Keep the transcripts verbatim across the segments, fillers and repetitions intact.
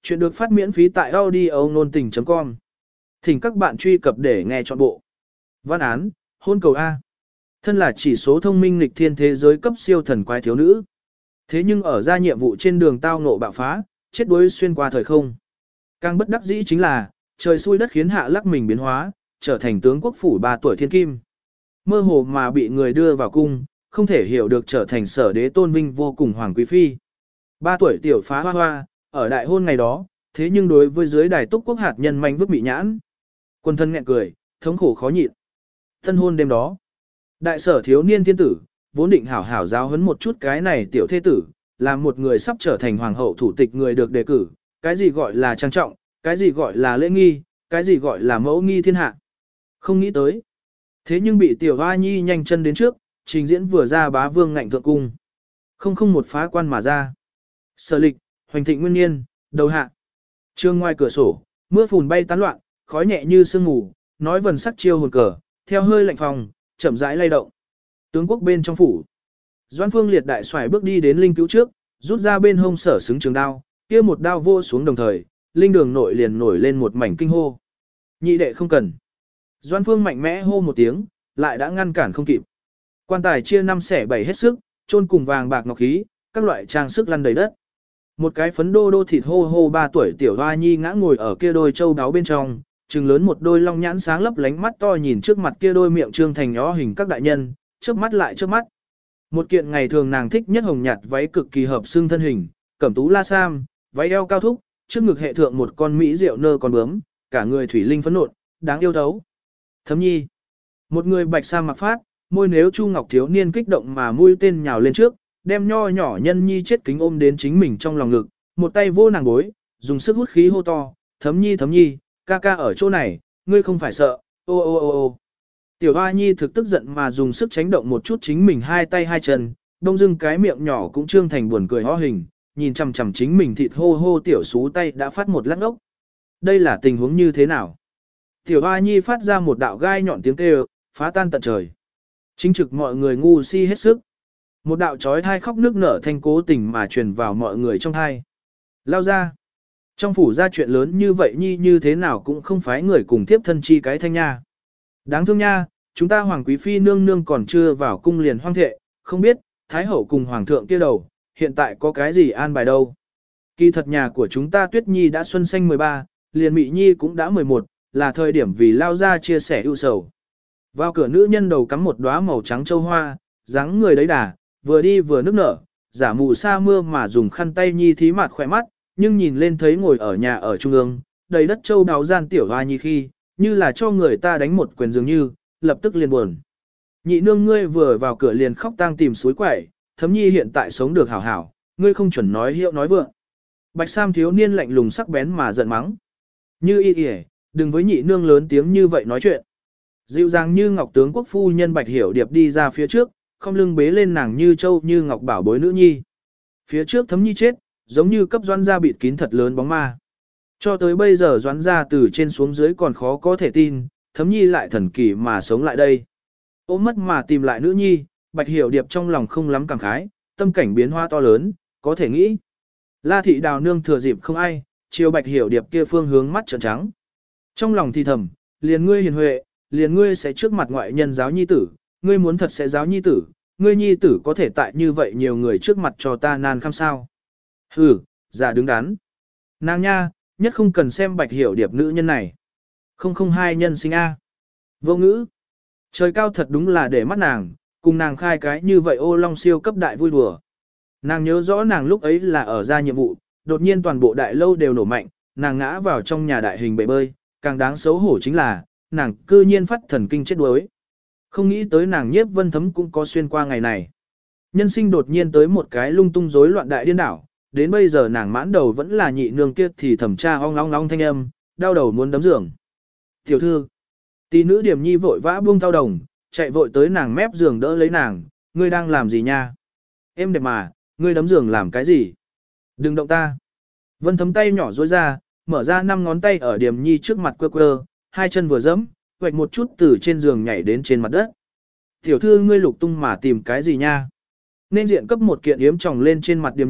Chuyện được phát miễn phí tại audio nôn tình chấm com. Thỉnh các bạn truy cập để nghe trọn bộ. Văn án, hôn cầu A. Thân là chỉ số thông minh nghịch thiên thế giới cấp siêu thần quái thiếu nữ. Thế nhưng ở ra nhiệm vụ trên đường tao ngộ bạo phá, chết đuối xuyên qua thời không. Càng bất đắc dĩ chính là, trời xui đất khiến hạ lắc mình biến hóa, trở thành tướng quốc phủ ba tuổi thiên kim. Mơ hồ mà bị người đưa vào cung, không thể hiểu được trở thành sở đế tôn vinh vô cùng hoàng quý phi. Ba tuổi tiểu phá hoa hoa, ở đại hôn ngày đó, thế nhưng đối với dưới đài túc quốc hạt nhân manh vứt bị nhãn. Quân thân nghẹn cười, thống khổ khó nhịn. Thân hôn đêm đó, đại sở thiếu niên thiên tử, vốn định hảo hảo giáo huấn một chút cái này tiểu thế tử, làm một người sắp trở thành hoàng hậu thủ tịch người được đề cử, cái gì gọi là trang trọng, cái gì gọi là lễ nghi, cái gì gọi là mẫu nghi thiên hạ. Không nghĩ tới. Thế nhưng bị tiểu hoa nhi nhanh chân đến trước, trình diễn vừa ra bá vương ngạnh thượng cung. Không không một phá quan mà ra. Sở lịch, hoành thịnh nguyên niên, đầu hạ. Trương ngoài cửa sổ, mưa phùn bay tán loạn, khói nhẹ như sương mù, nói vần sắc chiêu hồn cờ, theo hơi lạnh phòng, chậm rãi lay động. Tướng quốc bên trong phủ. Doãn Phương liệt đại xoài bước đi đến linh cứu trước, rút ra bên hông sở xứng trường đao, kia một đao vô xuống đồng thời, linh đường nội liền nổi lên một mảnh kinh hô. Nhị đệ không cần. Doãn Phương mạnh mẽ hô một tiếng, lại đã ngăn cản không kịp. Quan tài chia năm xẻ bảy hết sức, chôn cùng vàng bạc ngọc khí, các loại trang sức lăn đầy đất. Một cái phấn đô đô thịt hô hô ba tuổi tiểu hoa nhi ngã ngồi ở kia đôi châu đáo bên trong, trừng lớn một đôi long nhãn sáng lấp lánh mắt to nhìn trước mặt kia đôi miệng trương thành nhó hình các đại nhân, chớp mắt lại chớp mắt. Một kiện ngày thường nàng thích nhất hồng nhạt váy cực kỳ hợp xương thân hình, cẩm tú la sam, váy eo cao thúc, trước ngực hệ thượng một con mỹ rượu nơ con bướm, cả người thủy linh phấn nộn, đáng yêu thấu. Thấm nhi, một người bạch sa mặc phát, môi nếu Chu Ngọc thiếu niên kích động mà mũi tên nhào lên trước, đem nho nhỏ nhân nhi chết kính ôm đến chính mình trong lòng ngực, một tay vô nàng gối, dùng sức hút khí hô to, thấm nhi thấm nhi, ca ca ở chỗ này, ngươi không phải sợ, ô ô ô ô. Tiểu hoa nhi thực tức giận mà dùng sức tránh động một chút chính mình hai tay hai chân, đông dưng cái miệng nhỏ cũng trương thành buồn cười ho hình, nhìn chằm chằm chính mình thịt hô hô tiểu xú tay đã phát một lát ốc. Đây là tình huống như thế nào? Tiểu hoa nhi phát ra một đạo gai nhọn tiếng kêu, phá tan tận trời. Chính trực mọi người ngu si hết sức. Một đạo trói thai khóc nước nở thanh cố tình mà truyền vào mọi người trong thai. Lao ra. Trong phủ ra chuyện lớn như vậy nhi như thế nào cũng không phải người cùng tiếp thân chi cái thanh nha. Đáng thương nha, chúng ta hoàng quý phi nương nương còn chưa vào cung liền hoang thệ, không biết, thái hậu cùng hoàng thượng kia đầu, hiện tại có cái gì an bài đâu. Kỳ thật nhà của chúng ta tuyết nhi đã xuân xanh mười ba, liền mị nhi cũng đã mười một, là thời điểm vì lao ra chia sẻ ưu sầu. Vào cửa nữ nhân đầu cắm một đóa màu trắng châu hoa, dáng người đấy đà, vừa đi vừa nức nở, giả mù sa mưa mà dùng khăn tay nhi thí mặt khỏe mắt, nhưng nhìn lên thấy ngồi ở nhà ở trung ương, đầy đất châu đáo gian tiểu hoa nhi khi, như là cho người ta đánh một quyền dường như, lập tức liền buồn. Nhị nương ngươi vừa vào cửa liền khóc tang tìm suối quẩy, thấm nhi hiện tại sống được hảo hảo, ngươi không chuẩn nói hiệu nói vượng. Bạch Sam thiếu niên lạnh lùng sắc bén mà giận mắng. Như y y, đừng với nhị nương lớn tiếng như vậy nói chuyện. Dịu dàng như ngọc tướng quốc phu nhân Bạch Hiểu Điệp đi ra phía trước, không lưng bế lên nàng như châu như ngọc bảo bối nữ nhi. Phía trước thấm nhi chết, giống như cấp doãn gia bịt kín thật lớn bóng ma. Cho tới bây giờ doãn gia từ trên xuống dưới còn khó có thể tin, thấm nhi lại thần kỳ mà sống lại đây. Ôm mất mà tìm lại nữ nhi, Bạch Hiểu Điệp trong lòng không lắm cảm khái, tâm cảnh biến hóa to lớn, có thể nghĩ. La thị đào nương thừa dịp không ai, chiều Bạch Hiểu Điệp kia phương hướng mắt trợn trắng. Trong lòng thì thầm, liền ngươi hiền huệ, liền ngươi sẽ trước mặt ngoại nhân giáo nhi tử, ngươi muốn thật sẽ giáo nhi tử, ngươi nhi tử có thể tại như vậy nhiều người trước mặt cho ta nan khăm sao. Hừ, giả đứng đắn. Nàng nha, nhất không cần xem Bạch Hiểu Điệp nữ nhân này. Không không hai nhân sinh A. Vô ngữ. Trời cao thật đúng là để mắt nàng, cùng nàng khai cái như vậy ô long siêu cấp đại vui đùa. Nàng nhớ rõ nàng lúc ấy là ở ra nhiệm vụ, đột nhiên toàn bộ đại lâu đều nổ mạnh, nàng ngã vào trong nhà đại hình bể bơi, càng đáng xấu hổ chính là, nàng cư nhiên phát thần kinh chết đuối. Không nghĩ tới nàng nhiếp vân thấm cũng có xuyên qua ngày này. Nhân sinh đột nhiên tới một cái lung tung rối loạn đại điên đảo, đến bây giờ nàng mãn đầu vẫn là nhị nương kia thì thẩm tra ong ong ong thanh âm, đau đầu muốn đấm giường. Tiểu thư, tỷ nữ điểm nhi vội vã buông thao đồng, chạy vội tới nàng mép giường đỡ lấy nàng, ngươi đang làm gì nha? Em đẹp mà, ngươi đấm giường làm cái gì? Đừng động ta. Vân thấm tay nhỏ duỗi ra, mở ra năm ngón tay ở điểm nhi trước mặt quơ quơ, hai chân vừa dẫm, vạch một chút từ trên giường nhảy đến trên mặt đất. Tiểu thư ngươi lục tung mà tìm cái gì nha? Nên diện cấp một kiện yếm tròng lên trên mặt điểm nhi,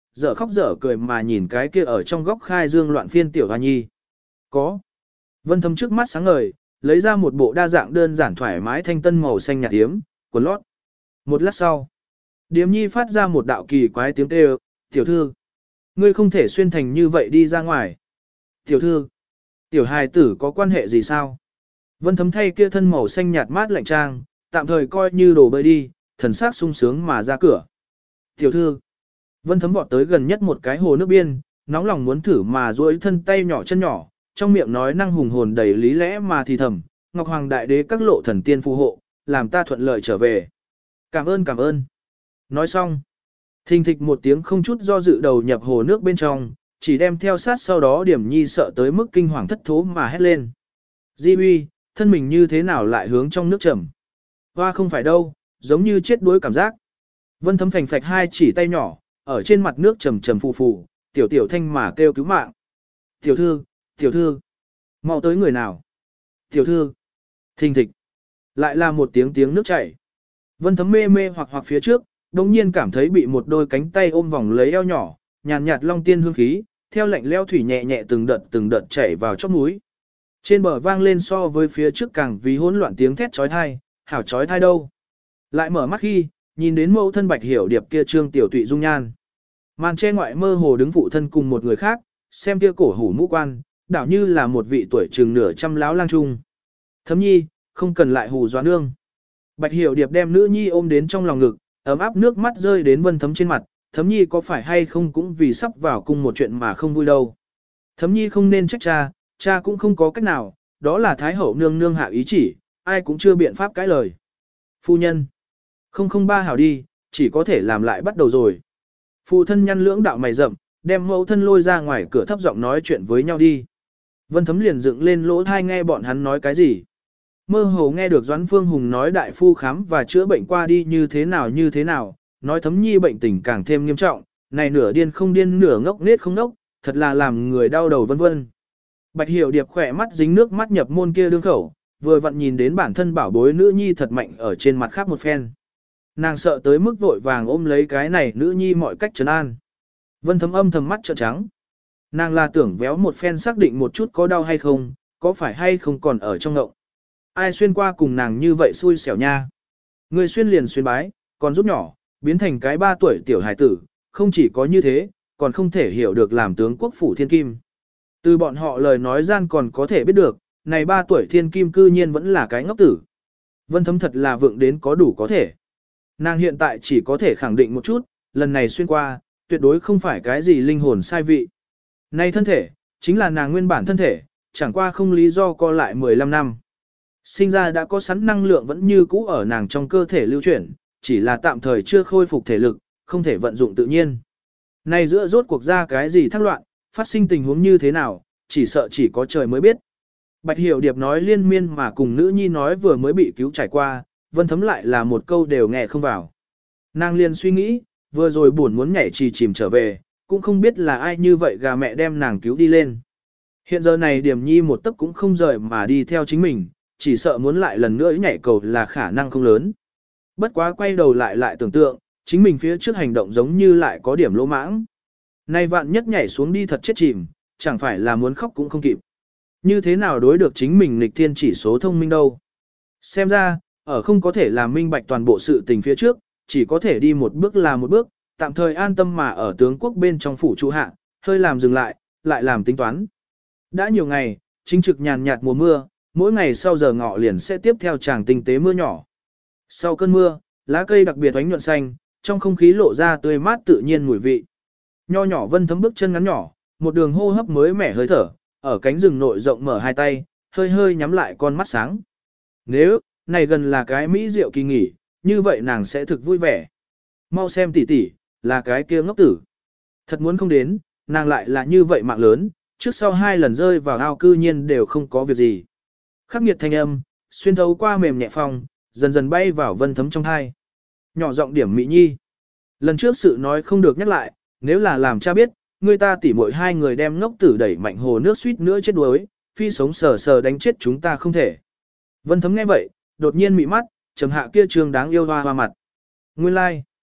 dở khóc dở cười mà nhìn cái kia ở trong góc khai dương loạn phiên tiểu hoa nhi. Có. Vân Thấm trước mắt sáng ngời, lấy ra một bộ đa dạng đơn giản thoải mái thanh tân màu xanh nhạt yếm, quần lót. Một lát sau, Điềm nhi phát ra một đạo kỳ quái tiếng kêu, tiểu thư. Ngươi không thể xuyên thành như vậy đi ra ngoài. Tiểu thư. Tiểu hài tử có quan hệ gì sao? Vân Thấm thay kia thân màu xanh nhạt mát lạnh trang, tạm thời coi như đồ bơi đi, thần sắc sung sướng mà ra cửa. Tiểu thư. Vân Thấm vọt tới gần nhất một cái hồ nước biên, nóng lòng muốn thử mà duỗi thân tay nhỏ chân nhỏ, trong miệng nói năng hùng hồn đầy lý lẽ mà thì thầm, Ngọc Hoàng Đại Đế các lộ thần tiên phù hộ, làm ta thuận lợi trở về. Cảm ơn cảm ơn. Nói xong, thình thịch một tiếng không chút do dự đầu nhập hồ nước bên trong, chỉ đem theo sát sau đó Điểm nhi sợ tới mức kinh hoàng thất thố mà hét lên. Di uy, thân mình như thế nào lại hướng trong nước trầm? Hoa không phải đâu, giống như chết đuối cảm giác. Vân Thấm phành phạch hai chỉ tay nhỏ, ở trên mặt nước trầm trầm phù phù, tiểu tiểu thanh mà kêu cứu mạng. Tiểu thư, tiểu thư, mau tới người nào? Tiểu thư, thình thịch, lại là một tiếng tiếng nước chảy. Vân Thấm mê mê hoặc hoặc phía trước, đồng nhiên cảm thấy bị một đôi cánh tay ôm vòng lấy eo nhỏ, nhàn nhạt, nhạt long tiên hương khí, theo lạnh leo thủy nhẹ nhẹ từng đợt từng đợt chảy vào chóp mũi. Trên bờ vang lên so với phía trước càng vì hỗn loạn tiếng thét chói tai, hảo chói tai đâu. Lại mở mắt khi, nhìn đến mẫu thân Bạch Hiểu Điệp kia trương tiểu tụy dung nhan. Màn che ngoại mơ hồ đứng phụ thân cùng một người khác, xem kia cổ hủ mũ quan, đảo như là một vị tuổi chừng nửa trăm láo lang trung. Thấm nhi, không cần lại hù dọa nương. Bạch Hiểu Điệp đem nữ nhi ôm đến trong lòng ngực, ấm áp nước mắt rơi đến Vân Thấm trên mặt, Thấm nhi có phải hay không cũng vì sắp vào cung một chuyện mà không vui đâu. Thấm nhi không nên trách cha, cha cũng không có cách nào, đó là Thái hậu nương nương hạ ý chỉ, ai cũng chưa biện pháp cãi lời. Phu nhân, không không ba hảo đi, chỉ có thể làm lại bắt đầu rồi. Phụ thân nhăn lưỡng đạo mày rậm, đem mẫu thân lôi ra ngoài cửa thấp giọng nói chuyện với nhau đi. Vân Thấm liền dựng lên lỗ thai nghe bọn hắn nói cái gì. Mơ hồ nghe được Doãn Phương Hùng nói đại phu khám và chữa bệnh qua đi như thế nào như thế nào, nói Thấm nhi bệnh tình càng thêm nghiêm trọng, này nửa điên không điên nửa ngốc nết không ngốc, thật là làm người đau đầu vân vân. Bạch Hiểu Điệp khỏe mắt dính nước mắt nhập môn kia đương khẩu, vừa vặn nhìn đến bản thân bảo bối nữ nhi thật mạnh ở trên mặt khác một phen. Nàng sợ tới mức vội vàng ôm lấy cái này nữ nhi mọi cách trấn an. Vân Thấm âm thầm mắt trợn trắng. Nàng là tưởng véo một phen xác định một chút có đau hay không, có phải hay không còn ở trong ngộng. Ai xuyên qua cùng nàng như vậy xui xẻo nha. Người xuyên liền xuyên bái, còn giúp nhỏ, biến thành cái ba tuổi tiểu hải tử, không chỉ có như thế, còn không thể hiểu được làm tướng quốc phủ thiên kim. Từ bọn họ lời nói gian còn có thể biết được, này ba tuổi thiên kim cư nhiên vẫn là cái ngốc tử. Vân Thấm thật là vượng đến có đủ có thể. Nàng hiện tại chỉ có thể khẳng định một chút, lần này xuyên qua, tuyệt đối không phải cái gì linh hồn sai vị. Này thân thể, chính là nàng nguyên bản thân thể, chẳng qua không lý do co lại mười lăm năm. Sinh ra đã có sẵn năng lượng vẫn như cũ ở nàng trong cơ thể lưu chuyển, chỉ là tạm thời chưa khôi phục thể lực, không thể vận dụng tự nhiên. Này giữa rốt cuộc ra cái gì thắc loạn, phát sinh tình huống như thế nào, chỉ sợ chỉ có trời mới biết. Bạch Hiểu Điệp nói liên miên mà cùng nữ nhi nói vừa mới bị cứu trải qua, Vân Thấm lại là một câu đều nghe không vào. Nàng liền suy nghĩ, vừa rồi buồn muốn nhảy trì chìm trở về, cũng không biết là ai như vậy gà mẹ đem nàng cứu đi lên. Hiện giờ này Điểm nhi một tấc cũng không rời mà đi theo chính mình, chỉ sợ muốn lại lần nữa nhảy cầu là khả năng không lớn. Bất quá quay đầu lại lại tưởng tượng, chính mình phía trước hành động giống như lại có điểm lỗ mãng. Nay vạn nhất nhảy xuống đi thật chết chìm, chẳng phải là muốn khóc cũng không kịp. Như thế nào đối được chính mình nghịch thiên chỉ số thông minh đâu. Xem ra, ở không có thể làm minh bạch toàn bộ sự tình phía trước, chỉ có thể đi một bước là một bước, tạm thời an tâm mà ở tướng quốc bên trong phủ trụ hạ, hơi làm dừng lại, lại làm tính toán. Đã nhiều ngày, chính trực nhàn nhạt mùa mưa, mỗi ngày sau giờ ngọ liền sẽ tiếp theo tràng tinh tế mưa nhỏ. Sau cơn mưa, lá cây đặc biệt ánh nhuận xanh, trong không khí lộ ra tươi mát tự nhiên mùi vị. Nho nhỏ Vân Thấm bước chân ngắn nhỏ, một đường hô hấp mới mẻ hơi thở, ở cánh rừng nội rộng mở hai tay, hơi hơi nhắm lại con mắt sáng. Nếu, này gần là cái mỹ diệu kỳ nghỉ, như vậy nàng sẽ thực vui vẻ. Mau xem tỉ tỉ, là cái kia ngốc tử. Thật muốn không đến, nàng lại là như vậy mạng lớn, trước sau hai lần rơi vào ao cư nhiên đều không có việc gì. Khắc nghiệt thanh âm, xuyên thấu qua mềm nhẹ phong, dần dần bay vào Vân Thấm trong thai. Nhỏ giọng điểm Mỹ Nhi. Lần trước sự nói không được nhắc lại, nếu là làm cha biết, người ta tỉ muội hai người đem ngốc tử đẩy mạnh hồ nước suýt nữa chết đuối, phi sống sờ sờ đánh chết chúng ta không thể. Vân Thấm nghe vậy, đột nhiên mị mắt, trầm hạ kia trường đáng yêu hoa hoa mặt. Nguyên lai, like.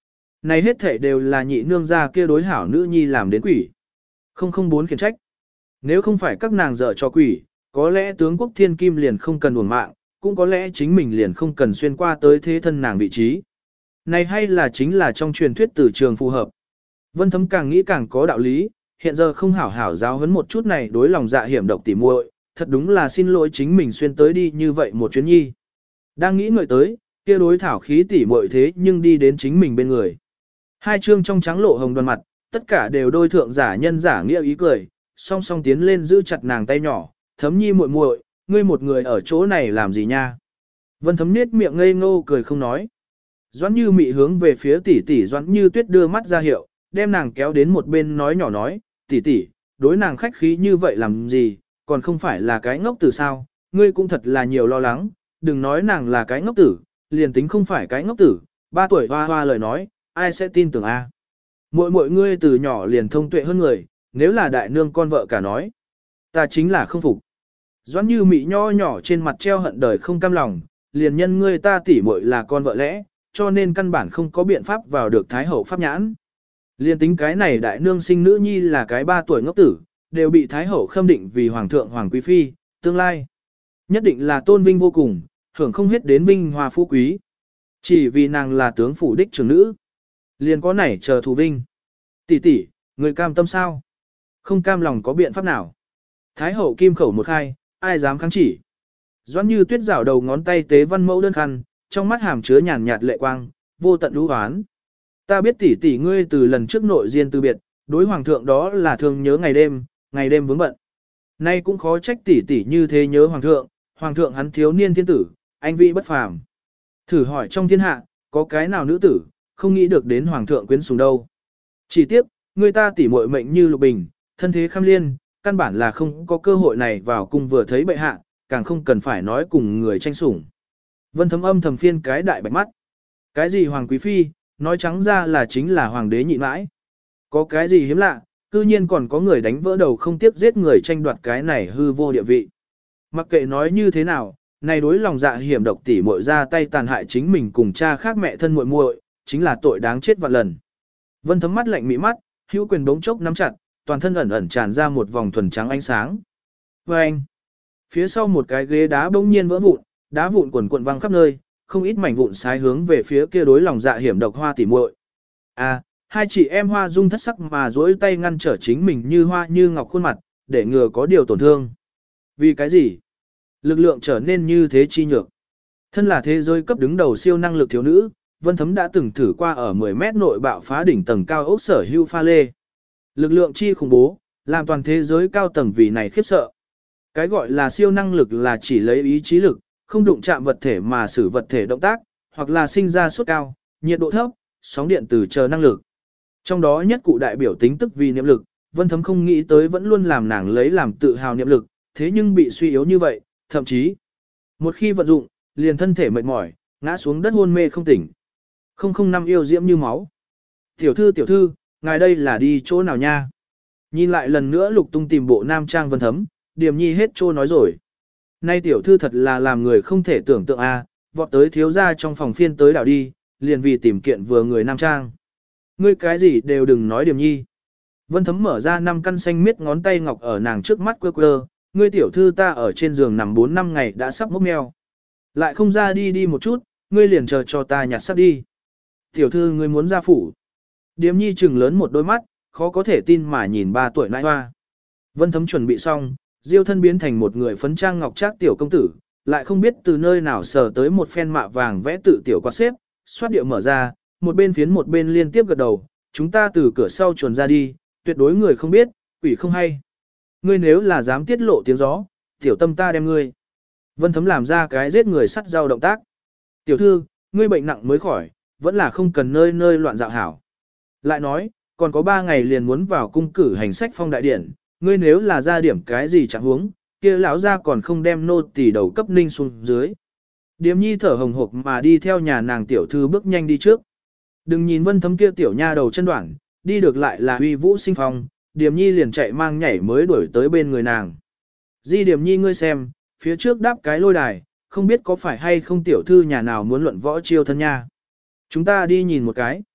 Này hết thể đều là nhị nương gia kia đối hảo nữ nhi làm đến quỷ. Không không bốn khiển trách. Nếu không phải các nàng dở cho quỷ, có lẽ tướng quốc thiên kim liền không cần uổng mạng, cũng có lẽ chính mình liền không cần xuyên qua tới thế thân nàng vị trí. Này hay là chính là trong truyền thuyết từ trường phù hợp. Vân Thấm càng nghĩ càng có đạo lý, hiện giờ không hảo hảo giáo huấn một chút này đối lòng dạ hiểm độc tỉ muội, thật đúng là xin lỗi chính mình xuyên tới đi như vậy một chuyến nhi. Đang nghĩ ngợi tới, kia đối thảo khí tỉ muội thế nhưng đi đến chính mình bên người. Hai chương trong trắng lộ hồng đoàn mặt, tất cả đều đôi thượng giả nhân giả nghĩa ý cười, song song tiến lên giữ chặt nàng tay nhỏ, Thấm nhi muội muội, ngươi một người ở chỗ này làm gì nha? Vân Thấm nết miệng ngây ngô cười không nói. Doãn Như Mị hướng về phía tỷ tỷ Doãn Như Tuyết đưa mắt ra hiệu, đem nàng kéo đến một bên nói nhỏ nói, tỷ tỷ, đối nàng khách khí như vậy làm gì, còn không phải là cái ngốc tử sao, ngươi cũng thật là nhiều lo lắng, đừng nói nàng là cái ngốc tử, liền tính không phải cái ngốc tử, ba tuổi hoa hoa lời nói, ai sẽ tin tưởng a? Muội muội ngươi từ nhỏ liền thông tuệ hơn người, nếu là đại nương con vợ cả nói, ta chính là không phục. Doãn Như Mị nho nhỏ trên mặt treo hận đời không cam lòng, liền nhân ngươi ta tỷ muội là con vợ lẽ, cho nên căn bản không có biện pháp vào được thái hậu pháp nhãn. Liên tính cái này đại nương sinh nữ nhi là cái ba tuổi ngốc tử, đều bị thái hậu khâm định vì hoàng thượng hoàng quý phi, tương lai nhất định là tôn vinh vô cùng, hưởng không hết đến vinh hoa phú quý. Chỉ vì nàng là tướng phủ đích trưởng nữ, liền có nảy chờ thù vinh. Tỷ tỷ, người cam tâm sao? Không cam lòng có biện pháp nào? Thái hậu kim khẩu một khai, ai dám kháng chỉ? Doãn Như Tuyết rảo đầu ngón tay tế văn mẫu đơn khăn, trong mắt hàm chứa nhàn nhạt lệ quang, vô tận đú hoán. Ta biết tỷ tỷ ngươi từ lần trước nội diên từ biệt, đối hoàng thượng đó là thường nhớ ngày đêm, ngày đêm vướng bận. Nay cũng khó trách tỷ tỷ như thế nhớ hoàng thượng, hoàng thượng hắn thiếu niên thiên tử, anh vị bất phàm. Thử hỏi trong thiên hạ, có cái nào nữ tử, không nghĩ được đến hoàng thượng quyến sủng đâu. Chỉ tiếc, người ta tỷ muội mệnh như lục bình, thân thế kham liên, căn bản là không có cơ hội này vào cung vừa thấy bệ hạ, càng không cần phải nói cùng người tranh sủng. Vân Thấm âm thầm phiên cái đại bạch mắt. Cái gì hoàng quý phi, nói trắng ra là chính là hoàng đế nhị mãi. Có cái gì hiếm lạ, cư nhiên còn có người đánh vỡ đầu không tiếc giết người tranh đoạt cái này hư vô địa vị. Mặc kệ nói như thế nào, này đối lòng dạ hiểm độc tỷ muội ra tay tàn hại chính mình cùng cha khác mẹ thân muội muội, chính là tội đáng chết vạn lần. Vân Thấm mắt lạnh mỹ mắt, hữu quyền bỗng chốc nắm chặt, toàn thân ẩn ẩn tràn ra một vòng thuần trắng ánh sáng. Và anh, phía sau một cái ghế đá bỗng nhiên vỡ vụn, đá vụn quần quần văng khắp nơi, không ít mảnh vụn sái hướng về phía kia đối lòng dạ hiểm độc Hoa tỷ muội. À, hai chị em Hoa Dung thất sắc mà duỗi tay ngăn trở chính mình như hoa như ngọc khuôn mặt, để ngừa có điều tổn thương. Vì cái gì? Lực lượng trở nên như thế chi nhược. Thân là thế giới cấp đứng đầu siêu năng lực thiếu nữ, Vân Thấm đã từng thử qua ở mười mét nội bạo phá đỉnh tầng cao ốc sở hưu pha lê. Lực lượng chi khủng bố, làm toàn thế giới cao tầng vì này khiếp sợ. Cái gọi là siêu năng lực là chỉ lấy ý chí lực, không đụng chạm vật thể mà xử vật thể động tác, hoặc là sinh ra sốt cao, nhiệt độ thấp, sóng điện từ chờ năng lực. Trong đó nhất cụ đại biểu tính tức vì niệm lực, Vân Thấm không nghĩ tới vẫn luôn làm nàng lấy làm tự hào niệm lực, thế nhưng bị suy yếu như vậy, thậm chí một khi vận dụng, liền thân thể mệt mỏi, ngã xuống đất hôn mê không tỉnh. không không năm yêu diễm như máu. Tiểu thư tiểu thư, ngài đây là đi chỗ nào nha? Nhìn lại lần nữa Lục Tung tìm bộ nam trang Vân Thấm, Điềm Nhi hết trô nói rồi. Nay tiểu thư thật là làm người không thể tưởng tượng a, vọt tới thiếu gia trong phòng phiên tới đảo đi, liền vì tìm kiện vừa người nam trang. Ngươi cái gì đều đừng nói Điềm Nhi. Vân Thấm mở ra năm căn xanh miết ngón tay ngọc ở nàng trước mắt quơ quơ, ngươi tiểu thư ta ở trên giường nằm bốn năm ngày đã sắp mốc meo. Lại không ra đi đi một chút, ngươi liền chờ cho ta nhặt sắp đi. Tiểu thư ngươi muốn ra phủ. Điềm Nhi trừng lớn một đôi mắt, khó có thể tin mà nhìn ba tuổi nãi hoa. Vân Thấm chuẩn bị xong, diêu thân biến thành một người phấn trang ngọc trác tiểu công tử, lại không biết từ nơi nào sờ tới một phen mạ vàng vẽ tự tiểu quạt xếp, xoát điệu mở ra, một bên phiến một bên liên tiếp gật đầu, chúng ta từ cửa sau chuồn ra đi, tuyệt đối người không biết, quỷ không hay. Ngươi nếu là dám tiết lộ tiếng gió, tiểu tâm ta đem ngươi. Vân Thấm làm ra cái giết người sắt dao động tác. Tiểu thư, ngươi bệnh nặng mới khỏi, vẫn là không cần nơi nơi loạn dạo hảo. Lại nói, còn có ba ngày liền muốn vào cung cử hành sách phong đại điển, ngươi nếu là ra điểm cái gì chẳng huống, kia lão ra còn không đem nô tỳ đầu cấp ninh xuống dưới. Điềm Nhi thở hồng hộc mà đi theo nhà nàng tiểu thư bước nhanh đi trước. Đừng nhìn Vân Thấm kia tiểu nha đầu chân đoạn, đi được lại là uy vũ sinh phong, Điềm Nhi liền chạy mang nhảy mới đuổi tới bên người nàng. Di Điềm Nhi ngươi xem, phía trước đáp cái lôi đài, không biết có phải hay không tiểu thư nhà nào muốn luận võ chiêu thân nha. Chúng ta đi nhìn một cái.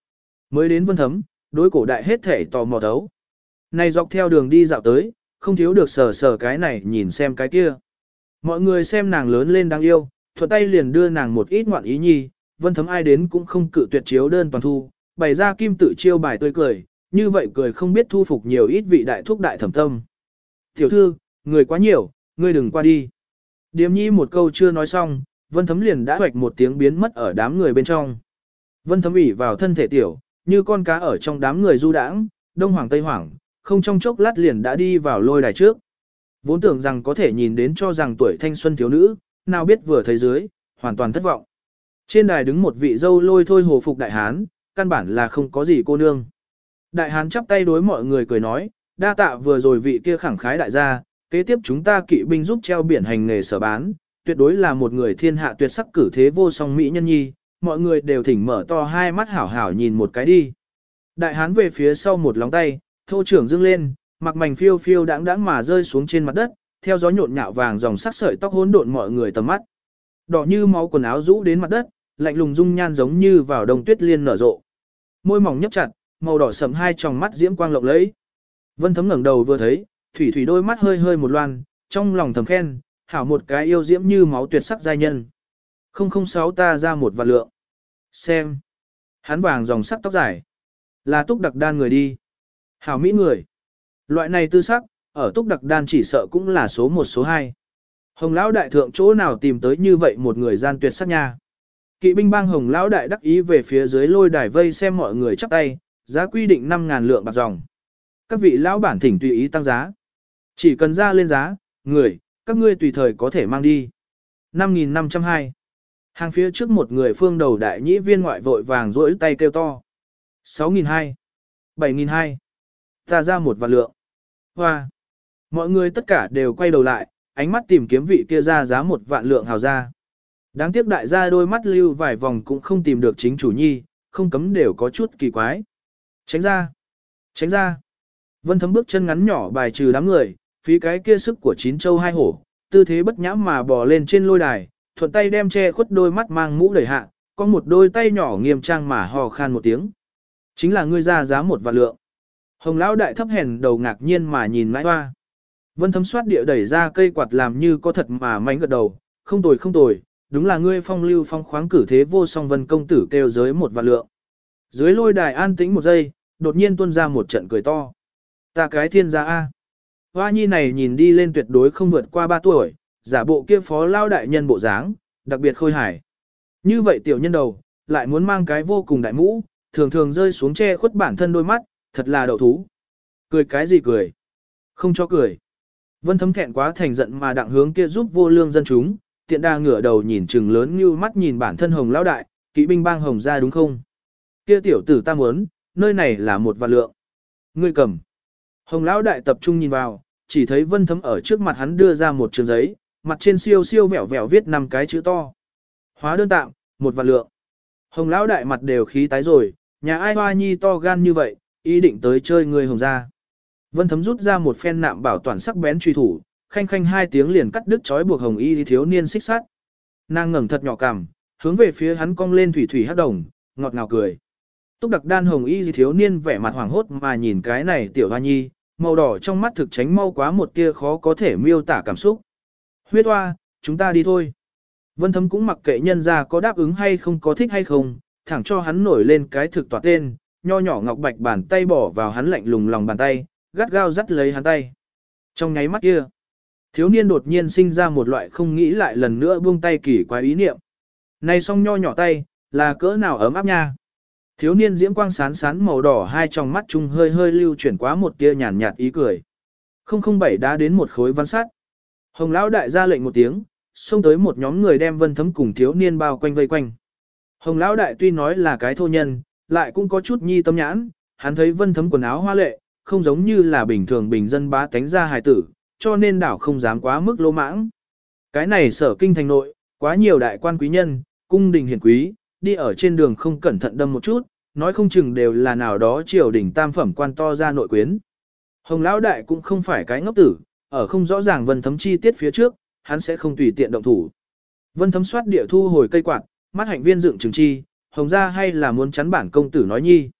Mới đến Vân Thấm, đối cổ đại hết thể tò mò thấu. Này dọc theo đường đi dạo tới, không thiếu được sờ sờ cái này nhìn xem cái kia. Mọi người xem nàng lớn lên đáng yêu, thuận tay liền đưa nàng một ít ngoạn ý nhi, Vân Thấm ai đến cũng không cự tuyệt chiếu đơn toàn thu, bày ra kim tự chiêu bài tươi cười, như vậy cười không biết thu phục nhiều ít vị đại thúc đại thẩm tâm. Tiểu thư, người quá nhiều, ngươi đừng qua đi. Điềm nhi một câu chưa nói xong, Vân Thấm liền đã hoạch một tiếng biến mất ở đám người bên trong. Vân Thấm ỉ vào thân thể tiểu, như con cá ở trong đám người du đãng, đông hoàng tây hoàng, không trong chốc lát liền đã đi vào lôi đài trước. Vốn tưởng rằng có thể nhìn đến cho rằng tuổi thanh xuân thiếu nữ, nào biết vừa thấy dưới, hoàn toàn thất vọng. Trên đài đứng một vị dâu lôi thôi hồ phục đại hán, căn bản là không có gì cô nương. Đại hán chắp tay đối mọi người cười nói, đa tạ vừa rồi vị kia khẳng khái đại gia, kế tiếp chúng ta kỵ binh giúp treo biển hành nghề sở bán, tuyệt đối là một người thiên hạ tuyệt sắc cử thế vô song mỹ nhân nhi, mọi người đều thỉnh mở to hai mắt hảo hảo nhìn một cái đi. Đại hán về phía sau một lóng tay, thô trưởng dương lên, mặc mảnh phiêu phiêu đãng đãng mà rơi xuống trên mặt đất, theo gió nhộn nhạo vàng dòng sắc sợi tóc hỗn độn mọi người tầm mắt. Đỏ như máu quần áo rũ đến mặt đất, lạnh lùng dung nhan giống như vào đông tuyết liên nở rộ. Môi mỏng nhấp chặt, màu đỏ sẫm hai tròng mắt diễm quang lộng lẫy. Vân Thấm ngẩng đầu vừa thấy, thủy thủy đôi mắt hơi hơi một loan, trong lòng thầm khen, hảo một cái yêu diễm như máu tuyệt sắc giai nhân. không không sáu ta ra một vạn lượng. Xem. Hắn vàng dòng sắc tóc dài. Là túc đặc đan người đi. Hảo mỹ người. Loại này tư sắc, ở túc đặc đan chỉ sợ cũng là số một số hai. Hồng lão đại thượng chỗ nào tìm tới như vậy một người gian tuyệt sắc nha. Kỵ binh bang Hồng lão đại đắc ý về phía dưới lôi đài vây xem mọi người chắp tay, giá quy định năm ngàn lượng bạc dòng. Các vị lão bản thỉnh tùy ý tăng giá. Chỉ cần ra lên giá, người, các ngươi tùy thời có thể mang đi. năm nghìn năm trăm hai. Hàng phía trước một người phương đầu đại nhĩ viên ngoại vội vàng rỗi tay kêu to. sáu nghìn hai. bảy nghìn hai. Ta ra một vạn lượng. Hoa. Mọi người tất cả đều quay đầu lại, ánh mắt tìm kiếm vị kia ra giá một vạn lượng hào ra. Đáng tiếc đại gia đôi mắt lưu vài vòng cũng không tìm được chính chủ nhi, không cấm đều có chút kỳ quái. Tránh ra. Tránh ra. Vân Thấm bước chân ngắn nhỏ bài trừ đám người, phí cái kia sức của chín châu hai hổ, tư thế bất nhãm mà bò lên trên lôi đài, thuận tay đem che khuất đôi mắt mang mũ đẩy hạ, có một đôi tay nhỏ nghiêm trang mà hò khan một tiếng. Chính là ngươi ra giá một vạn lượng. Hồng lão đại thấp hèn đầu ngạc nhiên mà nhìn mãi hoa. Vân Thấm xoát địa đẩy ra cây quạt làm như có thật mà mánh gật đầu, không tồi không tồi, đúng là ngươi phong lưu phong khoáng cử thế vô song Vân công tử kêu giới một vạn lượng. Dưới lôi đài an tĩnh một giây, đột nhiên tuôn ra một trận cười to. Ta cái thiên gia A. Hoa nhi này nhìn đi lên tuyệt đối không vượt qua ba tuổi, giả bộ kia phó lao đại nhân bộ dáng, đặc biệt khôi hài. Như vậy tiểu nhân đầu, lại muốn mang cái vô cùng đại mũ, thường thường rơi xuống che khuất bản thân đôi mắt, thật là đậu thú. Cười cái gì cười? Không cho cười. Vân Thấm thẹn quá thành giận mà đặng hướng kia giúp vô lương dân chúng, tiện đa ngửa đầu nhìn trừng lớn như mắt nhìn bản thân Hồng lão đại, kỵ binh bang Hồng ra đúng không? Kia tiểu tử ta muốn, nơi này là một vạn lượng. Ngươi cầm. Hồng lão đại tập trung nhìn vào, chỉ thấy Vân Thấm ở trước mặt hắn đưa ra một trường giấy, mặt trên siêu siêu vẹo vẹo viết năm cái chữ to. Hóa đơn tạm, một vạn lượng. Hồng lão đại mặt đều khí tái rồi, nhà ai hoa nhi to gan như vậy, ý định tới chơi người Hồng ra. Vân Thấm rút ra một phen nạm bảo toàn sắc bén truy thủ, khanh khanh hai tiếng liền cắt đứt trói buộc Hồng y thiếu niên xích sắt. Nàng ngẩng thật nhỏ cằm, hướng về phía hắn cong lên thủy thủy hắc đồng, ngọt ngào cười. Túc đặc đan Hồng y thiếu niên vẻ mặt hoảng hốt mà nhìn cái này tiểu hoa nhi, màu đỏ trong mắt thực tránh mau quá một tia khó có thể miêu tả cảm xúc. Huyết hoa, chúng ta đi thôi. Vân Thấm cũng mặc kệ nhân ra có đáp ứng hay không có thích hay không, thẳng cho hắn nổi lên cái thực tỏa tên, nho nhỏ ngọc bạch bàn tay bỏ vào hắn lạnh lùng lòng bàn tay, gắt gao dắt lấy hắn tay. Trong nháy mắt kia, thiếu niên đột nhiên sinh ra một loại không nghĩ lại lần nữa buông tay kỳ quái ý niệm. Này song nho nhỏ tay, là cỡ nào ấm áp nha. Thiếu niên diễm quang sán sán màu đỏ hai tròng mắt chung hơi hơi lưu chuyển quá một tia nhàn nhạt ý cười. không không bảy đã đến một khối văn sắt. Hồng lão đại ra lệnh một tiếng, xông tới một nhóm người đem Vân Thấm cùng thiếu niên bao quanh vây quanh. Hồng lão đại tuy nói là cái thô nhân, lại cũng có chút nhi tâm nhãn, hắn thấy Vân Thấm quần áo hoa lệ, không giống như là bình thường bình dân bá tánh ra hài tử, cho nên đảo không dám quá mức lỗ mãng. Cái này sở kinh thành nội, quá nhiều đại quan quý nhân, cung đình hiển quý, đi ở trên đường không cẩn thận đâm một chút, nói không chừng đều là nào đó triều đình tam phẩm quan to ra nội quyến. Hồng lão đại cũng không phải cái ngốc tử, ở không rõ ràng Vân Thấm chi tiết phía trước, hắn sẽ không tùy tiện động thủ. Vân Thấm soát địa thu hồi cây quạt, mắt hạnh viên dựng trừng chi, Hồng ra hay là muốn chắn bản công tử nói nhi.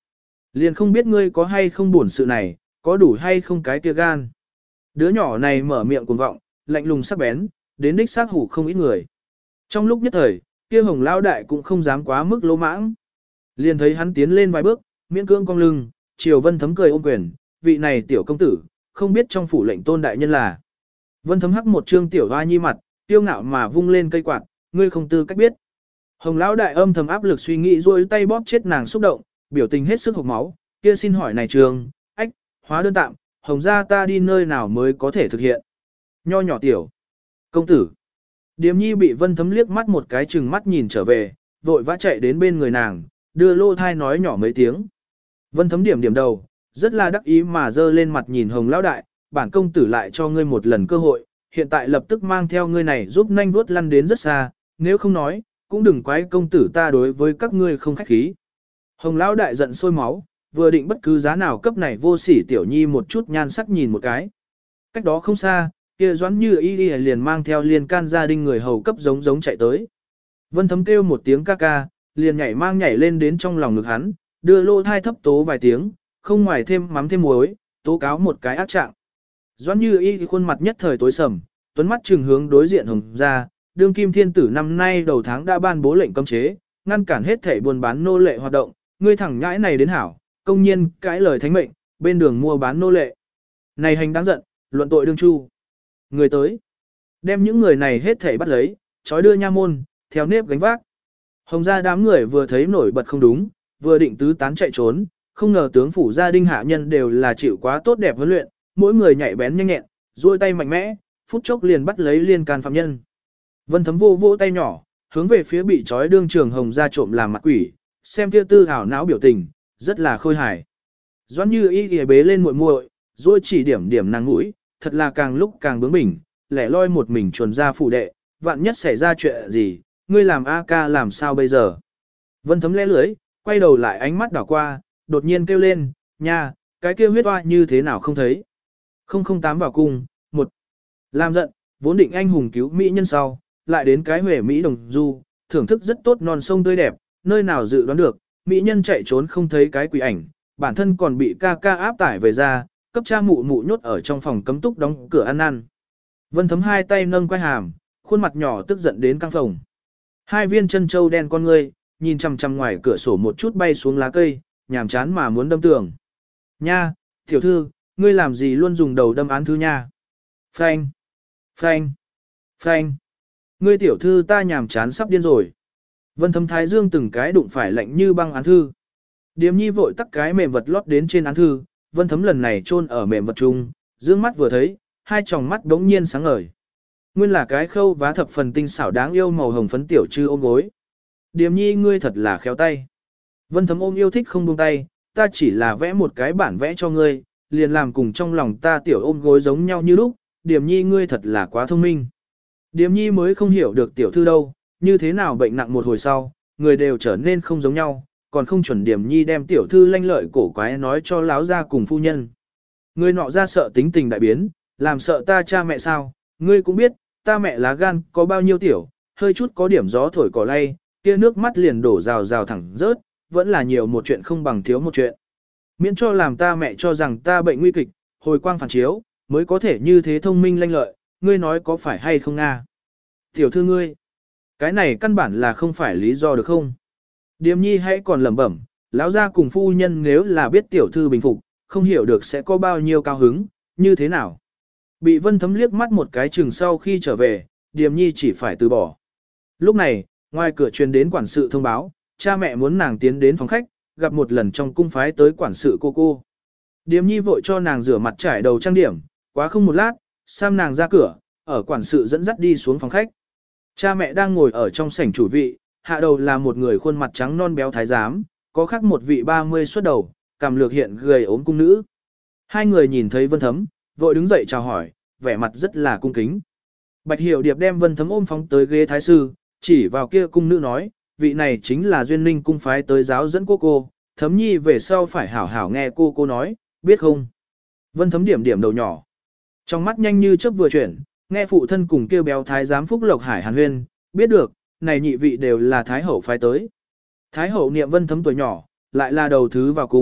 Liền không biết ngươi có hay không buồn sự này, có đủ hay không cái kia gan. Đứa nhỏ này mở miệng cuồng vọng, lạnh lùng sắc bén, đến đích xác hủ không ít người. Trong lúc nhất thời, kia hồng lao đại cũng không dám quá mức lỗ mãng. Liền thấy hắn tiến lên vài bước, miễn cưỡng cong lưng, Triều Vân Thấm cười ôm quyền, vị này tiểu công tử, không biết trong phủ lệnh tôn đại nhân là. Vân Thấm hắc một trương tiểu hoa nhi mặt, tiêu ngạo mà vung lên cây quạt, ngươi không tư cách biết. Hồng lão đại âm thầm áp lực suy nghĩ rồi tay bóp chết nàng xúc động, biểu tình hết sức hộc máu, kia xin hỏi này trường, ách, hóa đơn tạm, hồng gia ta đi nơi nào mới có thể thực hiện. Nho nhỏ tiểu, công tử. Điềm nhi bị Vân Thấm liếc mắt một cái chừng mắt nhìn trở về, vội vã chạy đến bên người nàng, đưa lô thai nói nhỏ mấy tiếng. Vân Thấm điểm điểm đầu, rất là đắc ý mà dơ lên mặt nhìn hồng lão đại, bản công tử lại cho ngươi một lần cơ hội, hiện tại lập tức mang theo ngươi này giúp nhanh vuốt lăn đến rất xa, nếu không nói, cũng đừng quái công tử ta đối với các ngươi không khách khí. Hồng lão đại giận sôi máu, vừa định bất cứ giá nào cấp này vô sỉ tiểu nhi một chút nhan sắc nhìn một cái. Cách đó không xa, kia Doãn Như Y Y liền mang theo liên can gia đình người hầu cấp giống giống chạy tới. Vân Thấm kêu một tiếng ca ca, liền nhảy mang nhảy lên đến trong lòng ngực hắn, đưa lô thai thấp tố vài tiếng, không ngoài thêm mắm thêm muối, tố cáo một cái ác trạng. Doãn Như Y khuôn mặt nhất thời tối sầm, tuấn mắt trừng hướng đối diện Hồng gia, đương kim thiên tử năm nay đầu tháng đã ban bố lệnh cấm chế, ngăn cản hết thể buôn bán nô lệ hoạt động, ngươi thẳng nhãi này đến hảo, công nhiên cãi lời thánh mệnh, bên đường mua bán nô lệ. Này hành đáng giận, luận tội đương chu. Người tới, đem những người này hết thể bắt lấy, trói đưa nha môn, theo nếp gánh vác. Hồng gia đám người vừa thấy nổi bật không đúng, vừa định tứ tán chạy trốn, không ngờ tướng phủ gia đình hạ nhân đều là chịu quá tốt đẹp huấn luyện, mỗi người nhạy bén nhanh nhẹn, duỗi tay mạnh mẽ, phút chốc liền bắt lấy liên can phạm nhân. Vân Thấm vô vô tay nhỏ, hướng về phía bị trói đương trường Hồng gia trộm làm mặt quỷ, xem kia tư hảo não biểu tình, rất là khôi hài. Doãn Như Y Y bế lên muội muội, duỗi chỉ điểm điểm nàng mũi, thật là càng lúc càng bướng bỉnh, lẻ loi một mình chuồn ra phủ đệ, vạn nhất xảy ra chuyện gì, ngươi làm A ca làm sao bây giờ? Vân Thấm lẽ lưới, quay đầu lại ánh mắt đảo qua, đột nhiên kêu lên, nha, cái kia huyết oa như thế nào không thấy? không không tám vào cung, một. Làm giận, vốn định anh hùng cứu mỹ nhân sau, lại đến cái huệ Mỹ đồng du, thưởng thức rất tốt non sông tươi đẹp, nơi nào dự đoán được, mỹ nhân chạy trốn không thấy cái quỷ ảnh, bản thân còn bị ca ca áp tải về ra, cấp cha mụ mụ nhốt ở trong phòng cấm túc đóng cửa ăn ăn. Vân Thấm hai tay nâng quay hàm, khuôn mặt nhỏ tức giận đến căng phồng. Hai viên chân châu đen con ngươi, nhìn chằm chằm ngoài cửa sổ một chút bay xuống lá cây, nhàm chán mà muốn đâm tường. Nha, tiểu thư, ngươi làm gì luôn dùng đầu đâm án thư nha? Phanh, phanh, phanh. Ngươi tiểu thư ta nhàm chán sắp điên rồi. Vân Thấm thái dương từng cái đụng phải lạnh như băng án thư. Điềm nhi vội tắc cái mềm vật lót đến trên án thư, Vân Thấm lần này chôn ở mềm vật chung, dương mắt vừa thấy, hai tròng mắt đống nhiên sáng ngời. Nguyên là cái khâu vá thập phần tinh xảo đáng yêu màu hồng phấn tiểu trư ôm gối. Điềm nhi ngươi thật là khéo tay. Vân Thấm ôm yêu thích không buông tay, ta chỉ là vẽ một cái bản vẽ cho ngươi, liền làm cùng trong lòng ta tiểu ôm gối giống nhau như lúc, Điềm nhi ngươi thật là quá thông minh. Điềm nhi mới không hiểu được tiểu thư đâu, như thế nào bệnh nặng một hồi sau, người đều trở nên không giống nhau, còn không chuẩn Điềm nhi đem tiểu thư lanh lợi cổ quái nói cho láo ra cùng phu nhân. Người nọ ra sợ tính tình đại biến, làm sợ ta cha mẹ sao, ngươi cũng biết, ta mẹ lá gan có bao nhiêu tiểu, hơi chút có điểm gió thổi cỏ lay, kia nước mắt liền đổ rào rào thẳng rớt, vẫn là nhiều một chuyện không bằng thiếu một chuyện. Miễn cho làm ta mẹ cho rằng ta bệnh nguy kịch, hồi quang phản chiếu, mới có thể như thế thông minh lanh lợi, ngươi nói có phải hay không nga? Tiểu thư ngươi, cái này căn bản là không phải lý do được không? Điềm nhi hãy còn lẩm bẩm, lão gia cùng phu nhân nếu là biết tiểu thư bình phục, không hiểu được sẽ có bao nhiêu cao hứng, như thế nào? Bị Vân Thấm liếc mắt một cái chừng sau khi trở về, Điềm nhi chỉ phải từ bỏ. Lúc này, ngoài cửa truyền đến quản sự thông báo, cha mẹ muốn nàng tiến đến phòng khách, gặp một lần trong cung phái tới quản sự cô cô. Điềm nhi vội cho nàng rửa mặt trải đầu trang điểm, quá không một lát, sam nàng ra cửa, ở quản sự dẫn dắt đi xuống phòng khách. Cha mẹ đang ngồi ở trong sảnh chủ vị, hạ đầu là một người khuôn mặt trắng non béo thái giám, có khác một vị ba mươi xuất đầu, cằm lược hiện gầy ốm cung nữ. Hai người nhìn thấy Vân Thấm, vội đứng dậy chào hỏi, vẻ mặt rất là cung kính. Bạch Hiểu Điệp đem Vân Thấm ôm phóng tới ghế thái sư, chỉ vào kia cung nữ nói, vị này chính là Duyên Ninh cung phái tới giáo dẫn cô cô, Thấm nhi về sau phải hảo hảo nghe cô cô nói, biết không? Vân Thấm điểm điểm đầu nhỏ. Trong mắt nhanh như chớp vừa chuyển, nghe phụ thân cùng kêu béo thái giám Phúc Lộc Hải hàn huyên, biết được, này nhị vị đều là thái hậu phái tới. Thái hậu niệm Vân Thấm tuổi nhỏ, lại là đầu thứ vào cung,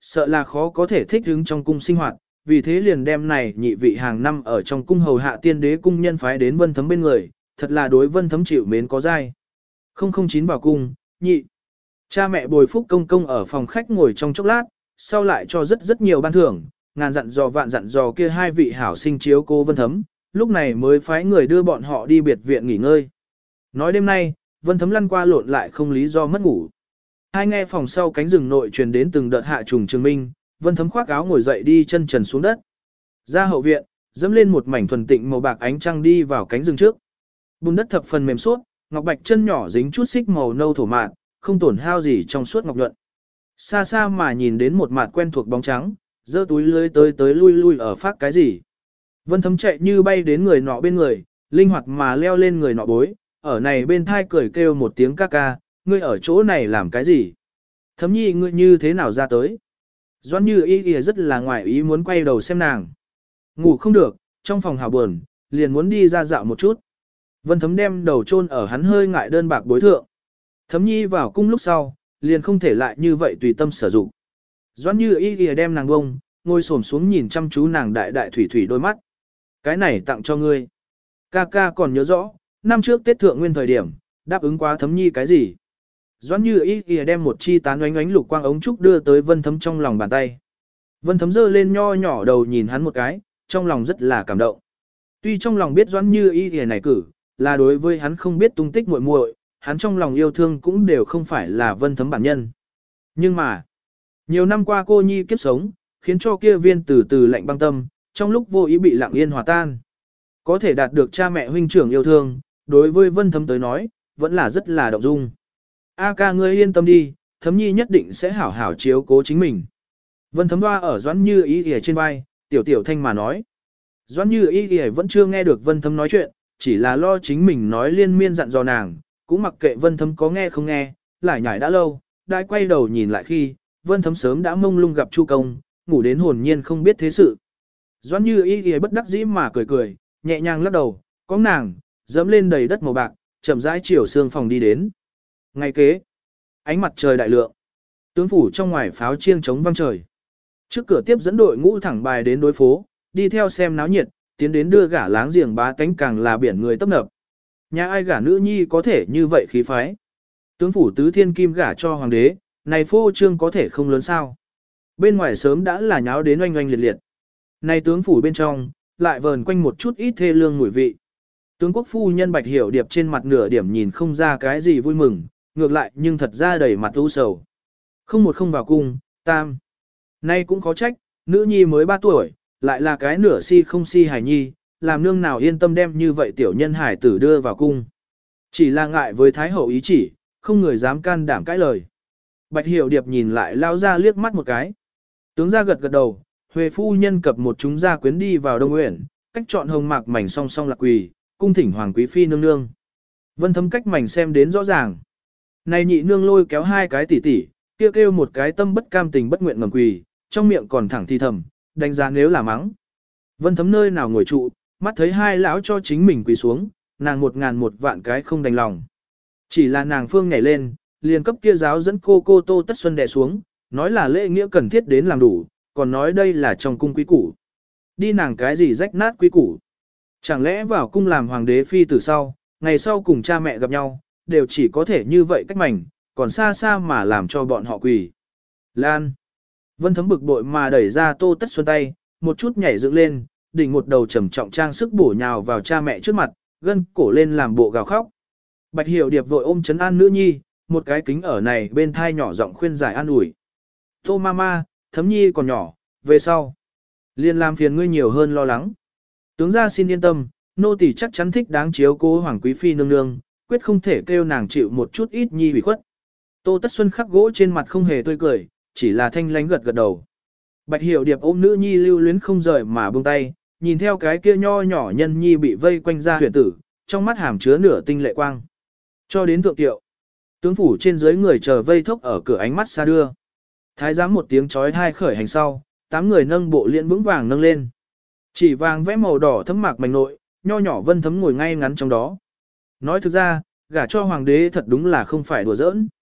sợ là khó có thể thích ứng trong cung sinh hoạt, vì thế liền đem này nhị vị hàng năm ở trong cung hầu hạ tiên đế cung nhân phái đến Vân Thấm bên người, thật là đối Vân Thấm chịu mến có dai. không không chín vào cung, nhị. Cha mẹ bồi phúc công công ở phòng khách ngồi trong chốc lát, sau lại cho rất rất nhiều ban thưởng, ngàn dặn dò vạn dặn dò kia hai vị hảo sinh chiếu cô Vân Thấm, lúc này mới phái người đưa bọn họ đi biệt viện nghỉ ngơi. Nói đêm nay, Vân Thấm lăn qua lộn lại không lý do mất ngủ. Hai nghe phòng sau cánh rừng nội truyền đến từng đợt hạ trùng trường minh, Vân Thấm khoác áo ngồi dậy đi chân trần xuống đất. Ra hậu viện, dẫm lên một mảnh thuần tịnh màu bạc ánh trăng đi vào cánh rừng trước. Bùn đất thập phần mềm suốt, ngọc bạch chân nhỏ dính chút xích màu nâu thổ mạn, không tổn hao gì trong suốt ngọc nhuận. Xa xa mà nhìn đến một mặt quen thuộc bóng trắng, giơ túi lưới tới tới lui lui ở phát cái gì. Vân Thấm chạy như bay đến người nọ bên người, linh hoạt mà leo lên người nọ bối, ở này bên thai cười kêu một tiếng ca ca, ngươi ở chỗ này làm cái gì? Thấm nhi ngươi như thế nào ra tới? Doãn Như Ý ỉa rất là ngoài ý muốn quay đầu xem nàng. Ngủ không được, trong phòng hào buồn, liền muốn đi ra dạo một chút. Vân Thấm đem đầu chôn ở hắn hơi ngại đơn bạc bối thượng. Thấm nhi vào cung lúc sau, liền không thể lại như vậy tùy tâm sử dụng. Doãn Như Ý ỉa đem nàng bông, ngồi xổm xuống nhìn chăm chú nàng đại đại thủy thủy đôi mắt. Cái này tặng cho ngươi. Ca ca còn nhớ rõ, năm trước Tết Thượng Nguyên thời điểm, đáp ứng quá Thấm nhi cái gì? Doãn Như Ý ỉa đem một chi tán oánh oánh lục quang ống trúc đưa tới Vân Thấm trong lòng bàn tay. Vân Thấm giơ lên nho nhỏ đầu nhìn hắn một cái, trong lòng rất là cảm động. Tuy trong lòng biết Doãn Như Ý ỉa này cử, là đối với hắn không biết tung tích muội muội, hắn trong lòng yêu thương cũng đều không phải là Vân Thấm bản nhân. Nhưng mà, nhiều năm qua cô nhi kiếp sống, khiến cho kia viên từ từ lạnh băng tâm, trong lúc vô ý bị lặng yên hòa tan. Có thể đạt được cha mẹ huynh trưởng yêu thương, đối với Vân Thấm tới nói, vẫn là rất là động dung. A ca ngươi yên tâm đi, Thấm nhi nhất định sẽ hảo hảo chiếu cố chính mình. Vân Thấm Hoa ở Doãn Như Ý ỉa trên vai, tiểu tiểu thanh mà nói. Doãn Như Ý ỉa vẫn chưa nghe được Vân Thấm nói chuyện, chỉ là lo chính mình nói liên miên dặn dò nàng, cũng mặc kệ Vân Thấm có nghe không nghe, lại nhảy đã lâu, đã quay đầu nhìn lại khi, Vân Thấm sớm đã mông lung gặp Chu Công, ngủ đến hồn nhiên không biết thế sự. Doãn Như Ý ỉa bất đắc dĩ mà cười cười, nhẹ nhàng lắc đầu, có nàng, dẫm lên đầy đất màu bạc, chậm rãi chiều xương phòng đi đến. Ngày kế, ánh mặt trời đại lượng, tướng phủ trong ngoài pháo chiêng chống vang trời. Trước cửa tiếp dẫn đội ngũ thẳng bài đến đối phố, đi theo xem náo nhiệt, tiến đến đưa gả láng giềng bá tánh càng là biển người tấp nập. Nhà ai gả nữ nhi có thể như vậy khí phái. Tướng phủ tứ thiên kim gả cho hoàng đế, này phô trương có thể không lớn sao. Bên ngoài sớm đã là nháo đến oanh oanh liệt liệt. Này tướng phủ bên trong, lại vờn quanh một chút ít thê lương mùi vị. Tướng quốc phu nhân Bạch Hiểu Điệp trên mặt nửa điểm nhìn không ra cái gì vui mừng, ngược lại nhưng thật ra đầy mặt u sầu. Không một không vào cung, tam. Nay cũng khó trách, nữ nhi mới ba tuổi, lại là cái nửa si không si hài nhi, làm nương nào yên tâm đem như vậy tiểu nhân hải tử đưa vào cung. Chỉ là ngại với Thái Hậu ý chỉ, không người dám can đảm cãi lời. Bạch Hiểu Điệp nhìn lại lao ra liếc mắt một cái. Tướng ra gật gật đầu, Huệ phu nhân cập một chúng gia quyến đi vào Đông Uyển, cách chọn hồng mạc mảnh song song lạc quỳ, cung thỉnh hoàng quý phi nương nương. Vân Thấm cách mảnh xem đến rõ ràng. Này nhị nương lôi kéo hai cái tỉ tỉ, kêu kêu một cái tâm bất cam tình bất nguyện ngầm quỳ, trong miệng còn thẳng thì thầm, đánh giá nếu là mắng. Vân Thấm nơi nào ngồi trụ, mắt thấy hai lão cho chính mình quỳ xuống, nàng một ngàn một vạn cái không đành lòng. Chỉ là nàng phương nhảy lên, liền cấp kia giáo dẫn cô cô Tô Tất Xuân đè xuống, nói là lễ nghĩa cần thiết đến làm đủ, còn nói đây là trong cung quý củ. Đi nàng cái gì rách nát quý củ. Chẳng lẽ vào cung làm hoàng đế phi từ sau, ngày sau cùng cha mẹ gặp nhau, đều chỉ có thể như vậy cách mảnh, còn xa xa mà làm cho bọn họ quỳ. Lan. Vân Thấm bực bội mà đẩy ra Tô Tất Xuân tay, một chút nhảy dựng lên, đỉnh một đầu trầm trọng trang sức bổ nhào vào cha mẹ trước mặt, gân cổ lên làm bộ gào khóc. Bạch Hiểu Điệp vội ôm chấn an nữ nhi, một cái kính ở này bên thai nhỏ giọng khuyên giải an ủi. Tô mama, Thấm nhi còn nhỏ, về sau. Liên làm phiền ngươi nhiều hơn lo lắng. Tướng gia xin yên tâm, nô tỳ chắc chắn thích đáng chiếu cố hoàng quý phi nương nương, quyết không thể kêu nàng chịu một chút ít nhi bị khuất. Tô Tất Xuân khắc gỗ trên mặt không hề tươi cười, chỉ là thanh lánh gật gật đầu. Bạch Hiểu Điệp ôm nữ nhi lưu luyến không rời mà buông tay, nhìn theo cái kia nho nhỏ nhân nhi bị vây quanh ra huyền tử, trong mắt hàm chứa nửa tinh lệ quang. Cho đến thượng tiệu, tướng phủ trên dưới người chờ vây thốc ở cửa ánh mắt xa đưa. Thái giám một tiếng chói tai khởi hành sau, tám người nâng bộ liễn vững vàng nâng lên. Chỉ vàng vẽ màu đỏ thấm mạc mảnh nội, nho nhỏ Vân Thấm ngồi ngay ngắn trong đó. Nói thực ra, gả cho hoàng đế thật đúng là không phải đùa giỡn.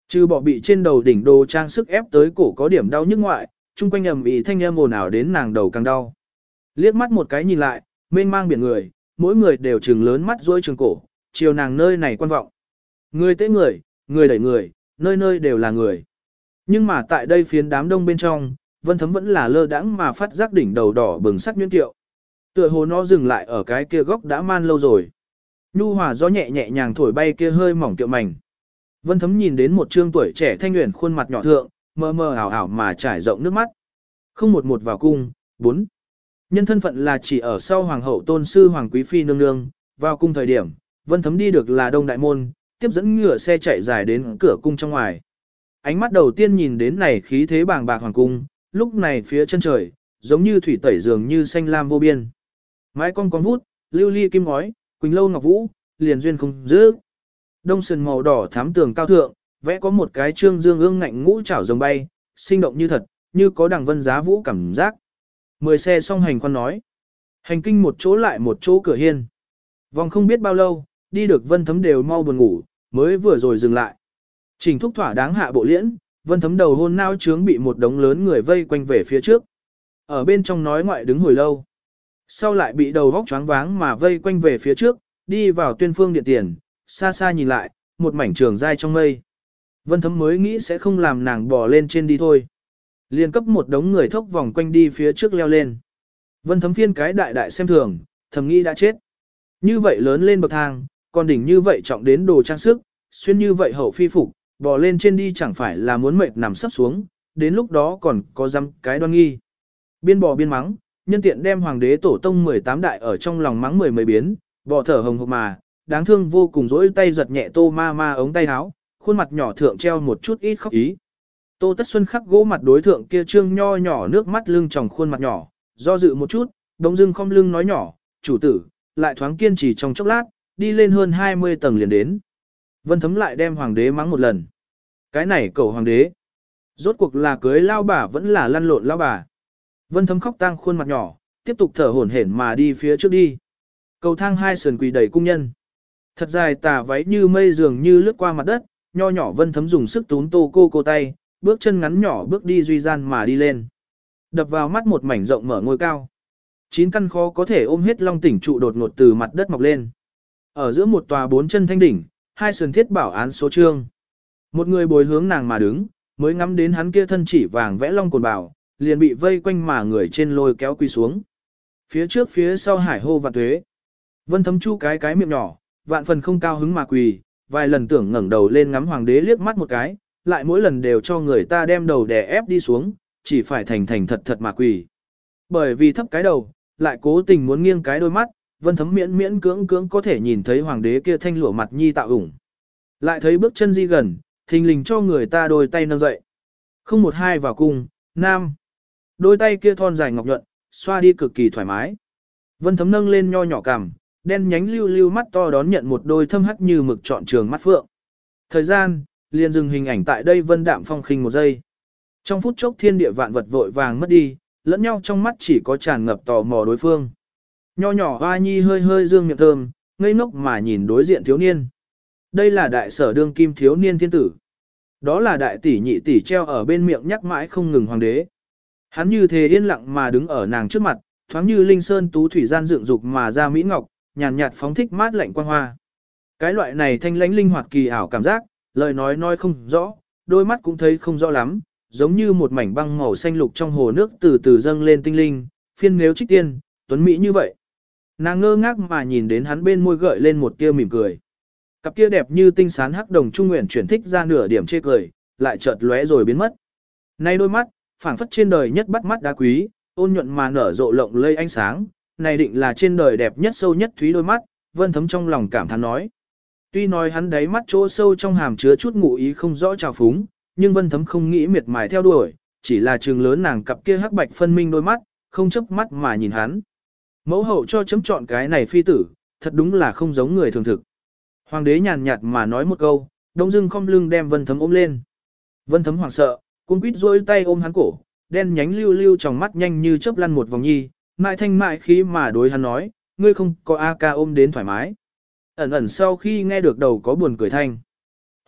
Trừ bỏ bị trên đầu đỉnh đồ trang sức ép tới cổ có điểm đau nhức ngoại, chung quanh ầm ĩ thanh âm ồn ào đến nàng đầu càng đau. Liếc mắt một cái nhìn lại, mênh mang biển người, mỗi người đều trừng lớn mắt dối trường cổ, chiều nàng nơi này quan vọng. Người tế người, người đẩy người, nơi nơi đều là người. Nhưng mà tại đây phiến đám đông bên trong, Vân Thấm vẫn là lơ đãng mà phát giác đỉnh đầu đỏ bừng sắc nhuyễn tiệu. Tựa hồ nó dừng lại ở cái kia góc đã man lâu rồi. Nhu hòa gió nhẹ nhẹ nhàng thổi bay kia hơi mỏng tiệu mảnh. Vân Thấm nhìn đến một trương tuổi trẻ thanh luyện khuôn mặt nhỏ thượng, mơ mơ ảo ảo mà trải rộng nước mắt. Không một một vào cung, bốn. Nhân thân phận là chỉ ở sau hoàng hậu tôn sư hoàng quý phi nương nương, vào cung thời điểm, Vân Thấm đi được là đông đại môn, tiếp dẫn ngựa xe chạy dài đến cửa cung trong ngoài. Ánh mắt đầu tiên nhìn đến này khí thế bàng bạc hoàng cung, lúc này phía chân trời, giống như thủy tẩy dường như xanh lam vô biên. Mái cong con vút, lưu ly kim ngói, quỳnh lâu ngọc vũ, liền duyên không dứt. Đông sườn màu đỏ thắm tường cao thượng, vẽ có một cái trương dương ương ngạnh ngũ chảo rồng bay, sinh động như thật, như có đằng vân giá vũ cảm giác. Mười xe song hành khoan nói. Hành kinh một chỗ lại một chỗ cửa hiên. Vòng không biết bao lâu, đi được Vân Thấm đều mau buồn ngủ, mới vừa rồi dừng lại. Trình thúc thỏa đáng hạ bộ liễn, Vân Thấm đầu hôn nao trướng bị một đống lớn người vây quanh về phía trước. Ở bên trong nói ngoại đứng hồi lâu. Sau lại bị đầu vóc choáng váng mà vây quanh về phía trước, đi vào tuyên phương điện tiền, xa xa nhìn lại, một mảnh trường dai trong mây. Vân Thấm mới nghĩ sẽ không làm nàng bò lên trên đi thôi. Liên cấp một đống người thốc vòng quanh đi phía trước leo lên. Vân Thấm phiên cái đại đại xem thường, thầm nghĩ đã chết. Như vậy lớn lên bậc thang, còn đỉnh như vậy trọng đến đồ trang sức, xuyên như vậy hậu phi phục, bò lên trên đi chẳng phải là muốn mệt nằm sắp xuống, đến lúc đó còn có dăm cái đoan nghi. Biên bò biên mắng, nhân tiện đem hoàng đế tổ tông mười tám đại ở trong lòng mắng mười mấy biến, bò thở hồng hộc mà, đáng thương vô cùng dỗi tay giật nhẹ tô ma ma ống tay áo, khuôn mặt nhỏ thượng treo một chút ít khóc ý. Tô Tất Xuân khắc gỗ mặt đối thượng kia trương nho nhỏ nước mắt lưng tròng khuôn mặt nhỏ, do dự một chút, đống dưng không lưng nói nhỏ, chủ tử, lại thoáng kiên trì trong chốc lát, đi lên hơn hai mươi tầng liền đến. Vân Thấm lại đem hoàng đế mắng một lần. Cái này cầu hoàng đế. Rốt cuộc là cưới lao bà vẫn là lăn lộn lao bà. Vân Thấm khóc tang khuôn mặt nhỏ, tiếp tục thở hổn hển mà đi phía trước đi. Cầu thang hai sườn quỳ đầy cung nhân. Thật dài tà váy như mây dường như lướt qua mặt đất, nho nhỏ Vân Thấm dùng sức túm tô cô cô tay, bước chân ngắn nhỏ bước đi duy gian mà đi lên. Đập vào mắt một mảnh rộng mở ngôi cao. Chín căn khó có thể ôm hết long tỉnh trụ đột ngột từ mặt đất mọc lên. Ở giữa một tòa bốn chân thanh đỉnh, hai sườn thiết bảo án số trương. Một người bồi hướng nàng mà đứng, mới ngắm đến hắn kia thân chỉ vàng vẽ long cồn bảo, liền bị vây quanh mà người trên lôi kéo quy xuống. Phía trước phía sau hải hô vạn tuế. Vân Thấm chu cái cái miệng nhỏ, vạn phần không cao hứng mà quỳ, vài lần tưởng ngẩng đầu lên ngắm hoàng đế liếc mắt một cái, lại mỗi lần đều cho người ta đem đầu đè ép đi xuống, chỉ phải thành thành thật thật mà quỳ. Bởi vì thấp cái đầu, lại cố tình muốn nghiêng cái đôi mắt, Vân Thấm miễn miễn cưỡng cưỡng có thể nhìn thấy hoàng đế kia thanh lụa mặt nhi tạo ủng. Lại thấy bước chân di gần, thình lình cho người ta đôi tay nâng dậy. Không một hai vào cung, nam. Đôi tay kia thon dài ngọc nhuận, xoa đi cực kỳ thoải mái. Vân Thấm nâng lên nho nhỏ cằm, đen nhánh lưu lưu mắt to đón nhận một đôi thâm hắc như mực trọn trường mắt phượng. Thời gian, liền dừng hình ảnh tại đây vân đạm phong khinh một giây. Trong phút chốc thiên địa vạn vật vội vàng mất đi, lẫn nhau trong mắt chỉ có tràn ngập tò mò đối phương. Nho nhỏ hoa nhi hơi hơi dương miệng thơm, ngây ngốc mà nhìn đối diện thiếu niên. Đây là đại sở đương kim thiếu niên thiên tử. Đó là đại tỷ nhị tỷ treo ở bên miệng nhắc mãi không ngừng hoàng đế. Hắn như thế yên lặng mà đứng ở nàng trước mặt, thoáng như linh sơn tú thủy gian dựng dục mà ra mỹ ngọc, nhàn nhạt, nhạt phóng thích mát lạnh quang hoa. Cái loại này thanh lãnh linh hoạt kỳ ảo cảm giác, lời nói nói không rõ, đôi mắt cũng thấy không rõ lắm, giống như một mảnh băng màu xanh lục trong hồ nước từ từ dâng lên tinh linh, phiên nếu trích tiên, tuấn mỹ như vậy. Nàng ngơ ngác mà nhìn đến hắn bên môi gợi lên một tia mỉm cười. Cặp kia đẹp như tinh sán hắc đồng trung nguyện chuyển thích ra nửa điểm chê cười, lại chợt lóe rồi biến mất. Nay đôi mắt, phảng phất trên đời nhất bắt mắt đá quý, ôn nhuận mà nở rộ lộng lây ánh sáng, này định là trên đời đẹp nhất sâu nhất thúy đôi mắt, Vân Thấm trong lòng cảm thán nói. Tuy nói hắn đáy mắt chỗ sâu trong hàm chứa chút ngụ ý không rõ trào phúng, nhưng Vân Thấm không nghĩ miệt mài theo đuổi, chỉ là trường lớn nàng cặp kia hắc bạch phân minh đôi mắt, không chớp mắt mà nhìn hắn. Mẫu hậu cho chấm chọn cái này phi tử, thật đúng là không giống người thường thực. Hoàng đế nhàn nhạt mà nói một câu, đông dưng không lưng đem Vân Thấm ôm lên. Vân Thấm hoảng sợ, cuống quýt rôi tay ôm hắn cổ, đen nhánh lưu lưu trong mắt nhanh như chớp lăn một vòng nhi, mại thanh mại khí mà đối hắn nói, ngươi không có A ca ôm đến thoải mái. Ẩn ẩn sau khi nghe được đầu có buồn cười thanh.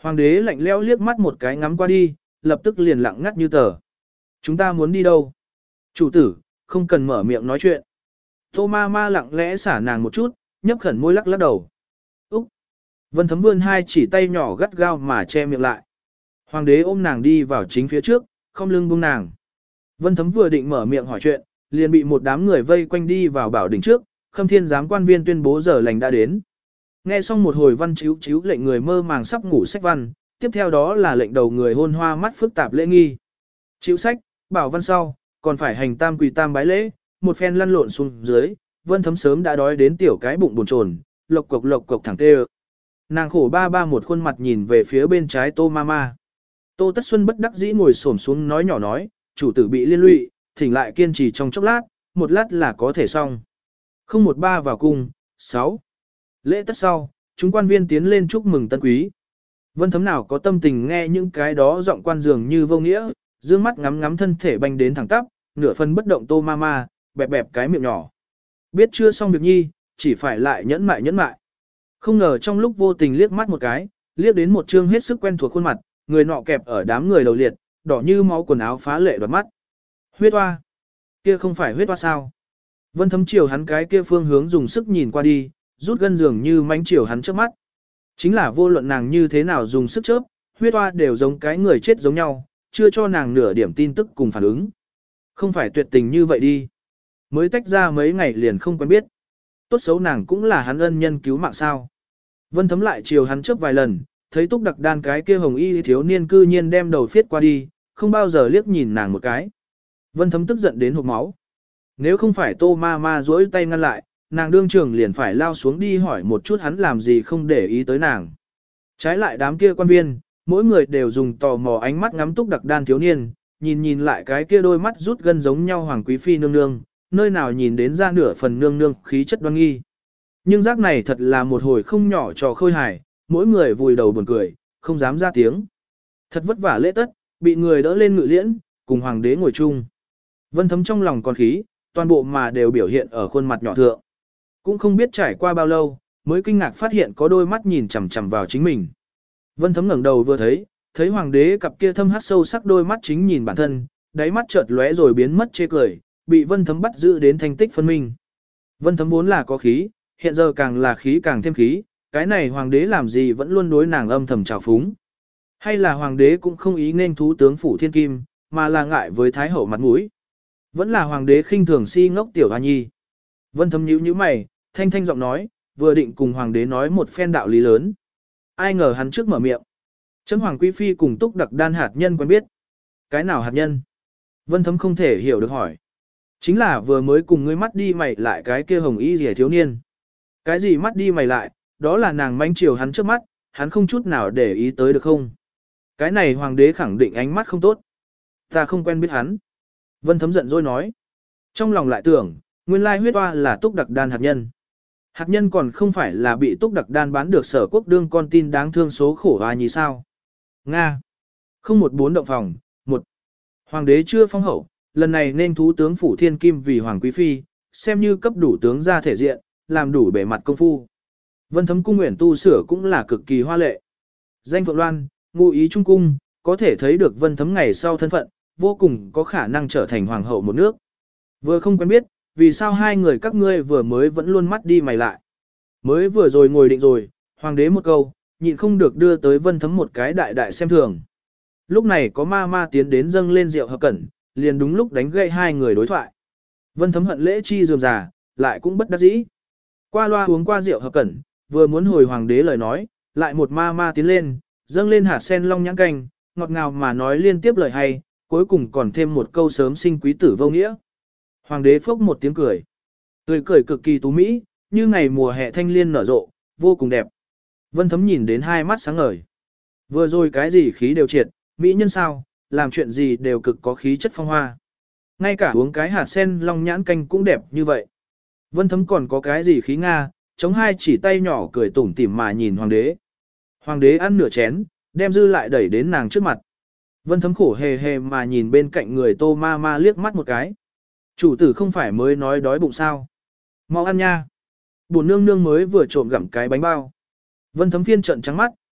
Hoàng đế lạnh lẽo liếc mắt một cái ngắm qua đi, lập tức liền lặng ngắt như tờ. Chúng ta muốn đi đâu? Chủ tử, không cần mở miệng nói chuyện. Tô ma ma lặng lẽ xả nàng một chút, nhấp khẩn môi lắc lắc đầu. Úc! Vân Thấm vươn hai chỉ tay nhỏ gắt gao mà che miệng lại. Hoàng đế ôm nàng đi vào chính phía trước, không lưng buông nàng. Vân Thấm vừa định mở miệng hỏi chuyện, liền bị một đám người vây quanh đi vào bảo đỉnh trước, Khâm Thiên giám quan viên tuyên bố giờ lành đã đến. Nghe xong một hồi văn chiếu chiếu lệnh người mơ màng sắp ngủ sách văn, tiếp theo đó là lệnh đầu người hôn hoa mắt phức tạp lễ nghi. Chịu sách, bảo văn sau, còn phải hành tam quỳ tam bái lễ, một phen lăn lộn xuống dưới, Vân Thấm sớm đã đói đến tiểu cái bụng buồn chồn, lộc cộc lộc cộc thẳng tê. Nàng khổ ba ba một khuôn mặt nhìn về phía bên trái Tô Mama. Tô Tất Xuân bất đắc dĩ ngồi xổm xuống nói nhỏ nói, chủ tử bị liên lụy, thỉnh lại kiên trì trong chốc lát, một lát là có thể xong. Không một ba vào cung, sáu. Lễ tất sau, chúng quan viên tiến lên chúc mừng tân quý. Vân Thấm nào có tâm tình nghe những cái đó giọng quan dường như vô nghĩa, dương mắt ngắm ngắm thân thể banh đến thẳng tắp, nửa phần bất động Tô Mama, bẹp bẹp cái miệng nhỏ. Biết chưa xong việc nhi, chỉ phải lại nhẫn mại nhẫn mại. Không ngờ trong lúc vô tình liếc mắt một cái, liếc đến một trương hết sức quen thuộc khuôn mặt, người nọ kẹp ở đám người đầu liệt, đỏ như máu quần áo phá lệ đoạt mắt. Huyết hoa. Kia không phải huyết hoa sao? Vân Thấm chiều hắn cái kia phương hướng dùng sức nhìn qua đi, rút gân dường như mánh chiều hắn trước mắt. Chính là vô luận nàng như thế nào dùng sức chớp, huyết hoa đều giống cái người chết giống nhau, chưa cho nàng nửa điểm tin tức cùng phản ứng. Không phải tuyệt tình như vậy đi. Mới tách ra mấy ngày liền không quen biết. Tốt xấu nàng cũng là hắn ân nhân cứu mạng sao. Vân Thấm lại chiều hắn chớp vài lần, thấy Túc Đặc Đan cái kia hồng y thiếu niên cư nhiên đem đầu phiết qua đi, không bao giờ liếc nhìn nàng một cái. Vân Thấm tức giận đến hộc máu. Nếu không phải Tô Ma Ma duỗi tay ngăn lại, nàng đương trường liền phải lao xuống đi hỏi một chút hắn làm gì không để ý tới nàng. Trái lại đám kia quan viên, mỗi người đều dùng tò mò ánh mắt ngắm Túc Đặc Đan thiếu niên, nhìn nhìn lại cái kia đôi mắt rút gân giống nhau hoàng quý phi nương nương, nơi nào nhìn đến ra nửa phần nương nương khí chất đoan nghi. Nhưng giác này thật là một hồi không nhỏ trò khôi hài, mỗi người vùi đầu buồn cười, không dám ra tiếng. Thật vất vả lễ tất, bị người đỡ lên ngự liễn, cùng hoàng đế ngồi chung. Vân Thấm trong lòng còn khí, toàn bộ mà đều biểu hiện ở khuôn mặt nhỏ thượng. Cũng không biết trải qua bao lâu, mới kinh ngạc phát hiện có đôi mắt nhìn chằm chằm vào chính mình. Vân Thấm ngẩng đầu vừa thấy, thấy hoàng đế cặp kia thâm hắt sâu sắc đôi mắt chính nhìn bản thân, đáy mắt chợt lóe rồi biến mất chê cười, bị Vân Thấm bắt giữ đến thanh tích phân minh. Vân Thấm vốn là có khí, hiện giờ càng là khí càng thêm khí, cái này hoàng đế làm gì vẫn luôn đối nàng âm thầm trào phúng. Hay là hoàng đế cũng không ý nên thú tướng phủ thiên kim, mà là ngại với thái hậu mặt mũi. Vẫn là hoàng đế khinh thường si ngốc tiểu hoa nhi. Vân Thấm nhíu nhíu mày, thanh thanh giọng nói, vừa định cùng hoàng đế nói một phen đạo lý lớn. Ai ngờ hắn trước mở miệng. Chấm hoàng quý phi cùng Túc Đặc Đan hạt nhân quen biết. Cái nào hạt nhân? Vân Thấm không thể hiểu được hỏi. Chính là vừa mới cùng ngươi mắt đi mày lại cái kia hồng y rìa thiếu niên. Cái gì mắt đi mày lại, đó là nàng manh chiều hắn trước mắt, hắn không chút nào để ý tới được không? Cái này hoàng đế khẳng định ánh mắt không tốt. Ta không quen biết hắn. Vân Thấm giận dỗi nói. Trong lòng lại tưởng, nguyên lai huyết hoa là Túc Đặc Đan hạt nhân. Hạt nhân còn không phải là bị Túc Đặc Đan bán được Sở Quốc đương con tin đáng thương số khổ hoa như sao. Nga. Không một bốn động phòng, một. Hoàng đế chưa phong hậu, lần này nên thú tướng phủ thiên kim vì hoàng quý phi, xem như cấp đủ tướng ra thể diện, làm đủ bề mặt công phu. Vân Thấm cung nguyện tu sửa cũng là cực kỳ hoa lệ. Danh Phượng Loan, ngụ ý trung cung, có thể thấy được Vân Thấm ngày sau thân phận, vô cùng có khả năng trở thành hoàng hậu một nước. Vừa không quen biết, vì sao hai người các ngươi vừa mới vẫn luôn mắt đi mày lại. Mới vừa rồi ngồi định rồi, hoàng đế một câu, nhịn không được đưa tới Vân Thấm một cái đại đại xem thường. Lúc này có ma ma tiến đến dâng lên rượu hợp cẩn, liền đúng lúc đánh gậy hai người đối thoại. Vân Thấm hận lễ chi dườm già, lại cũng bất đắc dĩ. Qua loa uống qua rượu hợp cẩn, vừa muốn hồi hoàng đế lời nói, lại một ma ma tiến lên, dâng lên hạt sen long nhãn canh, ngọt ngào mà nói liên tiếp lời hay, cuối cùng còn thêm một câu sớm sinh quý tử vô nghĩa. Hoàng đế phốc một tiếng cười. Tươi cười cực kỳ tú mỹ, như ngày mùa hè thanh liên nở rộ, vô cùng đẹp. Vân Thấm nhìn đến hai mắt sáng ngời. Vừa rồi cái gì khí đều triệt, mỹ nhân sao, làm chuyện gì đều cực có khí chất phong hoa. Ngay cả uống cái hạt sen long nhãn canh cũng đẹp như vậy. Vân Thấm còn có cái gì khí Nga, chống hai chỉ tay nhỏ cười tủm tỉm mà nhìn hoàng đế. Hoàng đế ăn nửa chén, đem dư lại đẩy đến nàng trước mặt. Vân Thấm khổ hề hề mà nhìn bên cạnh người Tô Ma Ma liếc mắt một cái. Chủ tử không phải mới nói đói bụng sao. Mau ăn nha. Bổn nương nương mới vừa trộm gặm cái bánh bao. Vân Thấm phiên trận trắng mắt,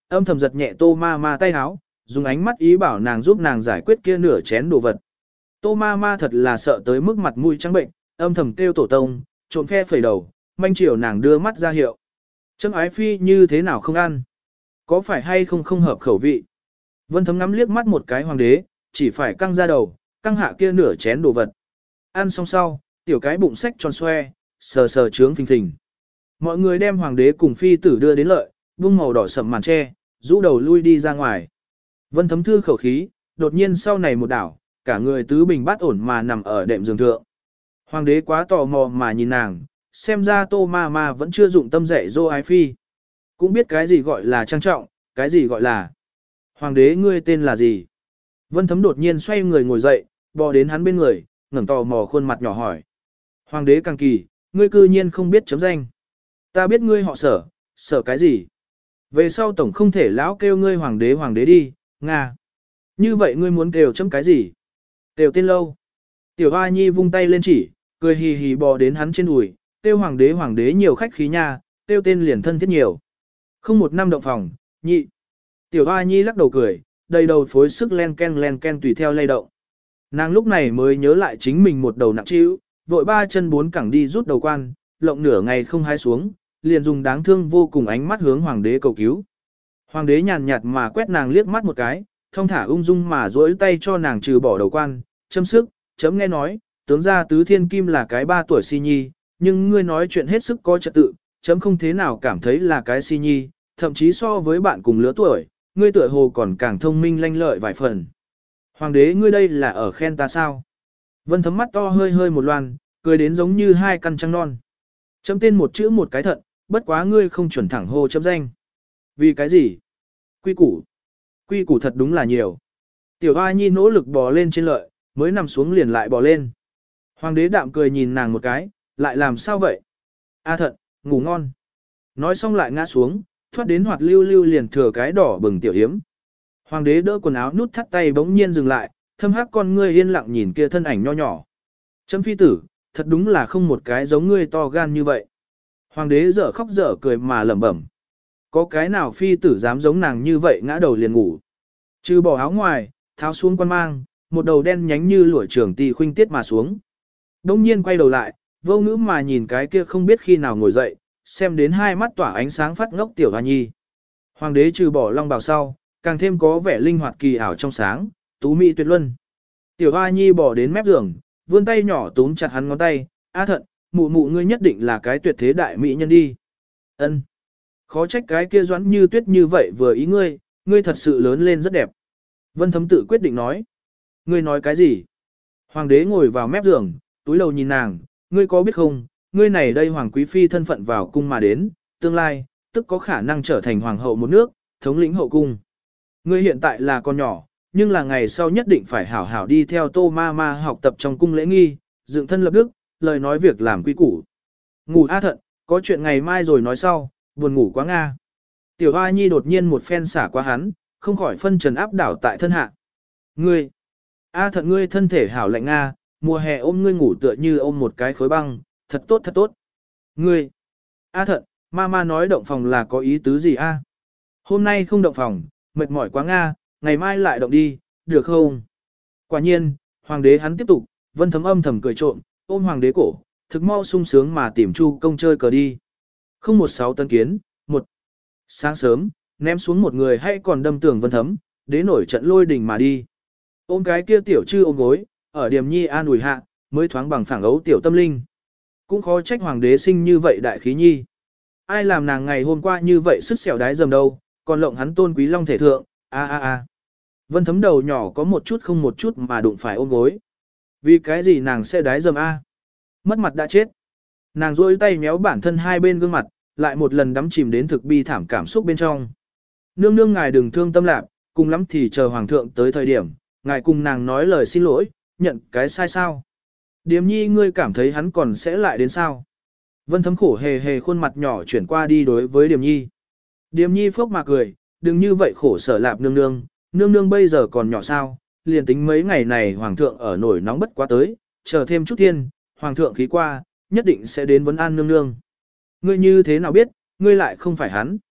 âm thầm giật nhẹ Tô Ma Ma tay háo, dùng ánh mắt ý bảo nàng giúp nàng giải quyết kia nửa chén đồ vật. Tô Ma Ma thật là sợ tới mức mặt mũi trắng bệnh, âm thầm kêu tổ tông, trộm phe phẩy đầu, manh chiều nàng đưa mắt ra hiệu. Chấm ái phi như thế nào không ăn? Có phải hay không không hợp khẩu vị? Vân Thấm ngắm liếc mắt một cái hoàng đế, chỉ phải căng ra đầu, căng hạ kia nửa chén đồ vật. Ăn xong sau, tiểu cái bụng xách tròn xoe, sờ sờ trướng phình phình. Mọi người đem hoàng đế cùng phi tử đưa đến lợi, vung màu đỏ sậm màn tre, rũ đầu lui đi ra ngoài. Vân Thấm thư khẩu khí, đột nhiên sau này một đảo, cả người tứ bình bát ổn mà nằm ở đệm giường thượng. Hoàng đế quá tò mò mà nhìn nàng, xem ra Tô Ma Ma vẫn chưa dụng tâm dạy dỗ ái phi. Cũng biết cái gì gọi là trang trọng, cái gì gọi là. Hoàng đế ngươi tên là gì? Vân Thấm đột nhiên xoay người ngồi dậy, bò đến hắn bên người, ngẩng tò mò khuôn mặt nhỏ hỏi. Hoàng đế càng kỳ, ngươi cư nhiên không biết chấm danh. Ta biết ngươi họ Sở, Sở cái gì? Về sau tổng không thể lão kêu ngươi hoàng đế hoàng đế đi, Nga. Như vậy ngươi muốn kêu chấm cái gì? Kêu tên lâu. Tiểu Hoa Nhi vung tay lên chỉ, cười hì hì bò đến hắn trên đùi, kêu hoàng đế hoàng đế nhiều khách khí nha, kêu tên liền thân thiết nhiều. Không một năm động phòng, nhị. Tiểu Hoa Nhi lắc đầu cười, đầy đầu phối sức len ken len ken tùy theo lay động. Nàng lúc này mới nhớ lại chính mình một đầu nặng trĩu, vội ba chân bốn cẳng đi rút đầu quan, lộng nửa ngày không hái xuống, liền dùng đáng thương vô cùng ánh mắt hướng hoàng đế cầu cứu. Hoàng đế nhàn nhạt mà quét nàng liếc mắt một cái, thong thả ung dung mà duỗi tay cho nàng trừ bỏ đầu quan, châm sức, chấm nghe nói, tướng gia tứ thiên kim là cái ba tuổi si nhi, nhưng ngươi nói chuyện hết sức có trật tự, chấm không thế nào cảm thấy là cái si nhi, thậm chí so với bạn cùng lứa tuổi, ngươi tựa hồ còn càng thông minh lanh lợi vài phần. Hoàng đế ngươi đây là ở khen ta sao? Vân Thấm mắt to hơi hơi một loan, cười đến giống như hai căn trăng non. Chấm tên một chữ một cái thận, bất quá ngươi không chuẩn thẳng hô chấm danh. Vì cái gì? Quy củ. Quy củ thật đúng là nhiều. Tiểu Hoa Nhi nỗ lực bò lên trên lợi, mới nằm xuống liền lại bò lên. Hoàng đế đạm cười nhìn nàng một cái, lại làm sao vậy? A thận, ngủ ngon. Nói xong lại ngã xuống, thoát đến hoạt lưu lưu liền thừa cái đỏ bừng tiểu hiếm. Hoàng đế đỡ quần áo nút thắt tay bỗng nhiên dừng lại, thâm hắc con ngươi yên lặng nhìn kia thân ảnh nho nhỏ. Chấm phi tử, thật đúng là không một cái giống ngươi to gan như vậy. Hoàng đế dở khóc dở cười mà lẩm bẩm. Có cái nào phi tử dám giống nàng như vậy ngã đầu liền ngủ. Trừ bỏ áo ngoài, tháo xuống quan mang, một đầu đen nhánh như lụa trưởng tỳ khuynh tiết mà xuống. Đông nhiên quay đầu lại, vô ngữ mà nhìn cái kia không biết khi nào ngồi dậy, xem đến hai mắt tỏa ánh sáng phát ngốc tiểu Hoa Nhi. Hoàng đế trừ bỏ long bào sau, càng thêm có vẻ linh hoạt kỳ ảo trong sáng, tú mỹ tuyệt luân. Tiểu Hoa Nhi bỏ đến mép giường, vươn tay nhỏ túm chặt hắn ngón tay, "A thận, mụ mụ ngươi nhất định là cái tuyệt thế đại mỹ nhân đi." Ân. Khó trách cái kia Doãn Như Tuyết như vậy vừa ý ngươi, ngươi thật sự lớn lên rất đẹp. Vân Thấm tự quyết định nói. Ngươi nói cái gì? Hoàng đế ngồi vào mép giường, túi đầu nhìn nàng, ngươi có biết không, ngươi này đây hoàng quý phi thân phận vào cung mà đến, tương lai, tức có khả năng trở thành hoàng hậu một nước, thống lĩnh hậu cung. Ngươi hiện tại là con nhỏ, nhưng là ngày sau nhất định phải hảo hảo đi theo Tô Ma Ma học tập trong cung lễ nghi, dựng thân lập đức, lời nói việc làm quy củ. Ngủ A thận, có chuyện ngày mai rồi nói sau, buồn ngủ quá Nga. Tiểu Hoa Nhi đột nhiên một phen xả qua hắn, không khỏi phân trần áp đảo tại thân hạ. Ngươi, A thận ngươi thân thể hảo lạnh Nga, mùa hè ôm ngươi ngủ tựa như ôm một cái khối băng, thật tốt thật tốt. Ngươi, A thận, Mama nói động phòng là có ý tứ gì A? Hôm nay không động phòng, mệt mỏi quá Nga, ngày mai lại động đi, được không? Quả nhiên, hoàng đế hắn tiếp tục, Vân Thấm âm thầm cười trộm, ôm hoàng đế cổ, thực mau sung sướng mà tìm Chu công chơi cờ đi. Không một sáu tân kiến, một. Sáng sớm, ném xuống một người hay còn đâm tường Vân Thấm, đế nổi trận lôi đình mà đi. Ôm cái kia tiểu chư ôm gối, ở điểm nhi an ủi hạ, mới thoáng bằng phẳng ấu tiểu tâm linh. Cũng khó trách hoàng đế sinh như vậy đại khí nhi. Ai làm nàng ngày hôm qua như vậy sức xẻo đái dầm đâu, còn lộng hắn tôn quý long thể thượng, a a a. Vân Thấm đầu nhỏ có một chút không một chút mà đụng phải ôm gối. Vì cái gì nàng sẽ đái dầm a? Mất mặt đã chết. Nàng duỗi tay méo bản thân hai bên gương mặt, lại một lần đắm chìm đến thực bi thảm cảm xúc bên trong. Nương nương ngài đừng thương tâm lạc, cùng lắm thì chờ hoàng thượng tới thời điểm, ngài cùng nàng nói lời xin lỗi, nhận cái sai sao. Điềm nhi ngươi cảm thấy hắn còn sẽ lại đến sao? Vân Thấm khổ hề hề khuôn mặt nhỏ chuyển qua đi đối với Điềm nhi. Điềm nhi phốc mà cười, đừng như vậy khổ sở lạp nương nương, nương nương bây giờ còn nhỏ sao, liền tính mấy ngày này hoàng thượng ở nổi nóng bất quá tới, chờ thêm chút thiên, hoàng thượng khí qua, nhất định sẽ đến vấn an nương nương. Ngươi như thế nào biết, ngươi lại không phải hắn.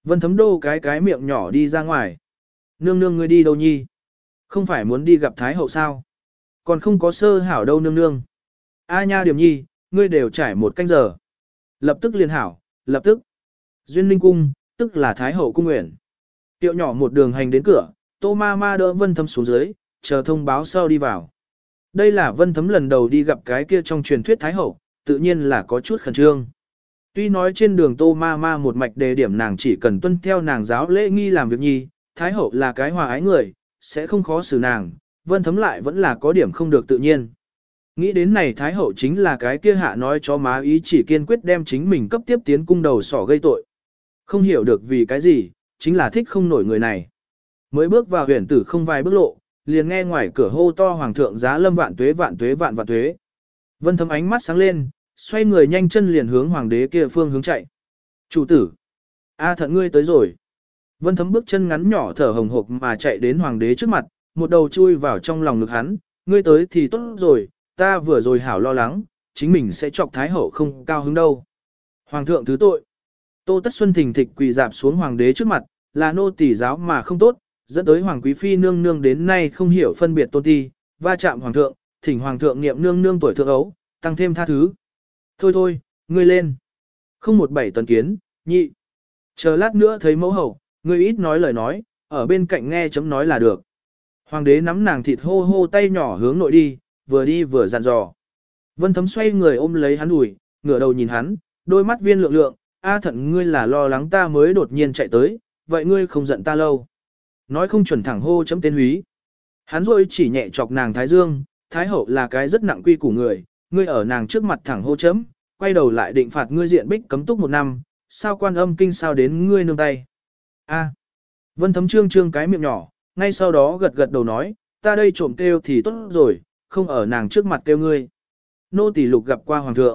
Vân Thấm đô cái cái miệng nhỏ đi ra ngoài. Nương nương ngươi đi đâu nhi? Không phải muốn đi gặp Thái hậu sao? Còn không có sơ hảo đâu nương nương. A nha điểm nhi, ngươi đều trải một canh giờ. Lập tức liền hảo, lập tức. Duyên Ninh cung, tức là Thái hậu cung nguyện. Tiệu nhỏ một đường hành đến cửa, Tô ma ma đỡ Vân Thấm xuống dưới, chờ thông báo sau đi vào. Đây là Vân Thấm lần đầu đi gặp cái kia trong truyền thuyết Thái hậu, tự nhiên là có chút khẩn trương. Tuy nói trên đường Tô ma ma một mạch đề điểm nàng chỉ cần tuân theo nàng giáo lễ nghi làm việc nhi, Thái hậu là cái hòa ái người, sẽ không khó xử nàng, Vân Thấm lại vẫn là có điểm không được tự nhiên. Nghĩ đến này Thái hậu chính là cái kia hạ nói cho má ý chỉ kiên quyết đem chính mình cấp tiếp tiến cung đầu sỏ gây tội. Không hiểu được vì cái gì, chính là thích không nổi người này. Mới bước vào huyền tử không vài bước lộ, liền nghe ngoài cửa hô to hoàng thượng giá lâm vạn tuế vạn tuế vạn vạn tuế. Vân Thấm ánh mắt sáng lên, xoay người nhanh chân liền hướng hoàng đế kia phương hướng chạy. Chủ tử! A thận ngươi tới rồi. Vân Thấm bước chân ngắn nhỏ thở hồng hộc mà chạy đến hoàng đế trước mặt, một đầu chui vào trong lòng ngực hắn, ngươi tới thì tốt rồi, ta vừa rồi hảo lo lắng, chính mình sẽ chọc thái hậu không cao hứng đâu. Hoàng thượng thứ tội. Tô Tất Xuân thình thịch quỳ dạp xuống hoàng đế trước mặt, là nô tỳ giáo mà không tốt, dẫn tới hoàng quý phi nương nương đến nay không hiểu phân biệt tôn ti, va chạm hoàng thượng, thỉnh hoàng thượng niệm nương nương tuổi thượng ấu, tăng thêm tha thứ. Thôi thôi, ngươi lên. Không một bảy tấn kiến, nhị. Chờ lát nữa thấy mẫu hậu, ngươi ít nói lời nói, ở bên cạnh nghe chấm nói là được. Hoàng đế nắm nàng thịt hô hô tay nhỏ hướng nội đi, vừa đi vừa dặn dò. Vân Thấm xoay người ôm lấy hắn ủi, ngửa đầu nhìn hắn, đôi mắt viên lượng lượng, A thận ngươi là lo lắng ta mới đột nhiên chạy tới, vậy ngươi không giận ta lâu. Nói không chuẩn thẳng hô chấm tên húy. Hắn rồi chỉ nhẹ chọc nàng thái dương, thái hậu là cái rất nặng quy củ người, ngươi ở nàng trước mặt thẳng hô chấm, quay đầu lại định phạt ngươi diện bích cấm túc một năm, sao quan âm kinh sao đến ngươi nương tay. A. Vân Thấm trương trương cái miệng nhỏ, ngay sau đó gật gật đầu nói, ta đây trộm kêu thì tốt rồi, không ở nàng trước mặt kêu ngươi. Nô tỳ lục gặp qua hoàng thượng.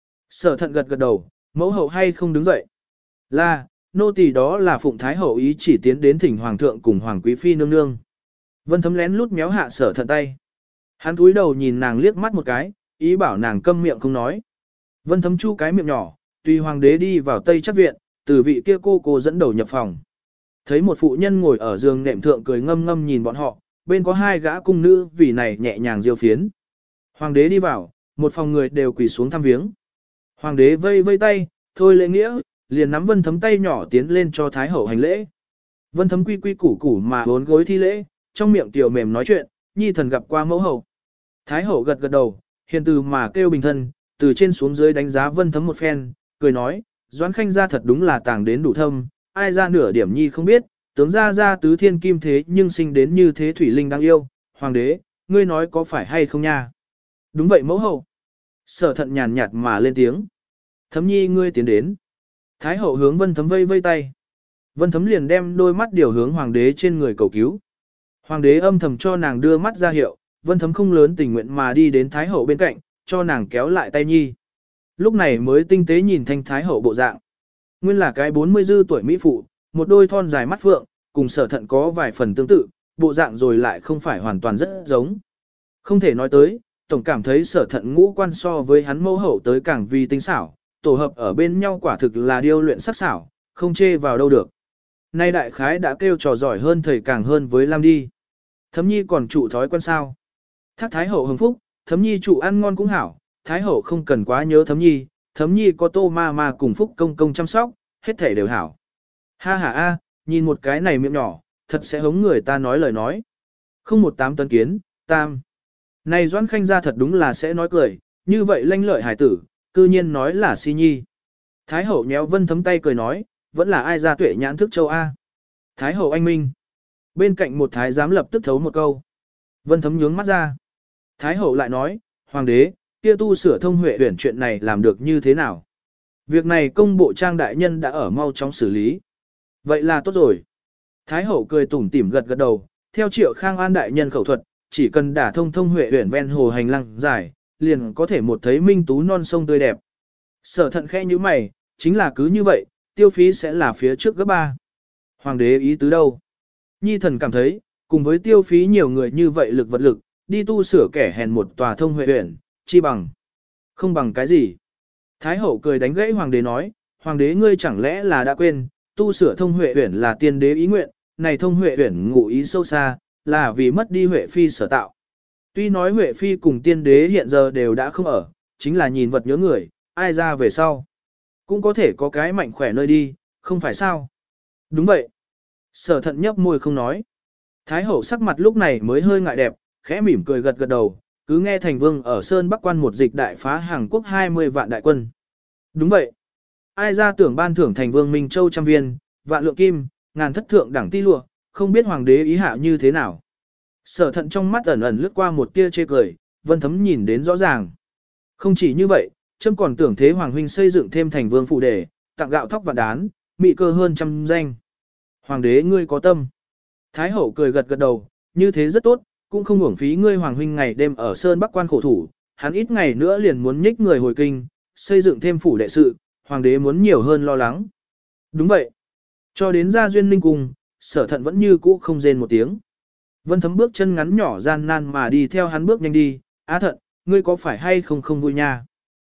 Sở thận gật gật đầu, mẫu hậu hay không đứng dậy. Là, nô tỳ đó là phụng thái hậu ý chỉ tiến đến thỉnh hoàng thượng cùng hoàng quý phi nương nương. Vân Thấm lén lút méo hạ sở thận tay. Hắn cúi đầu nhìn nàng liếc mắt một cái, ý bảo nàng câm miệng không nói. Vân Thấm chu cái miệng nhỏ, tùy hoàng đế đi vào tây chắc viện, từ vị kia cô cô dẫn đầu nhập phòng. Thấy một phụ nhân ngồi ở giường nệm thượng cười ngâm ngâm nhìn bọn họ, bên có hai gã cung nữ vì này nhẹ nhàng diêu phiến. Hoàng đế đi vào, một phòng người đều quỳ xuống thăm viếng. Hoàng đế vây vây tay, thôi lễ nghĩa, liền nắm Vân Thấm tay nhỏ tiến lên cho thái hậu hành lễ. Vân Thấm quy quy củ củ mà bốn gối thi lễ, trong miệng tiểu mềm nói chuyện, nhi thần gặp qua mẫu hậu. Thái hậu gật gật đầu, hiền từ mà kêu bình thân, từ trên xuống dưới đánh giá Vân Thấm một phen, cười nói, Doãn Khanh gia thật đúng là tàng đến đủ thâm, ai ra nửa điểm nhi không biết, tướng gia gia tứ thiên kim thế nhưng sinh đến như thế thủy linh đáng yêu, hoàng đế, ngươi nói có phải hay không nha? Đúng vậy mẫu hậu. Sở thận nhàn nhạt mà lên tiếng. Thấm nhi ngươi tiến đến. Thái hậu hướng Vân Thấm vây vây tay. Vân Thấm liền đem đôi mắt điều hướng hoàng đế trên người cầu cứu. Hoàng đế âm thầm cho nàng đưa mắt ra hiệu, Vân Thấm không lớn tình nguyện mà đi đến Thái hậu bên cạnh, cho nàng kéo lại tay nhi. Lúc này mới tinh tế nhìn thanh Thái hậu bộ dạng. Nguyên là cái bốn mươi dư tuổi mỹ phụ, một đôi thon dài mắt phượng, cùng sở thận có vài phần tương tự, bộ dạng rồi lại không phải hoàn toàn rất giống. Không thể nói tới, tổng cảm thấy sở thận ngũ quan so với hắn mẫu hậu tới càng vì tinh xảo, tổ hợp ở bên nhau quả thực là điêu luyện sắc xảo, không chê vào đâu được. Nay đại khái đã kêu trò giỏi hơn thầy càng hơn với Lam đi. Thấm nhi còn trụ thói quen sao? Thác Thái hậu hưng phúc, Thấm nhi trụ ăn ngon cũng hảo, Thái hậu không cần quá nhớ Thấm nhi, Thấm nhi có Tô ma ma cùng phúc công công chăm sóc, hết thể đều hảo. Ha ha a, nhìn một cái này miệng nhỏ, thật sẽ hống người ta nói lời nói. Không một tám tấn kiến, tam. Này Doãn Khanh gia thật đúng là sẽ nói cười, như vậy lanh lợi hải tử, cư nhiên nói là si nhi. Thái hậu nhéo Vân Thấm tay cười nói, vẫn là ai ra tuệ nhãn thức châu A. Thái hậu anh minh. Bên cạnh một thái giám lập tức thấu một câu. Vân Thấm nhướng mắt ra. Thái hậu lại nói, hoàng đế, kia tu sửa thông huệ tuyển chuyện này làm được như thế nào? Việc này công bộ trang đại nhân đã ở mau chóng xử lý. Vậy là tốt rồi. Thái hậu cười tủm tỉm gật gật đầu, theo Triệu Khang An đại nhân khẩu thuật, chỉ cần đả thông thông huệ tuyển ven hồ hành lang dài, liền có thể một thấy minh tú non sông tươi đẹp. Sở thận khẽ như mày, chính là cứ như vậy, tiêu phí sẽ là phía trước gấp ba. Hoàng đế ý tứ đâu? Nhi thần cảm thấy, cùng với tiêu phí nhiều người như vậy lực vật lực, đi tu sửa kẻ hèn một tòa thông huệ tuyển, chi bằng. Không bằng cái gì? Thái hậu cười đánh gãy hoàng đế nói, hoàng đế ngươi chẳng lẽ là đã quên, tu sửa thông huệ uyển là tiên đế ý nguyện, này thông huệ uyển ngụ ý sâu xa, là vì mất đi huệ phi sở tạo. Tuy nói huệ phi cùng tiên đế hiện giờ đều đã không ở, chính là nhìn vật nhớ người, ai ra về sau. Cũng có thể có cái mạnh khỏe nơi đi, không phải sao? Đúng vậy. Sở thận nhấp môi không nói. Thái hậu sắc mặt lúc này mới hơi ngại đẹp, khẽ mỉm cười gật gật đầu, cứ nghe thành vương ở Sơn Bắc quan một dịch đại phá Hàn Quốc hai mươi vạn đại quân. Đúng vậy. Ai ra tưởng ban thưởng thành vương Minh Châu trăm viên, vạn lượng kim, ngàn thất thượng đẳng ti lụa, không biết hoàng đế ý hạ như thế nào. Sở thận trong mắt ẩn ẩn lướt qua một tia chê cười, Vân Thấm nhìn đến rõ ràng. Không chỉ như vậy, trâm còn tưởng thế hoàng huynh xây dựng thêm thành vương phụ đề, tặng gạo thóc vạn đán, mị cơ hơn trăm danh. Hoàng đế ngươi có tâm. Thái hậu cười gật gật đầu, như thế rất tốt, cũng không uổng phí ngươi hoàng huynh ngày đêm ở Sơn Bắc quan khổ thủ, hắn ít ngày nữa liền muốn nhích người hồi kinh, xây dựng thêm phủ đệ sự, hoàng đế muốn nhiều hơn lo lắng. Đúng vậy. Cho đến ra duyên ninh cung, sở thận vẫn như cũ không rên một tiếng. Vân Thấm bước chân ngắn nhỏ gian nan mà đi theo hắn bước nhanh đi, á thận, ngươi có phải hay không không vui nha.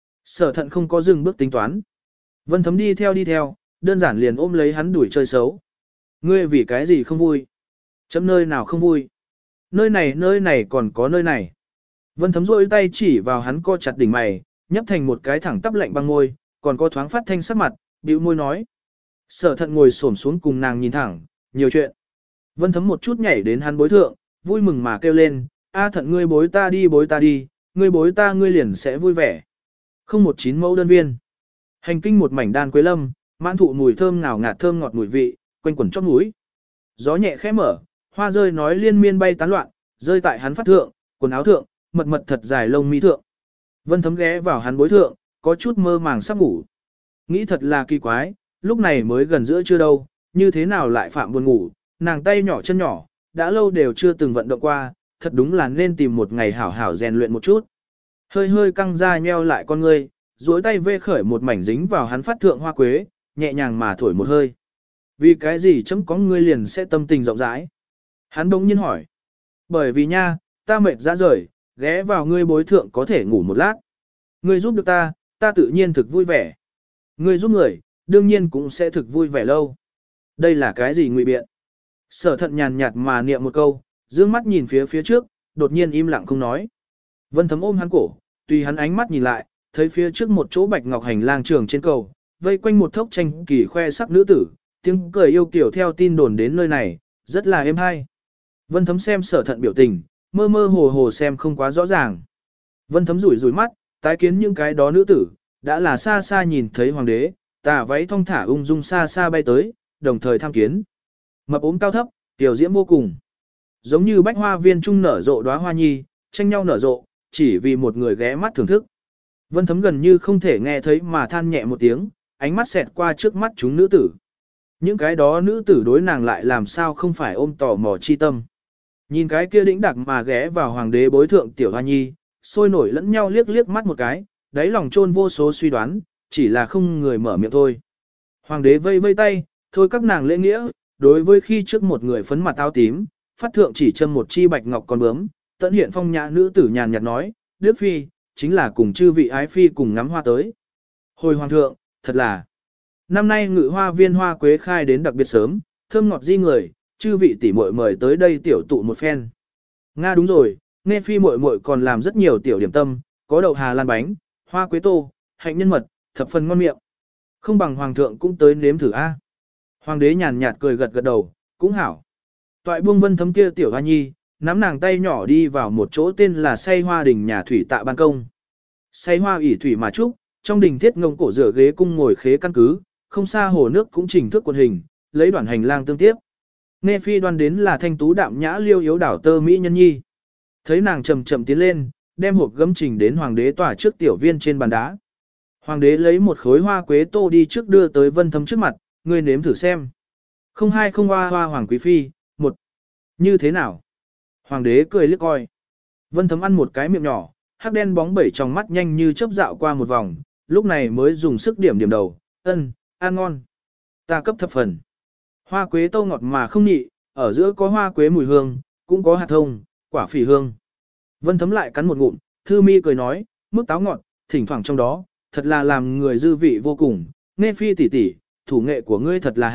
Sở thận không có dừng bước tính toán. Vân Thấm đi theo đi theo, đơn giản liền ôm lấy hắn đuổi chơi xấu. Ngươi vì cái gì không vui? Chấm nơi nào không vui? Nơi này nơi này còn có nơi này. Vân Thấm rôi tay chỉ vào hắn co chặt đỉnh mày, nhấp thành một cái thẳng tắp lạnh băng môi, còn có thoáng phát thanh sắc mặt, bĩu môi nói. Sở thận ngồi xổm xuống cùng nàng nhìn thẳng, nhiều chuyện. Vân Thấm một chút nhảy đến hắn bối thượng, vui mừng mà kêu lên, a thận ngươi bối ta đi bối ta đi, ngươi bối ta ngươi liền sẽ vui vẻ. Không một chín mẫu đơn viên. Hành kinh một mảnh đan quế lâm, mãn thụ mùi thơm ngào ngạt thơm ngọt mùi vị, quanh quẩn chóp mũi. Gió nhẹ khẽ mở, hoa rơi nói liên miên bay tán loạn, rơi tại hắn phát thượng, quần áo thượng, mật mật thật dài lông mi thượng. Vân Thấm ghé vào hắn bối thượng, có chút mơ màng sắp ngủ. Nghĩ thật là kỳ quái, lúc này mới gần giữa trưa đâu, như thế nào lại phạm buồn ngủ, nàng tay nhỏ chân nhỏ, đã lâu đều chưa từng vận động qua, thật đúng là nên tìm một ngày hảo hảo rèn luyện một chút. Hơi hơi căng ra nheo lại con ngươi, duỗi tay vê khởi một mảnh dính vào hắn phát thượng hoa quế, nhẹ nhàng mà thổi một hơi. Vì cái gì chấm có ngươi liền sẽ tâm tình rộng rãi? Hắn đống nhiên hỏi. Bởi vì nha, ta mệt ra rời, ghé vào ngươi bối thượng có thể ngủ một lát. Ngươi giúp được ta, ta tự nhiên thực vui vẻ. Ngươi giúp người, đương nhiên cũng sẽ thực vui vẻ lâu. Đây là cái gì ngụy biện? Sở thận nhàn nhạt mà niệm một câu, dương mắt nhìn phía phía trước, đột nhiên im lặng không nói. Vân Thấm ôm hắn cổ, tùy hắn ánh mắt nhìn lại, thấy phía trước một chỗ bạch ngọc hành lang trường trên cầu, vây quanh một thốc tranh kỳ khoe sắc nữ tử, tiếng cười yêu kiểu theo tin đồn đến nơi này, rất là êm hay. Vân Thấm xem sở thận biểu tình, mơ mơ hồ hồ xem không quá rõ ràng. Vân Thấm rủi rủi mắt, tái kiến những cái đó nữ tử, đã là xa xa nhìn thấy hoàng đế, tà váy thong thả ung dung xa xa bay tới, đồng thời tham kiến. Mập ốm cao thấp, tiểu diễm vô cùng. Giống như bách hoa viên trung nở rộ đóa hoa nhi, tranh nhau nở rộ, chỉ vì một người ghé mắt thưởng thức. Vân Thấm gần như không thể nghe thấy mà than nhẹ một tiếng, ánh mắt xẹt qua trước mắt chúng nữ tử. Những cái đó nữ tử đối nàng lại làm sao không phải ôm tò mò chi tâm. Nhìn cái kia đĩnh đặc mà ghé vào hoàng đế bối thượng tiểu hoa nhi, sôi nổi lẫn nhau liếc liếc mắt một cái, đáy lòng chôn vô số suy đoán, chỉ là không người mở miệng thôi. Hoàng đế vây vây tay, thôi các nàng lễ nghĩa, đối với khi trước một người phấn mặt áo tím, phát thượng chỉ châm một chi bạch ngọc con bướm, tận hiện phong nhã nữ tử nhàn nhạt nói, Đức Phi, chính là cùng chư vị ái phi cùng ngắm hoa tới. Hồi hoàng thượng, thật là, năm nay ngự hoa viên hoa quế khai đến đặc biệt sớm, thơm ngọt di người, chư vị tỷ muội mời tới đây tiểu tụ một phen. Nga đúng rồi, nghe phi muội muội còn làm rất nhiều tiểu điểm tâm, có đậu hà lan bánh, hoa quế tô, hạnh nhân mật, thập phần ngon miệng. Không bằng hoàng thượng cũng tới nếm thử a. Hoàng đế nhàn nhạt cười gật gật đầu, cũng hảo. Toại buông Vân Thấm kia tiểu hoa nhi, nắm nàng tay nhỏ đi vào một chỗ tên là say hoa đình nhà thủy tạ ban công. Say hoa ủy thủy mà trúc, trong đình thiết ngông cổ rửa ghế cung ngồi khế căn cứ, không xa hồ nước cũng chỉnh thước quần hình, lấy đoạn hành lang tương tiếp. Nghe phi đoan đến là thanh tú đạm nhã liêu yếu đảo tơ mỹ nhân nhi. Thấy nàng chậm chậm tiến lên, đem hộp gấm trình đến hoàng đế tỏa trước tiểu viên trên bàn đá. Hoàng đế lấy một khối hoa quế tô đi trước đưa tới Vân Thấm trước mặt, ngươi nếm thử xem. Không hai không hoa hoa hoàng quý phi, một. Như thế nào? Hoàng đế cười liếc coi. Vân Thấm ăn một cái miệng nhỏ, hắc đen bóng bẩy trong mắt nhanh như chớp dạo qua một vòng, lúc này mới dùng sức điểm điểm đầu, ân, ăn ngon. Ta cấp thập phần. Hoa quế tô ngọt mà không nhị, ở giữa có hoa quế mùi hương, cũng có hạt thông, quả phỉ hương. Vân Thấm lại cắn một ngụm, thư mi cười nói, mức táo ngọt, thỉnh thoảng trong đó, thật là làm người dư vị vô cùng, nghe phi tỷ tỷ, thủ nghệ của ngươi thật là hảo,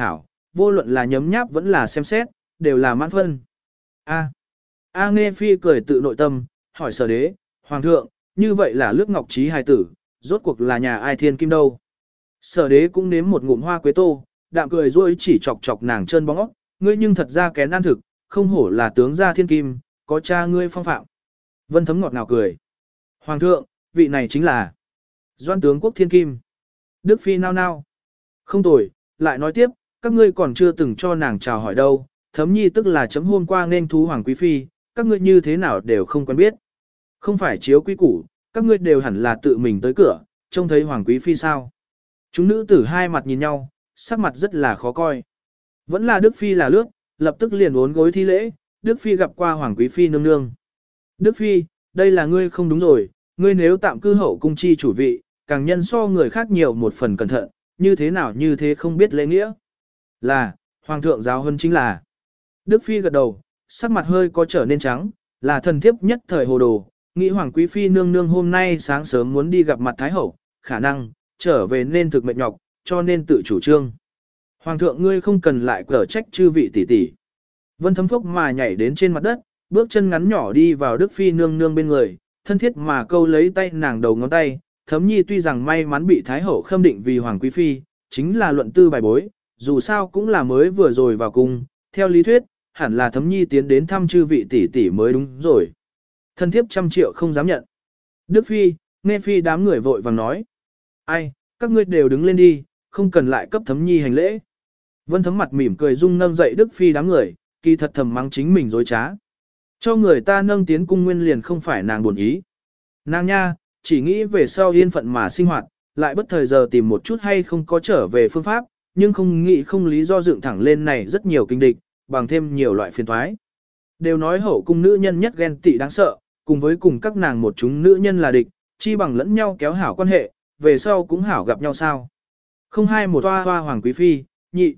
vô luận là nhấm nháp vẫn là xem xét, đều là mãn phân. A. A Nghe Phi cười tự nội tâm, hỏi sở đế, hoàng thượng, như vậy là lướt ngọc trí hài tử, rốt cuộc là nhà ai thiên kim đâu. Sở đế cũng nếm một ngụm hoa quế tô, đạm cười rồi chỉ chọc chọc nàng chân bóng óc, ngươi nhưng thật ra kén ăn thực, không hổ là tướng gia thiên kim, có cha ngươi phong phạm. Vân Thấm ngọt ngào cười. Hoàng thượng, vị này chính là Doan tướng quốc thiên kim. Đức Phi nao nao. Không tồi, lại nói tiếp, các ngươi còn chưa từng cho nàng chào hỏi đâu, Thấm nhi tức là chấm hôm qua nên thú Hoàng Quý Phi, các ngươi như thế nào đều không quen biết. Không phải chiếu quý củ, các ngươi đều hẳn là tự mình tới cửa, trông thấy Hoàng Quý Phi sao. Chúng nữ tử hai mặt nhìn nhau, sắc mặt rất là khó coi. Vẫn là Đức Phi là lướt, lập tức liền uốn gối thi lễ, Đức Phi gặp qua Hoàng Quý Phi nương nương. Đức Phi, đây là ngươi không đúng rồi, ngươi nếu tạm cư hậu cung chi chủ vị, càng nhân so người khác nhiều một phần cẩn thận, như thế nào như thế không biết lễ nghĩa. Là, Hoàng thượng giáo hơn chính là. Đức Phi gật đầu, sắc mặt hơi có trở nên trắng, là thần thiếp nhất thời hồ đồ, nghĩ Hoàng Quý Phi nương nương hôm nay sáng sớm muốn đi gặp mặt Thái Hậu, khả năng, trở về nên thực mệt nhọc, cho nên tự chủ trương. Hoàng thượng ngươi không cần lại cở trách chư vị tỷ tỷ. Vân Thấm phốc mà nhảy đến trên mặt đất, bước chân ngắn nhỏ đi vào Đức Phi nương nương bên người, thân thiết mà câu lấy tay nàng đầu ngón tay. Thấm nhi tuy rằng may mắn bị Thái Hậu khâm định vì Hoàng Quý Phi, chính là luận tư bài bối, dù sao cũng là mới vừa rồi vào cung, theo lý thuyết, hẳn là Thấm nhi tiến đến thăm chư vị tỷ tỷ mới đúng rồi. Thân thiếp trăm triệu không dám nhận. Đức Phi, Nghe Phi đám người vội vàng nói. Ai, các ngươi đều đứng lên đi, không cần lại cấp Thấm nhi hành lễ. Vân Thấm mặt mỉm cười dung nâng dậy Đức Phi đám người, kỳ thật thầm mắng chính mình dối trá. Cho người ta nâng tiến cung nguyên liền không phải nàng buồn ý. Nàng nha, chỉ nghĩ về sau yên phận mà sinh hoạt, lại bất thời giờ tìm một chút hay không có trở về phương pháp, nhưng không nghĩ không lý do dựng thẳng lên này rất nhiều kinh địch, bằng thêm nhiều loại phiền thoái. Đều nói hậu cung nữ nhân nhất ghen tị đáng sợ, cùng với cùng các nàng một chúng nữ nhân là địch, chi bằng lẫn nhau kéo hảo quan hệ, về sau cũng hảo gặp nhau sao. Không hai một hoa hoa Hoàng Quý Phi, nhị.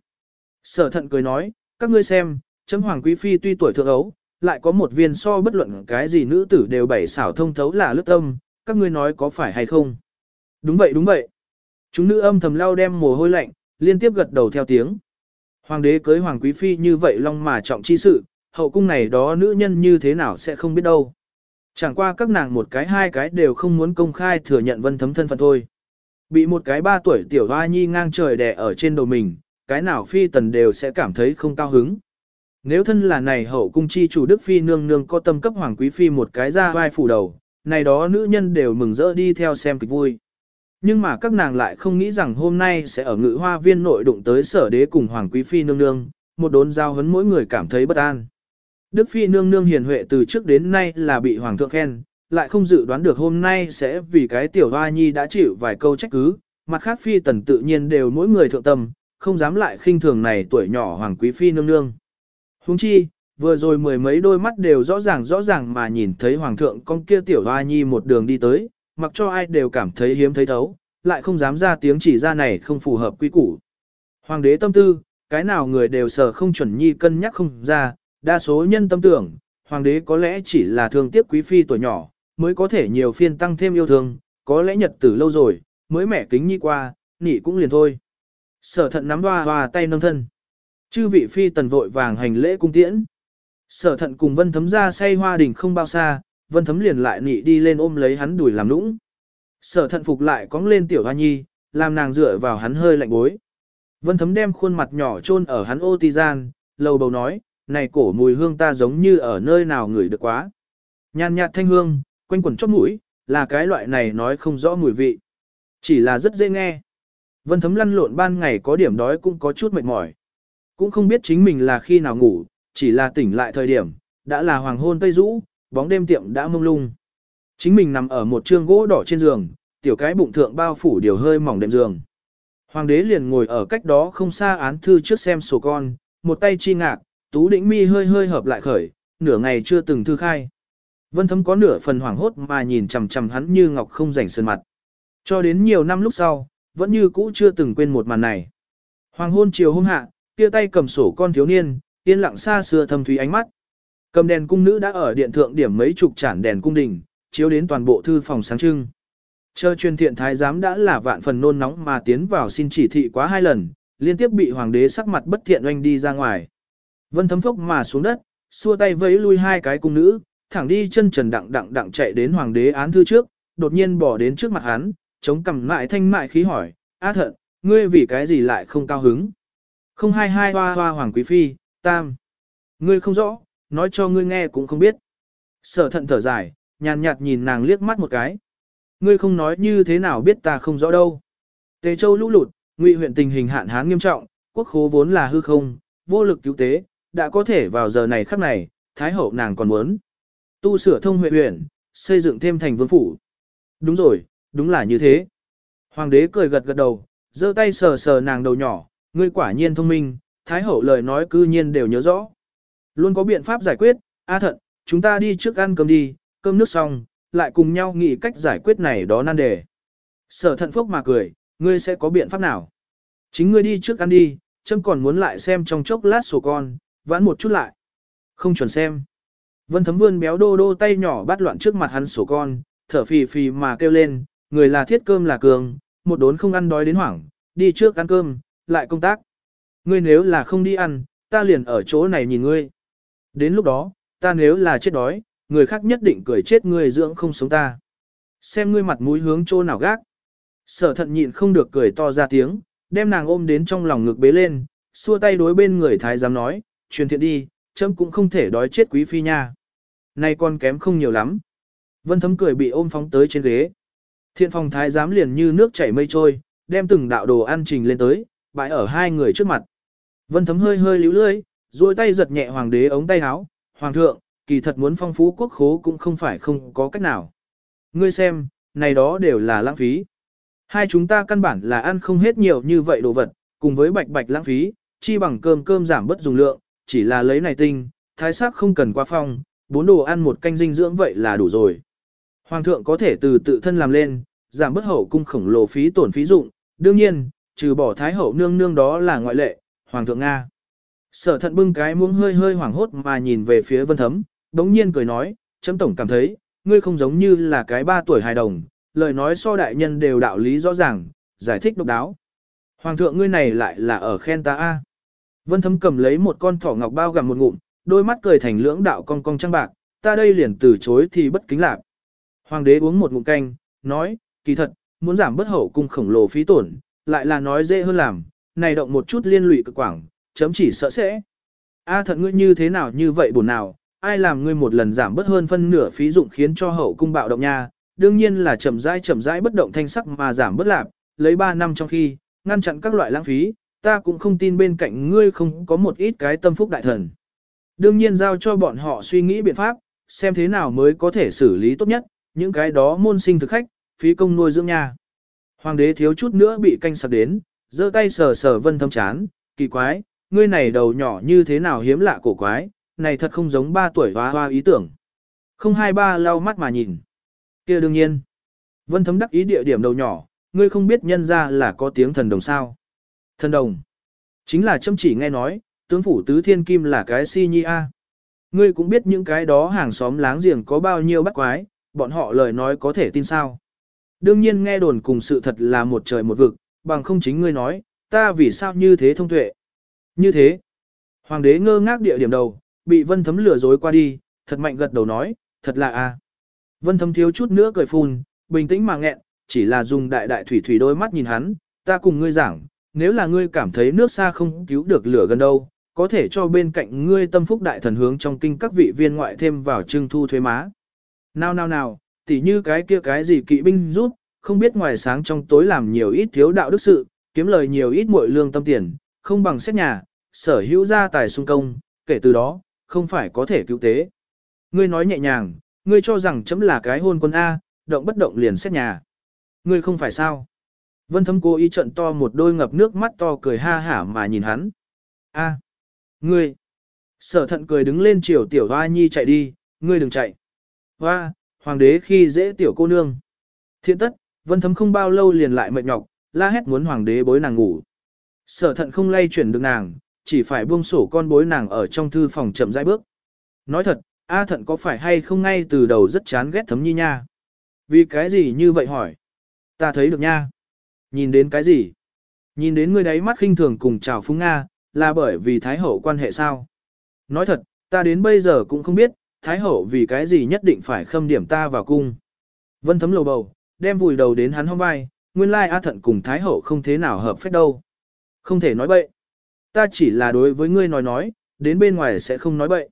Sở Thận cười nói, các ngươi xem, chấm Hoàng Quý Phi tuy tuổi thượng ấu, lại có một viên so bất luận cái gì nữ tử đều bảy xảo thông thấu là lướt tâm, các ngươi nói có phải hay không? Đúng vậy đúng vậy. Chúng nữ âm thầm lau đem mồ hôi lạnh, liên tiếp gật đầu theo tiếng. Hoàng đế cưới Hoàng Quý Phi như vậy long mà trọng chi sự, hậu cung này đó nữ nhân như thế nào sẽ không biết đâu. Chẳng qua các nàng một cái hai cái đều không muốn công khai thừa nhận Vân Thấm thân phận thôi. Bị một cái ba tuổi tiểu hoa nhi ngang trời đè ở trên đầu mình, cái nào phi tần đều sẽ cảm thấy không cao hứng. Nếu thân là này hậu cung chi chủ Đức Phi nương nương có tâm cấp Hoàng Quý Phi một cái ra vai phủ đầu, này đó nữ nhân đều mừng rỡ đi theo xem kịch vui. Nhưng mà các nàng lại không nghĩ rằng hôm nay sẽ ở ngự hoa viên nội đụng tới sở đế cùng Hoàng Quý Phi nương nương, một đốn giao hấn mỗi người cảm thấy bất an. Đức Phi nương nương hiền huệ từ trước đến nay là bị Hoàng thượng khen, lại không dự đoán được hôm nay sẽ vì cái tiểu hoa nhi đã chịu vài câu trách cứ, mặt khác Phi tần tự nhiên đều mỗi người thượng tâm, không dám lại khinh thường này tuổi nhỏ Hoàng Quý Phi nương nương. Huống chi, vừa rồi mười mấy đôi mắt đều rõ ràng rõ ràng mà nhìn thấy Hoàng thượng con kia tiểu hoa nhi một đường đi tới, mặc cho ai đều cảm thấy hiếm thấy thấu, lại không dám ra tiếng chỉ ra này không phù hợp quy củ. Hoàng đế tâm tư, cái nào người đều sở không chuẩn nhi cân nhắc không ra, đa số nhân tâm tưởng, Hoàng đế có lẽ chỉ là thương tiếc quý phi tuổi nhỏ, mới có thể nhiều phiên tăng thêm yêu thương, có lẽ nhật tử lâu rồi, mới mẻ kính nhi qua, nị cũng liền thôi. Sở Thận nắm hoa hoa tay nâng thân. Chư vị phi tần vội vàng hành lễ cung tiễn. Sở Thận cùng Vân Thấm ra say hoa đình không bao xa, Vân Thấm liền lại nị đi lên ôm lấy hắn đùi làm nũng. Sở Thận phục lại cong lên tiểu hoa nhi, làm nàng dựa vào hắn hơi lạnh bối. Vân Thấm đem khuôn mặt nhỏ chôn ở hắn ô ti gian, lầu bầu nói, này cổ mùi hương ta giống như ở nơi nào ngửi được quá. Nhàn nhạt thanh hương, quanh quẩn chóp mũi, là cái loại này nói không rõ mùi vị. Chỉ là rất dễ nghe. Vân Thấm lăn lộn ban ngày có điểm đói cũng có chút mệt mỏi. Cũng không biết chính mình là khi nào ngủ, chỉ là tỉnh lại thời điểm, đã là hoàng hôn tây rũ, bóng đêm tiệm đã mông lung. Chính mình nằm ở một trương gỗ đỏ trên giường, tiểu cái bụng thượng bao phủ điều hơi mỏng đệm giường. Hoàng đế liền ngồi ở cách đó không xa án thư trước xem sổ con, một tay chi ngạc, tú đĩnh mi hơi hơi hợp lại khởi, nửa ngày chưa từng thư khai. Vân Thấm có nửa phần hoảng hốt mà nhìn chằm chằm hắn như ngọc không rảnh sơn mặt. Cho đến nhiều năm lúc sau, vẫn như cũ chưa từng quên một màn này. Hoàng hôn chiều hôm hạ, kia tay cầm sổ con thiếu niên, yên lặng xa xưa thâm thúy ánh mắt. Cầm đèn cung nữ đã ở điện thượng điểm mấy chục chản đèn cung đình, chiếu đến toàn bộ thư phòng sáng trưng. Chờ truyền thiện thái giám đã là vạn phần nôn nóng mà tiến vào xin chỉ thị quá hai lần, liên tiếp bị hoàng đế sắc mặt bất thiện oanh đi ra ngoài. Vân Thấm phốc mà xuống đất, xua tay vẫy lui hai cái cung nữ, thẳng đi chân trần đặng đặng đặng chạy đến hoàng đế án thư trước, đột nhiên bỏ đến trước mặt hắn, chống cằm lại thanh mại khí hỏi, A Thận, ngươi vì cái gì lại không cao hứng? Không hai hai hoa hoa hoàng quý phi, tam. Ngươi không rõ, nói cho ngươi nghe cũng không biết. Sở Thận thở dài, nhàn nhạt nhìn nàng liếc mắt một cái. Ngươi không nói như thế nào biết ta không rõ đâu. Tề Châu lũ lụt, Ngụy huyện tình hình hạn hán nghiêm trọng, quốc khố vốn là hư không, vô lực cứu tế, đã có thể vào giờ này khắc này, Thái hậu nàng còn muốn tu sửa thông huệ huyện, xây dựng thêm thành vương phủ. Đúng rồi, đúng là như thế. Hoàng đế cười gật gật đầu, giơ tay sờ sờ nàng đầu nhỏ, ngươi quả nhiên thông minh, Thái hậu lời nói cư nhiên đều nhớ rõ. Luôn có biện pháp giải quyết, A Thận, chúng ta đi trước ăn cơm đi, cơm nước xong, lại cùng nhau nghĩ cách giải quyết này đó nan đề. Sở Thận phốc mà cười, ngươi sẽ có biện pháp nào? Chính ngươi đi trước ăn đi, chấm còn muốn lại xem trong chốc lát sổ con, vãn một chút lại. Không chuẩn xem. Vân Thấm vươn béo đô đô tay nhỏ bắt loạn trước mặt hắn sổ con, thở phì phì mà kêu lên, người là thiết cơm là cường, một đốn không ăn đói đến hoảng, đi trước ăn cơm, lại công tác. Ngươi nếu là không đi ăn, ta liền ở chỗ này nhìn ngươi. Đến lúc đó, ta nếu là chết đói, người khác nhất định cười chết ngươi dưỡng không sống ta. Xem ngươi mặt mũi hướng chỗ nào gác. Sở Thận nhịn không được cười to ra tiếng, đem nàng ôm đến trong lòng ngực bế lên, xua tay đối bên người thái giám nói, truyền thiện đi, chấm cũng không thể đói chết quý phi nha. Này con kém không nhiều lắm. Vân Thấm cười bị ôm phóng tới trên ghế. Thiện phòng thái giám liền như nước chảy mây trôi, đem từng đạo đồ ăn trình lên tới, bãi ở hai người trước mặt. Vân Thấm hơi hơi líu lưỡi, duỗi tay giật nhẹ hoàng đế ống tay áo, hoàng thượng, kỳ thật muốn phong phú quốc khố cũng không phải không có cách nào. Ngươi xem, này đó đều là lãng phí. Hai chúng ta căn bản là ăn không hết nhiều như vậy đồ vật, cùng với bạch bạch lãng phí, chi bằng cơm cơm giảm bất dùng lượng, chỉ là lấy này tinh, thái sắc không cần qua phong, bốn đồ ăn một canh dinh dưỡng vậy là đủ rồi. Hoàng thượng có thể từ tự thân làm lên, giảm bất hậu cung khổng lồ phí tổn phí dụng, đương nhiên, trừ bỏ thái hậu nương nương đó là ngoại lệ, hoàng thượng Nga. Sở Thận bưng cái muỗng hơi hơi hoảng hốt mà nhìn về phía Vân Thấm, đống nhiên cười nói, chấm tổng cảm thấy, ngươi không giống như là cái ba tuổi hài đồng, lời nói so đại nhân đều đạo lý rõ ràng, giải thích độc đáo. Hoàng thượng ngươi này lại là ở khen ta a. Vân Thấm cầm lấy một con thỏ ngọc bao gặm một ngụm, đôi mắt cười thành lưỡng đạo cong cong trăng bạc, ta đây liền từ chối thì bất kính lạc. Hoàng đế uống một ngụm canh, nói, kỳ thật, muốn giảm bất hậu cung khổng lồ phí tổn, lại là nói dễ hơn làm, này động một chút liên lụy cực quảng, chấm chỉ sợ sẽ. A Thận ngươi như thế nào như vậy buồn nào, ai làm ngươi một lần giảm bớt hơn phân nửa phí dụng khiến cho hậu cung bạo động nha, đương nhiên là chậm rãi chậm rãi bất động thanh sắc mà giảm bớt lạc, lấy ba năm trong khi, ngăn chặn các loại lãng phí, ta cũng không tin bên cạnh ngươi không có một ít cái tâm phúc đại thần. Đương nhiên giao cho bọn họ suy nghĩ biện pháp, xem thế nào mới có thể xử lý tốt nhất, những cái đó môn sinh thực khách, phí công nuôi dưỡng nha. Hoàng đế thiếu chút nữa bị canh sặc đến, giơ tay sờ sờ Vân Thấm chán, kỳ quái, ngươi này đầu nhỏ như thế nào hiếm lạ cổ quái, này thật không giống ba tuổi hoa hoa ý tưởng. Không hai ba lau mắt mà nhìn. Kia đương nhiên. Vân Thấm đắc ý địa điểm đầu nhỏ, ngươi không biết nhân ra là có tiếng thần đồng sao. Thần đồng. Chính là châm chỉ nghe nói, tướng phủ tứ thiên kim là cái si nhi a. Ngươi cũng biết những cái đó hàng xóm láng giềng có bao nhiêu bắt quái, bọn họ lời nói có thể tin sao. Đương nhiên nghe đồn cùng sự thật là một trời một vực, bằng không chính ngươi nói, ta vì sao như thế thông tuệ. Như thế. Hoàng đế ngơ ngác địa điểm đầu, bị Vân Thấm lừa dối qua đi, thật mạnh gật đầu nói, thật là a. Vân Thấm thiếu chút nữa cười phun, bình tĩnh mà nghẹn, chỉ là dùng đại đại thủy thủy đôi mắt nhìn hắn, ta cùng ngươi giảng, nếu là ngươi cảm thấy nước xa không cứu được lửa gần đâu, có thể cho bên cạnh ngươi tâm phúc đại thần hướng trong kinh các vị viên ngoại thêm vào trưng thu thuế má. Nào nào nào, tỉ như cái kia cái gì kỵ binh rút, không biết ngoài sáng trong tối làm nhiều ít thiếu đạo đức sự, kiếm lời nhiều ít muội lương tâm tiền, không bằng xét nhà, sở hữu gia tài sung công, kể từ đó, không phải có thể cứu tế. Ngươi nói nhẹ nhàng, ngươi cho rằng chấm là cái hôn quân A, động bất động liền xét nhà. Ngươi không phải sao? Vân Thấm cố ý trận to một đôi ngập nước mắt to cười ha hả mà nhìn hắn. A, ngươi. Sở Thận cười đứng lên chiều tiểu hoa nhi chạy đi, ngươi đừng chạy. Hoa, hoàng đế khi dễ tiểu cô nương. Thiện tất, Vân Thấm không bao lâu liền lại mệt nhọc, la hét muốn hoàng đế bối nàng ngủ. Sở Thận không lay chuyển được nàng, chỉ phải buông sổ con bối nàng ở trong thư phòng chậm rãi bước. Nói thật, A Thận có phải hay không ngay từ đầu rất chán ghét Thấm Nhi nha? Vì cái gì như vậy hỏi? Ta thấy được nha. Nhìn đến cái gì? Nhìn đến ngươi đấy mắt khinh thường cùng chào phúng Nga, là bởi vì Thái Hậu quan hệ sao? Nói thật, ta đến bây giờ cũng không biết, Thái Hậu vì cái gì nhất định phải khâm điểm ta vào cung. Vân Thấm lầu bầu, đem vùi đầu đến hắn hông vai, nguyên lai A Thận cùng Thái Hậu không thế nào hợp phép đâu. Không thể nói bậy. Ta chỉ là đối với ngươi nói nói, đến bên ngoài sẽ không nói bậy.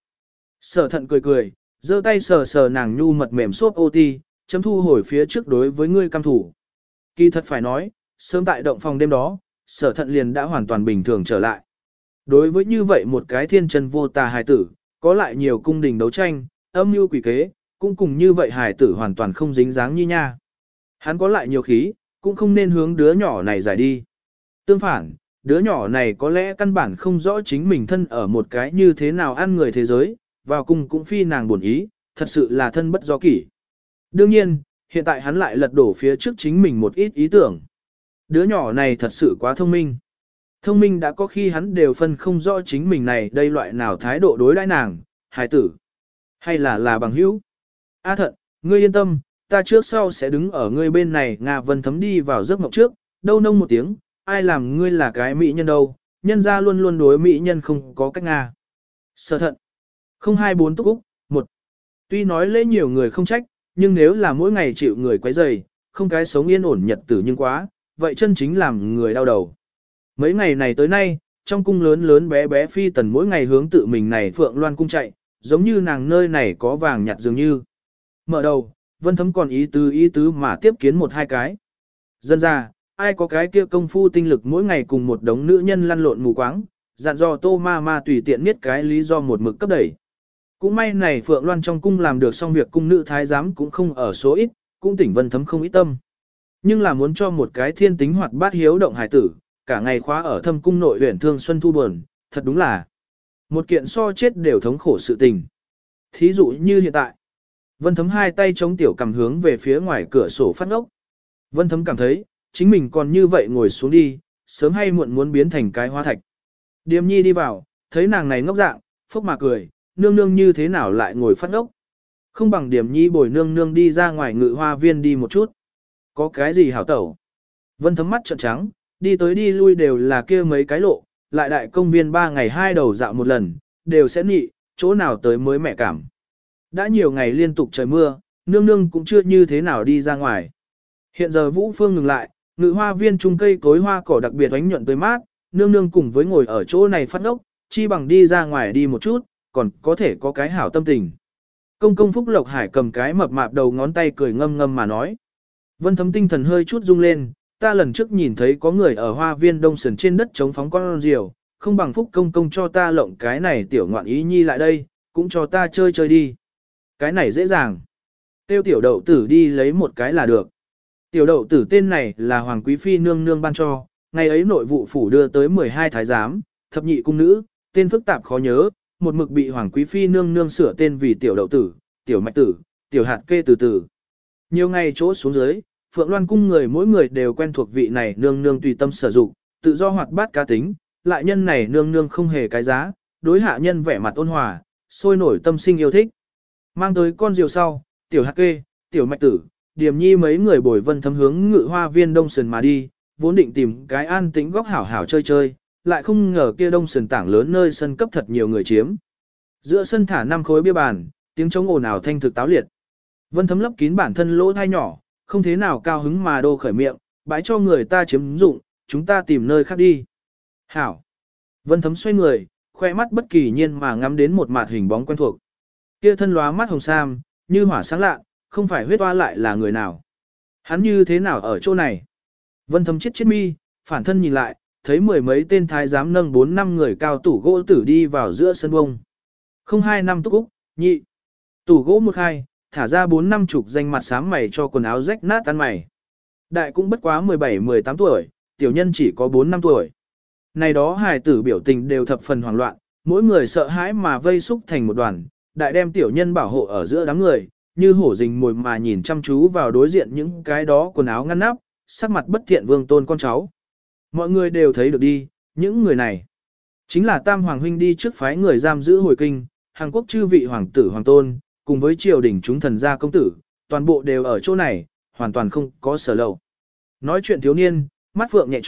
Sở Thận cười cười, giơ tay sờ sờ nàng nhu mật mềm xốp ô ti, chấm thu hồi phía trước đối với ngươi cam thủ. Kỳ thật phải nói, sớm tại động phòng đêm đó, Sở Thận liền đã hoàn toàn bình thường trở lại. Đối với như vậy một cái thiên chân vô tà hài tử, có lại nhiều cung đình đấu tranh, âm mưu quỷ kế, cũng cùng như vậy hài tử hoàn toàn không dính dáng như nha. Hắn có lại nhiều khí, cũng không nên hướng đứa nhỏ này giải đi. Tương phản, đứa nhỏ này có lẽ căn bản không rõ chính mình thân ở một cái như thế nào ăn người thế giới, vào cung cũng phi nàng buồn ý, thật sự là thân bất do kỷ. Đương nhiên, hiện tại hắn lại lật đổ phía trước chính mình một ít ý tưởng. Đứa nhỏ này thật sự quá thông minh. Thông minh đã có khi hắn đều phân không rõ chính mình này đây loại nào thái độ đối đãi nàng, hài tử, hay là là bằng hữu. A Thận, ngươi yên tâm, ta trước sau sẽ đứng ở ngươi bên này. Nga Vân Thấm đi vào giấc mộng trước, đâu nông một tiếng, ai làm ngươi là cái mỹ nhân đâu, nhân ra luôn luôn đối mỹ nhân không có cách Nga. Sở Thận, không hai bốn túc úc, một. Tuy nói lễ nhiều người không trách, nhưng nếu là mỗi ngày chịu người quấy rầy, không cái sống yên ổn nhật tử nhưng quá, vậy chân chính làm người đau đầu. Mấy ngày này tới nay, trong cung lớn lớn bé bé phi tần mỗi ngày hướng tự mình này Phượng Loan cung chạy, giống như nàng nơi này có vàng nhặt dường như. Mở đầu, Vân Thấm còn ý tứ ý tứ mà tiếp kiến một hai cái. Dân ra, ai có cái kia công phu tinh lực mỗi ngày cùng một đống nữ nhân lăn lộn mù quáng, dặn dò Tô Ma Ma tùy tiện miết cái lý do một mực cấp đẩy. Cũng may này Phượng Loan trong cung làm được xong việc cung nữ thái giám cũng không ở số ít, cũng tỉnh Vân Thấm không ít tâm. Nhưng là muốn cho một cái thiên tính hoạt bát hiếu động hải tử, cả ngày khóa ở thâm cung nội huyện thương xuân thu buồn, thật đúng là một kiện so chết đều thống khổ sự tình. Thí dụ như hiện tại, Vân Thấm hai tay chống tiểu cầm hướng về phía ngoài cửa sổ phát ngốc. Vân Thấm cảm thấy, chính mình còn như vậy ngồi xuống đi, sớm hay muộn muốn biến thành cái hóa thạch. Điềm Nhi đi vào, thấy nàng này ngốc dạng, phốc mà cười, nương nương như thế nào lại ngồi phát ngốc. Không bằng Điềm Nhi bồi nương nương đi ra ngoài ngự hoa viên đi một chút. Có cái gì hảo tẩu? Vân Thấm mắt trợn trắng, đi tới đi lui đều là kia mấy cái lộ, lại đại công viên ba ngày hai đầu dạo một lần, đều sẽ nị, chỗ nào tới mới mẹ cảm. Đã nhiều ngày liên tục trời mưa, nương nương cũng chưa như thế nào đi ra ngoài. Hiện giờ Vũ Phương ngừng lại, ngự hoa viên trung cây cối hoa cỏ đặc biệt ánh nhuận tươi mát, nương nương cùng với ngồi ở chỗ này phát ngốc, chi bằng đi ra ngoài đi một chút, còn có thể có cái hảo tâm tình. Công công Phúc Lộc Hải cầm cái mập mạp đầu ngón tay cười ngâm ngâm mà nói. Vân Thấm tinh thần hơi chút rung lên, ta lần trước nhìn thấy có người ở hoa viên đông sườn trên đất chống phóng con diều, không bằng Phúc công công cho ta lộng cái này tiểu ngoạn ý nhi lại đây, cũng cho ta chơi chơi đi. Cái này dễ dàng. Tiêu tiểu đậu tử đi lấy một cái là được. Tiểu đậu tử tên này là Hoàng Quý Phi nương nương ban cho, ngày ấy nội vụ phủ đưa tới mười hai thái giám, thập nhị cung nữ, tên phức tạp khó nhớ, một mực bị Hoàng Quý Phi nương nương sửa tên vì tiểu đậu tử, tiểu mạch tử, tiểu hạt kê từ từ. Nhiều ngày chỗ xuống dưới, Phượng Loan cung người mỗi người đều quen thuộc vị này nương nương tùy tâm sử dụng, tự do hoạt bát cá tính, lại nhân này nương nương không hề cái giá, đối hạ nhân vẻ mặt ôn hòa, sôi nổi tâm sinh yêu thích. Mang tới con diều sau, tiểu hạt kê, tiểu mạch tử, Điềm Nhi mấy người bồi Vân Thấm hướng ngự hoa viên đông sườn mà đi, vốn định tìm cái an tĩnh góc hảo hảo chơi chơi, lại không ngờ kia đông sườn tảng lớn nơi sân cấp thật nhiều người chiếm. Giữa sân thả năm khối bia bàn, tiếng trống ồn ào thanh thực táo liệt. Vân Thấm lấp kín bản thân lỗ thai nhỏ, không thế nào cao hứng mà đô khởi miệng, bãi cho người ta chiếm dụng, chúng ta tìm nơi khác đi. Hảo. Vân Thấm xoay người, khoe mắt bất kỳ nhiên mà ngắm đến một mặt hình bóng quen thuộc. Kia thân lóa mắt hồng sam, như hỏa sáng lạ, không phải huyết oa lại là người nào. Hắn như thế nào ở chỗ này? Vân Thấm chết chết mi, phản thân nhìn lại, thấy mười mấy tên thái giám nâng bốn năm người cao tủ gỗ tử đi vào giữa sân bông. Không hai năm túc úc, nhị. Tủ gỗ một hai, thả ra bốn năm chục danh mặt xám mày cho quần áo rách nát ăn mày. Đại cũng bất quá mười bảy mười tám tuổi, tiểu nhân chỉ có bốn năm tuổi. Này đó hài tử biểu tình đều thập phần hoảng loạn, mỗi người sợ hãi mà vây xúc thành một đoàn, đại đem tiểu nhân bảo hộ ở giữa đám người, như hổ rình mồi mà nhìn chăm chú vào đối diện những cái đó quần áo ngăn nắp, sắc mặt bất thiện vương tôn con cháu. Mọi người đều thấy được đi, những người này chính là Tam Hoàng huynh đi trước phái người giam giữ hồi kinh, Hàn Quốc chư vị hoàng tử hoàng tôn, cùng với triều đình chúng thần gia công tử, toàn bộ đều ở chỗ này, hoàn toàn không có sở lậu. Nói chuyện thiếu niên, mắt phượng nhẹ trọn,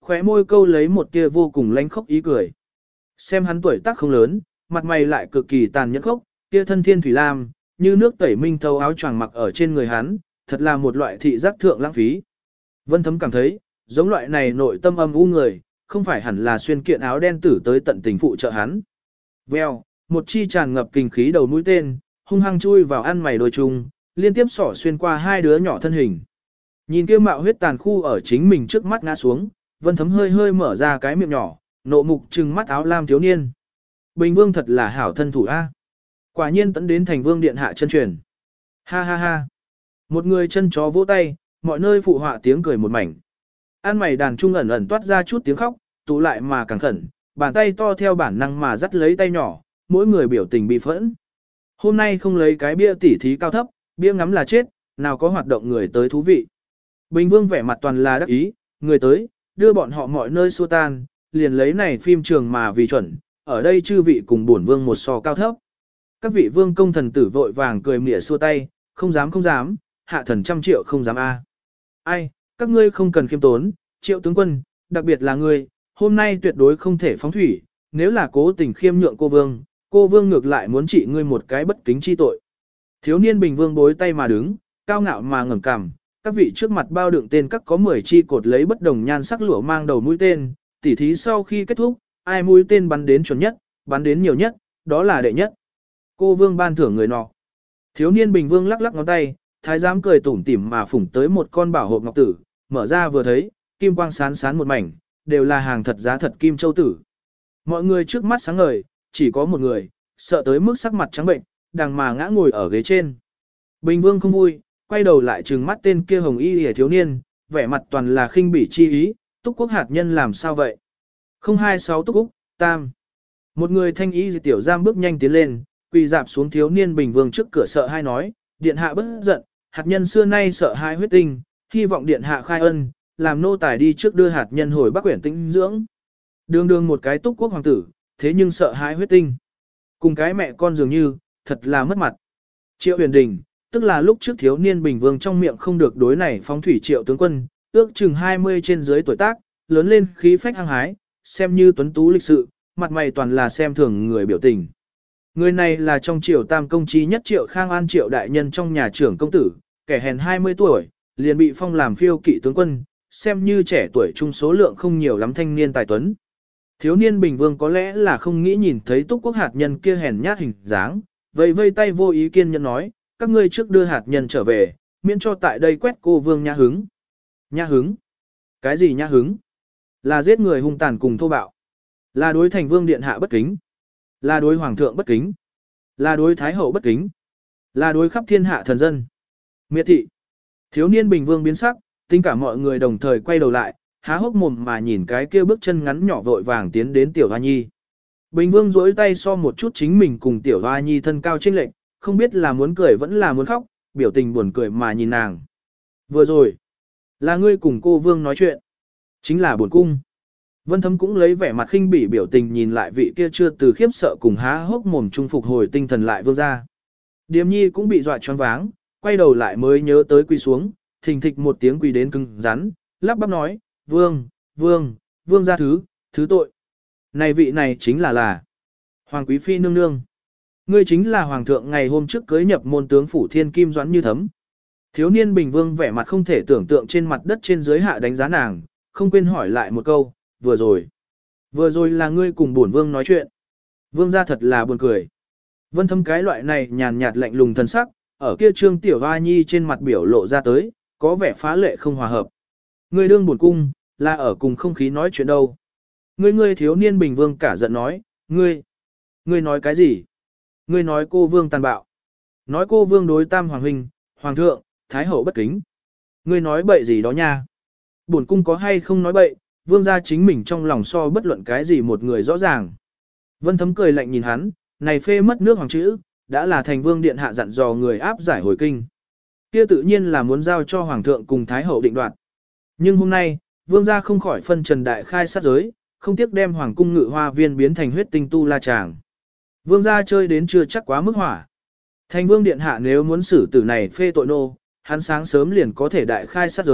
khóe môi câu lấy một tia vô cùng lánh khóc ý cười. Xem hắn tuổi tác không lớn, mặt mày lại cực kỳ tàn nhẫn khốc, kia thân thiên thủy lam, như nước tẩy minh thâu áo choàng mặc ở trên người hắn, thật là một loại thị giác thượng lãng phí. Vân Thấm cảm thấy, giống loại này nội tâm âm u người, không phải hẳn là xuyên kiện áo đen tử tới tận tình phụ trợ hắn. Vèo, một chi tràn ngập kinh khí đầu mũi tên, hung hăng chui vào ăn mày đôi chung, liên tiếp xỏ xuyên qua hai đứa nhỏ thân hình. Nhìn kia mạo huyết tàn khu ở chính mình trước mắt ngã xuống, Vân Thấm hơi hơi mở ra cái miệng nhỏ, nộ mục trừng mắt áo lam thiếu niên. Bình Vương thật là hảo thân thủ a. Quả nhiên tận đến thành Vương điện hạ chân truyền. Ha ha ha. Một người chân chó vỗ tay, mọi nơi phụ họa tiếng cười một mảnh. An mày đàn trung ẩn ẩn toát ra chút tiếng khóc, tụ lại mà càng khẩn, bàn tay to theo bản năng mà dắt lấy tay nhỏ, mỗi người biểu tình bị phẫn. Hôm nay không lấy cái bia tỉ thí cao thấp, bia ngắm là chết, nào có hoạt động người tới thú vị. Bình Vương vẻ mặt toàn là đắc ý, người tới, đưa bọn họ mọi nơi xua tan, liền lấy này phim trường mà vì chuẩn, ở đây chư vị cùng bổn vương một so cao thấp. Các vị vương công thần tử vội vàng cười mỉa xua tay, không dám không dám, hạ thần trăm triệu không dám a. Ai, các ngươi không cần khiêm tốn, Triệu tướng quân, đặc biệt là ngươi, hôm nay tuyệt đối không thể phóng thủy, nếu là cố tình khiêm nhượng cô vương, cô vương ngược lại muốn trị ngươi một cái bất kính chi tội. Thiếu niên Bình Vương bối tay mà đứng, cao ngạo mà ngẩng cằm, các vị trước mặt bao đựng tên các có mười chi cột lấy bất đồng nhan sắc lụa mang đầu mũi tên, tỉ thí sau khi kết thúc, ai mũi tên bắn đến chuẩn nhất, bắn đến nhiều nhất, đó là đệ nhất. Cô vương ban thưởng người nọ. Thiếu niên Bình Vương lắc lắc ngón tay, thái giám cười tủm tỉm mà phủng tới một con bảo hộp ngọc tử, mở ra vừa thấy, kim quang sán sán một mảnh, đều là hàng thật giá thật kim châu tử. Mọi người trước mắt sáng ngời, chỉ có một người, sợ tới mức sắc mặt trắng bệnh, đằng mà ngã ngồi ở ghế trên. Bình Vương không vui, quay đầu lại trừng mắt tên kia hồng y hề thiếu niên, vẻ mặt toàn là khinh bỉ chi ý, Túc Quốc hạt nhân làm sao vậy? không hai sáu Túc Quốc, Tam. Một người thanh y tiểu giam bước nhanh tiến lên, quỳ dạp xuống thiếu niên Bình Vương trước cửa sợ hai nói, điện hạ bất giận, hạt nhân xưa nay sợ hai huyết tinh, hy vọng điện hạ khai ân, làm nô tài đi trước đưa hạt nhân hồi Bắc Quyển tĩnh dưỡng. Đường đường một cái Túc Quốc hoàng tử, thế nhưng sợ hai huyết tinh. Cùng cái mẹ con dường như, thật là mất mặt. Triệu Huyền Đình, tức là lúc trước thiếu niên Bình Vương trong miệng không được đối này phóng thủy Triệu tướng quân, ước chừng hai mươi trên dưới tuổi tác, lớn lên khí phách hăng hái, xem như tuấn tú lịch sự, mặt mày toàn là xem thường người biểu tình. Người này là trong Triều Tam công chi nhất Triệu Khang An Triệu đại nhân trong nhà trưởng công tử, kẻ hèn hai mươi tuổi, liền bị phong làm phiêu kỵ tướng quân, xem như trẻ tuổi trung số lượng không nhiều lắm thanh niên tài tuấn. Thiếu niên Bình Vương có lẽ là không nghĩ nhìn thấy Túc Quốc hạt nhân kia hèn nhát hình dáng, vây vây tay vô ý kiên nhẫn nói, các ngươi trước đưa hạt nhân trở về, miễn cho tại đây quét cô vương nhã hứng. Nhã hứng? Cái gì nhã hứng? Là giết người hung tàn cùng thô bạo. Là đối thành vương điện hạ bất kính. Là đối hoàng thượng bất kính. Là đối thái hậu bất kính. Là đối khắp thiên hạ thần dân. Miệt thị. Thiếu niên Bình Vương biến sắc, tính cả mọi người đồng thời quay đầu lại, há hốc mồm mà nhìn cái kia bước chân ngắn nhỏ vội vàng tiến đến Tiểu Hoa Nhi. Bình Vương duỗi tay so một chút chính mình cùng Tiểu Hoa Nhi thân cao chênh lệch, không biết là muốn cười vẫn là muốn khóc, biểu tình buồn cười mà nhìn nàng. Vừa rồi, là ngươi cùng cô Vương nói chuyện, chính là buồn cung. Vân Thấm cũng lấy vẻ mặt khinh bỉ biểu tình nhìn lại vị kia chưa từ khiếp sợ cùng há hốc mồm trung phục hồi tinh thần lại Vương gia. Điềm Nhi cũng bị dọa choáng váng, quay đầu lại mới nhớ tới quỳ xuống, thình thịch một tiếng quỳ đến cứng rắn, lắp bắp nói, Vương, Vương, Vương gia thứ, thứ tội. Này vị này chính là là Hoàng Quý Phi nương nương. Ngươi chính là Hoàng thượng ngày hôm trước cưới nhập môn tướng phủ thiên kim doãn như thấm. Thiếu niên Bình Vương vẻ mặt không thể tưởng tượng trên mặt đất trên dưới hạ đánh giá nàng, không quên hỏi lại một câu, vừa rồi. Vừa rồi là ngươi cùng bổn Vương nói chuyện. Vương gia thật là buồn cười. Vân Thấm cái loại này nhàn nhạt lạnh lùng thần sắc, ở kia trương Tiểu Hoa Nhi trên mặt biểu lộ ra tới, có vẻ phá lệ không hòa hợp. Ngươi đương bổn cung, là ở cùng không khí nói chuyện đâu. Ngươi ngươi thiếu niên Bình Vương cả giận nói, ngươi, ngươi nói cái gì? Ngươi nói cô Vương tàn bạo. Nói cô Vương đối tam hoàng huynh, hoàng thượng, thái hậu bất kính. Ngươi nói bậy gì đó nha. Bổn cung có hay không nói bậy, Vương gia chính mình trong lòng so bất luận cái gì một người rõ ràng. Vân Thấm cười lạnh nhìn hắn, này phê mất nước hoàng chữ, đã là thành Vương điện hạ dặn dò người áp giải hồi kinh. Kia tự nhiên là muốn giao cho hoàng thượng cùng thái hậu định đoạt. Nhưng hôm nay, Vương gia không khỏi phân trần đại khai sát giới, không tiếc đem hoàng cung ngự hoa viên biến thành huyết tinh tu la tràng. Vương gia chơi đến chưa chắc quá mức hỏa. Thành Vương điện hạ nếu muốn xử tử này phê tội nô, hắn sáng sớm liền có thể đại khai sát giới,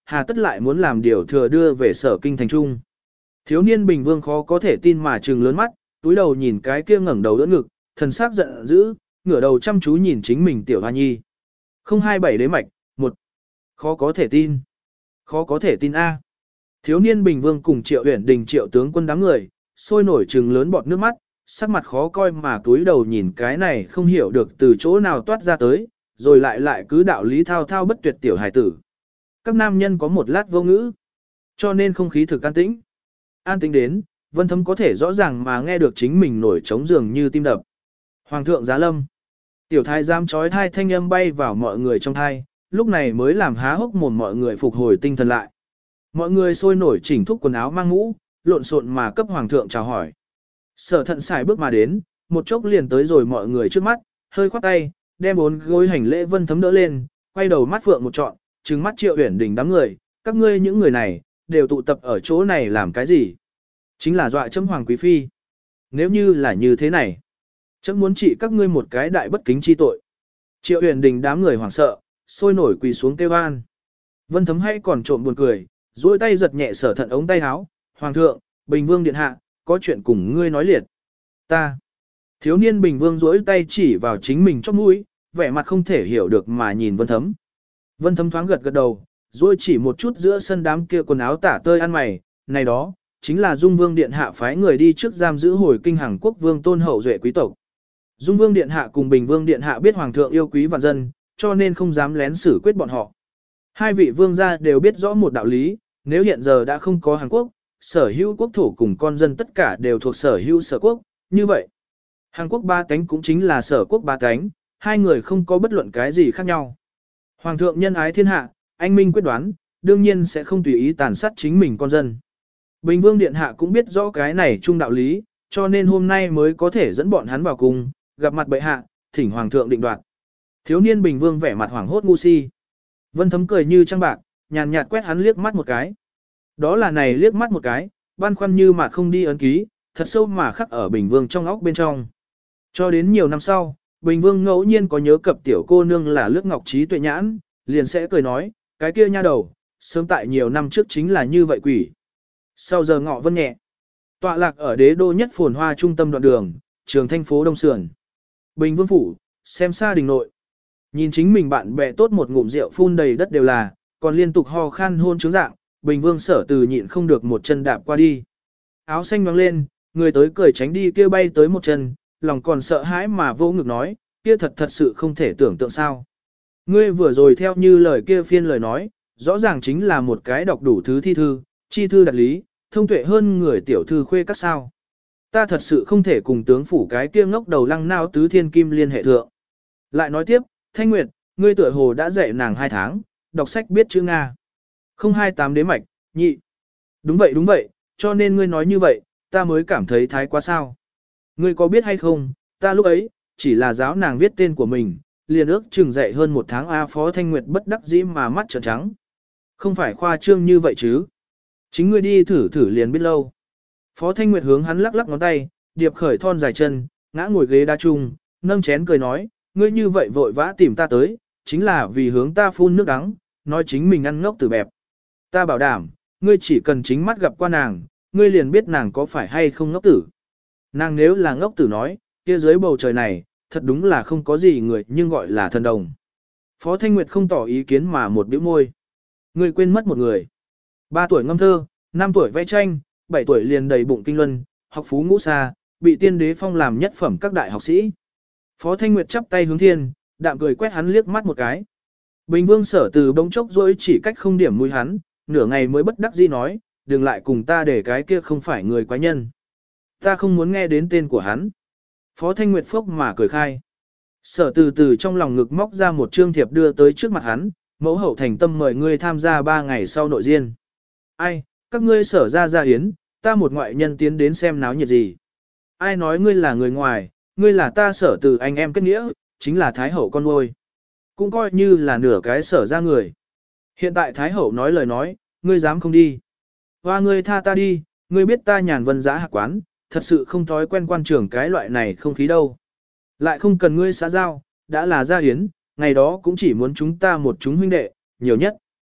hà tất lại muốn làm điều thừa đưa về sở kinh thành trung. Thiếu niên Bình Vương khó có thể tin mà trừng lớn mắt, túi đầu nhìn cái kia ngẩng đầu đỡ ngực, thần sắc giận dữ, ngửa đầu chăm chú nhìn chính mình tiểu hoa nhi. không hai bảy đế mạch, một. Khó có thể tin. Khó có thể tin A. Thiếu niên Bình Vương cùng Triệu Uyển Đình Triệu tướng quân đám người, sôi nổi trừng lớn bọt nước mắt, sắc mặt khó coi mà túi đầu nhìn cái này không hiểu được từ chỗ nào toát ra tới, rồi lại lại cứ đạo lý thao thao bất tuyệt tiểu hài tử. Các nam nhân có một lát vô ngữ, cho nên không khí thực an tĩnh. An tĩnh đến, Vân Thấm có thể rõ ràng mà nghe được chính mình nổi trống giường như tim đập. Hoàng thượng giá lâm. Tiểu thái giám chói thai thanh âm bay vào mọi người trong thai, lúc này mới làm há hốc mồm mọi người phục hồi tinh thần lại. Mọi người sôi nổi chỉnh thúc quần áo mang mũ, lộn xộn mà cấp hoàng thượng chào hỏi. Sở thận xài bước mà đến, một chốc liền tới rồi mọi người trước mắt, hơi khoát tay, đem bốn gối hành lễ Vân Thấm đỡ lên, quay đầu mắt phượng một trọn, trừng mắt Triệu Uyển Đình đám người, các ngươi những người này, đều tụ tập ở chỗ này làm cái gì? Chính là dọa chấm hoàng quý phi. Nếu như là như thế này, chấm muốn trị các ngươi một cái đại bất kính chi tội. Triệu Uyển Đình đám người hoảng sợ, sôi nổi quỳ xuống kêu an. Vân Thấm hay còn trộm buồn cười, duỗi tay giật nhẹ Sở Thận ống tay áo, "Hoàng thượng, Bình Vương điện hạ, có chuyện cùng ngươi nói liệt." "Ta." Thiếu niên Bình Vương duỗi tay chỉ vào chính mình chóp mũi, vẻ mặt không thể hiểu được mà nhìn Vân Thấm. Vân Thấm thoáng gật gật đầu, duỗi chỉ một chút giữa sân đám kia quần áo tả tơi ăn mày, "Này đó, chính là Dung Vương điện hạ phái người đi trước giam giữ hồi kinh Hằng Quốc vương tôn hậu duệ quý tộc. Dung Vương điện hạ cùng Bình Vương điện hạ biết hoàng thượng yêu quý vạn dân, cho nên không dám lén xử quyết bọn họ. Hai vị vương gia đều biết rõ một đạo lý, nếu hiện giờ đã không có Hàn Quốc, sở hữu quốc thổ cùng con dân tất cả đều thuộc sở hữu sở quốc, như vậy, Hàn Quốc ba tánh cũng chính là sở quốc ba tánh, hai người không có bất luận cái gì khác nhau. Hoàng thượng nhân ái thiên hạ, anh minh quyết đoán, đương nhiên sẽ không tùy ý tàn sát chính mình con dân. Bình Vương điện hạ cũng biết rõ cái này chung đạo lý, cho nên hôm nay mới có thể dẫn bọn hắn vào cung, gặp mặt bệ hạ, thỉnh hoàng thượng định đoạt." Thiếu niên Bình Vương vẻ mặt hoảng hốt ngu si. Vân Thấm cười như trăng bạc, nhàn nhạt quét hắn liếc mắt một cái. Đó là này liếc mắt một cái, băn khoăn như mà không đi ấn ký, thật sâu mà khắc ở Bình Vương trong óc bên trong. Cho đến nhiều năm sau, Bình Vương ngẫu nhiên có nhớ cập tiểu cô nương là Lước Ngọc Trí tuệ nhãn, liền sẽ cười nói, cái kia nha đầu, sớm tại nhiều năm trước chính là như vậy quỷ. Sau giờ ngọ vân nhẹ, tọa lạc ở đế đô nhất phồn hoa trung tâm đoạn đường, Trường Thanh phố Đông Sườn. Bình Vương phủ, xem xa đình nội. Nhìn chính mình bạn bè tốt một ngụm rượu phun đầy đất đều là, còn liên tục ho khan hôn chứng dạng, Bình Vương Sở Từ nhịn không được một chân đạp qua đi. Áo xanh nhoáng lên, người tới cười tránh đi kia bay tới một chân, lòng còn sợ hãi mà vô ngực nói, kia thật thật sự không thể tưởng tượng sao. Ngươi vừa rồi theo như lời kia phiên lời nói, rõ ràng chính là một cái đọc đủ thứ thi thư, chi thư đặt lý, thông tuệ hơn người tiểu thư khuê các sao. Ta thật sự không thể cùng tướng phủ cái kia ngốc đầu lăng nao tứ thiên kim liên hệ thượng. Lại nói tiếp, Thanh Nguyệt, ngươi tựa hồ đã dạy nàng hai tháng, đọc sách biết chữ Nga. không hai tám đế mạch, nhị. Đúng vậy đúng vậy, cho nên ngươi nói như vậy, ta mới cảm thấy thái quá sao. Ngươi có biết hay không, ta lúc ấy, chỉ là giáo nàng viết tên của mình, liền ước chừng dạy hơn một tháng A Phó Thanh Nguyệt bất đắc dĩ mà mắt trợn trắng. Không phải khoa trương như vậy chứ. Chính ngươi đi thử thử liền biết lâu. Phó Thanh Nguyệt hướng hắn lắc lắc ngón tay, điệp khởi thon dài chân, ngã ngồi ghế đa trung, nâng chén cười nói, ngươi như vậy vội vã tìm ta tới, chính là vì hướng ta phun nước đắng, nói chính mình ăn ngốc tử bẹp. Ta bảo đảm, ngươi chỉ cần chính mắt gặp qua nàng, ngươi liền biết nàng có phải hay không ngốc tử. Nàng nếu là ngốc tử nói, kia dưới bầu trời này, thật đúng là không có gì người nhưng gọi là thần đồng. Phó Thanh Nguyệt không tỏ ý kiến mà một bĩu môi. Ngươi quên mất một người. Ba tuổi ngâm thơ, năm tuổi vẽ tranh, bảy tuổi liền đầy bụng kinh luân, học phú ngũ xa, bị tiên đế phong làm nhất phẩm các đại học sĩ. Phó Thanh Nguyệt chắp tay hướng thiên, đạm cười quét hắn liếc mắt một cái. Bình Vương Sở Từ bỗng chốc rỗi chỉ cách không điểm mũi hắn, nửa ngày mới bất đắc dĩ nói, đừng lại cùng ta để cái kia không phải người quái nhân. Ta không muốn nghe đến tên của hắn. Phó Thanh Nguyệt phốc mà cười khai. Sở Từ từ trong lòng ngực móc ra một trương thiệp đưa tới trước mặt hắn, mẫu hậu thành tâm mời ngươi tham gia ba ngày sau nội diên. Ai, các ngươi sở ra ra yến, ta một ngoại nhân tiến đến xem náo nhiệt gì. Ai nói ngươi là người ngoài, ngươi là ta Sở Từ anh em kết nghĩa, chính là Thái Hậu con nuôi. Cũng coi như là nửa cái sở ra người. Hiện tại Thái Hậu nói lời nói, ngươi dám không đi. Hoa ngươi tha ta đi, ngươi biết ta nhàn vân giá hạ quán, thật sự không thói quen quan trưởng cái loại này không khí đâu. Lại không cần ngươi xã giao, đã là gia hiến, ngày đó cũng chỉ muốn chúng ta một chúng huynh đệ, nhiều nhất.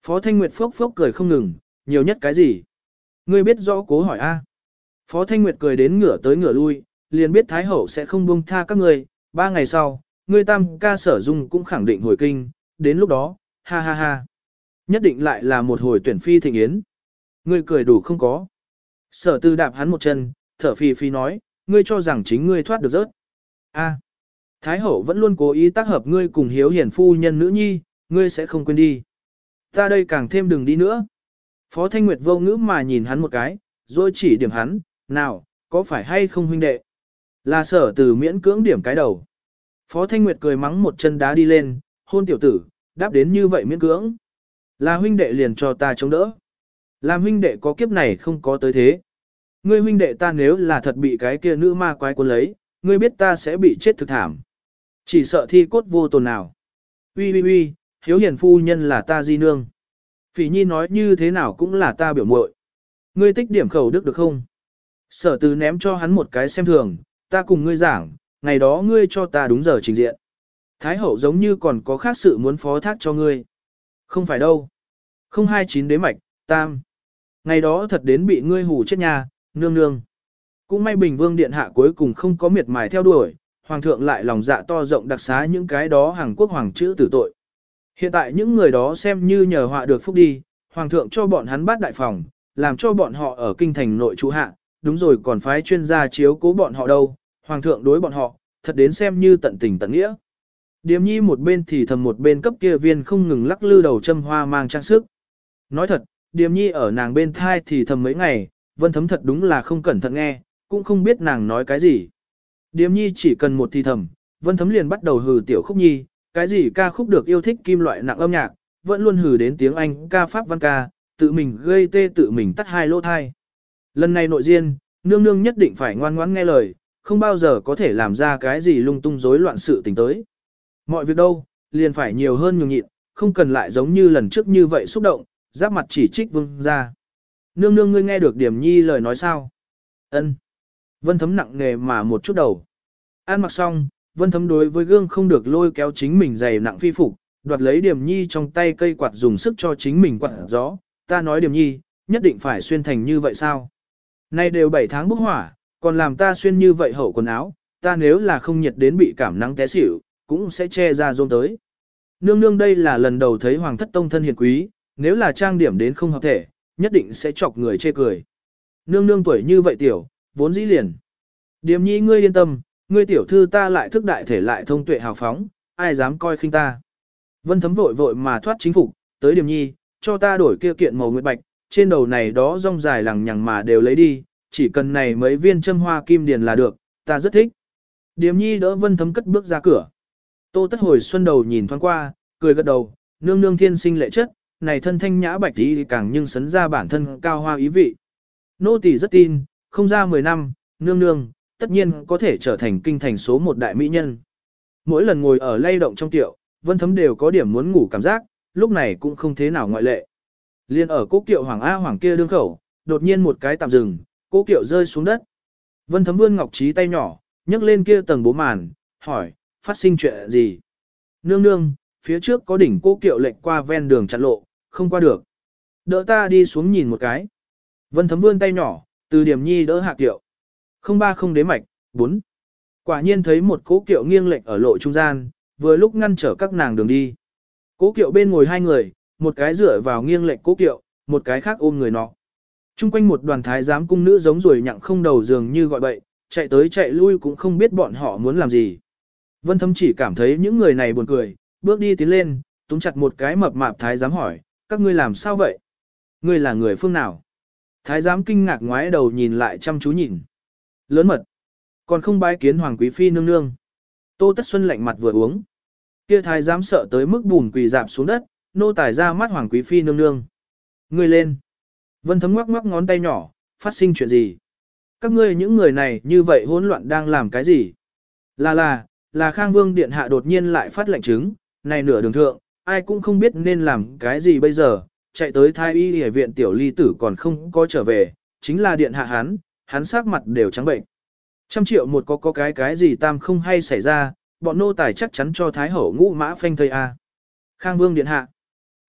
Phó Thanh Nguyệt phốc phốc cười không ngừng, nhiều nhất cái gì? Ngươi biết rõ cố hỏi a. Phó Thanh Nguyệt cười đến ngửa tới ngửa lui, liền biết Thái Hậu sẽ không buông tha các ngươi, ba ngày sau, ngươi tam ca Sở Dung cũng khẳng định hồi kinh, đến lúc đó, ha ha ha. Nhất định lại là một hồi tuyển phi thịnh yến. Ngươi cười đủ không có. Sở Tư đạp hắn một chân, thở phì phì nói, ngươi cho rằng chính ngươi thoát được rớt. A. Thái Hậu vẫn luôn cố ý tác hợp ngươi cùng hiếu hiển phu nhân nữ nhi, ngươi sẽ không quên đi. Ta đây càng thêm đừng đi nữa. Phó Thanh Nguyệt vô ngữ mà nhìn hắn một cái, rồi chỉ điểm hắn, nào, có phải hay không huynh đệ? Là Sở Từ miễn cưỡng điểm cái đầu. Phó Thanh Nguyệt cười mắng một chân đá đi lên, hôn tiểu tử, đáp đến như vậy miễn cưỡng. Là huynh đệ liền cho ta chống đỡ. Làm huynh đệ có kiếp này không có tới thế. Ngươi huynh đệ ta nếu là thật bị cái kia nữ ma quái cuốn lấy, ngươi biết ta sẽ bị chết thực thảm. Chỉ sợ thi cốt vô tồn nào. Ui ui ui, hiếu hiền phu nhân là ta di nương. Phỉ nhi nói như thế nào cũng là ta biểu muội. Ngươi tích điểm khẩu đức được không? Sở Từ ném cho hắn một cái xem thường, ta cùng ngươi giảng, ngày đó ngươi cho ta đúng giờ trình diện. Thái Hậu giống như còn có khác sự muốn phó thác cho ngươi. Không phải đâu. Không hai chín đế mạch, tam. Ngày đó thật đến bị ngươi hù chết nhà, nương nương. Cũng may Bình Vương Điện Hạ cuối cùng không có miệt mài theo đuổi, Hoàng thượng lại lòng dạ to rộng đặc xá những cái đó Hàn Quốc hoàng chữ tử tội. Hiện tại những người đó xem như nhờ họa được phúc đi, Hoàng thượng cho bọn hắn bát đại phòng, làm cho bọn họ ở kinh thành nội trú hạ, đúng rồi còn phái chuyên gia chiếu cố bọn họ đâu, Hoàng thượng đối bọn họ, thật đến xem như tận tình tận nghĩa. Điềm nhi một bên thì thầm một bên cấp kia viên không ngừng lắc lư đầu châm hoa mang trang sức. Nói thật, Điềm nhi ở nàng bên thai thì thầm mấy ngày, Vân Thấm thật đúng là không cẩn thận nghe, cũng không biết nàng nói cái gì. Điềm nhi chỉ cần một thì thầm, Vân Thấm liền bắt đầu hừ tiểu khúc nhi, cái gì ca khúc được yêu thích kim loại nặng âm nhạc, vẫn luôn hừ đến tiếng Anh ca pháp văn ca, tự mình gây tê tự mình tắt hai lỗ thai. Lần này nội diên, nương nương nhất định phải ngoan ngoãn nghe lời, không bao giờ có thể làm ra cái gì lung tung rối loạn sự tình tới. Mọi việc đâu, liền phải nhiều hơn nhường nhịn, không cần lại giống như lần trước như vậy xúc động, giáp mặt chỉ trích vương ra. Nương nương ngươi nghe được Điểm nhi lời nói sao? Ân. Vân Thấm nặng nề mà một chút đầu. Ăn mặc xong, Vân Thấm đối với gương không được lôi kéo chính mình giày nặng phi phục, đoạt lấy Điểm nhi trong tay cây quạt dùng sức cho chính mình quạt gió. Ta nói Điểm nhi, nhất định phải xuyên thành như vậy sao? Nay đều bảy tháng bốc hỏa, còn làm ta xuyên như vậy hậu quần áo, ta nếu là không nhiệt đến bị cảm nắng té xỉu, cũng sẽ che ra rôm tới. Nương nương đây là lần đầu thấy hoàng thất tông thân hiền quý, nếu là trang điểm đến không hợp thể, nhất định sẽ chọc người chê cười. Nương nương tuổi như vậy tiểu, vốn dĩ liền. Điềm nhi ngươi yên tâm, ngươi tiểu thư ta lại thức đại thể lại thông tuệ hào phóng, ai dám coi khinh ta. Vân Thấm vội vội mà thoát chính phục, tới Điềm nhi, cho ta đổi kia kiện màu nguyệt bạch, trên đầu này đó rong dài lằng nhằng mà đều lấy đi, chỉ cần này mấy viên châm hoa kim điền là được, ta rất thích. Điềm nhi đỡ Vân Thấm cất bước ra cửa. Tô Tất hồi xuân đầu nhìn thoáng qua, cười gật đầu, nương nương thiên sinh lệ chất, này thân thanh nhã bạch tí càng nhưng sấn ra bản thân cao hoa ý vị. Nô tỳ rất tin, không ra mười năm, nương nương, tất nhiên có thể trở thành kinh thành số một đại mỹ nhân. Mỗi lần ngồi ở lay động trong tiệu, Vân Thấm đều có điểm muốn ngủ cảm giác, lúc này cũng không thế nào ngoại lệ. Liên ở cố kiệu hoàng A hoàng kia đương khẩu, đột nhiên một cái tạm dừng, cố kiệu rơi xuống đất. Vân Thấm vươn ngọc trí tay nhỏ, nhấc lên kia tầng bố màn, hỏi, phát sinh chuyện gì? Nương nương, phía trước có đỉnh cố kiệu lệch qua ven đường chặn lộ, không qua được. Đỡ ta đi xuống nhìn một cái. Vân Thấm vươn tay nhỏ, từ Điểm nhi đỡ hạ kiệu. Không ba không đế mạch, bốn. Quả nhiên thấy một cố kiệu nghiêng lệch ở lộ trung gian, vừa lúc ngăn trở các nàng đường đi. Cố kiệu bên ngồi hai người, một cái dựa vào nghiêng lệch cố kiệu, một cái khác ôm người nọ. Trung quanh một đoàn thái giám cung nữ giống ruồi nhặng không đầu dường như gọi bậy, chạy tới chạy lui cũng không biết bọn họ muốn làm gì. Vân Thấm chỉ cảm thấy những người này buồn cười, bước đi tiến lên, túm chặt một cái mập mạp thái giám hỏi, các ngươi làm sao vậy? Ngươi là người phương nào? Thái giám kinh ngạc ngoái đầu nhìn lại chăm chú nhìn. Lớn mật. Còn không bái kiến hoàng quý phi nương nương. Tô Tất Xuân lạnh mặt vừa uống. Kia thái giám sợ tới mức bùn quỳ dạp xuống đất, nô tài ra mắt hoàng quý phi nương nương. Ngươi lên. Vân Thấm ngoắc ngoắc ngón tay nhỏ, phát sinh chuyện gì? Các ngươi những người này như vậy hỗn loạn đang làm cái gì? Là là, là Khang Vương Điện Hạ đột nhiên lại phát lệnh chứng, này nửa đường thượng, ai cũng không biết nên làm cái gì bây giờ, chạy tới thái y y viện tiểu ly tử còn không có trở về, chính là Điện Hạ hắn, hắn sắc mặt đều trắng bệnh. Trăm triệu một có có cái cái gì tam không hay xảy ra, bọn nô tài chắc chắn cho Thái Hậu ngũ mã phanh thây a. Khang Vương Điện Hạ.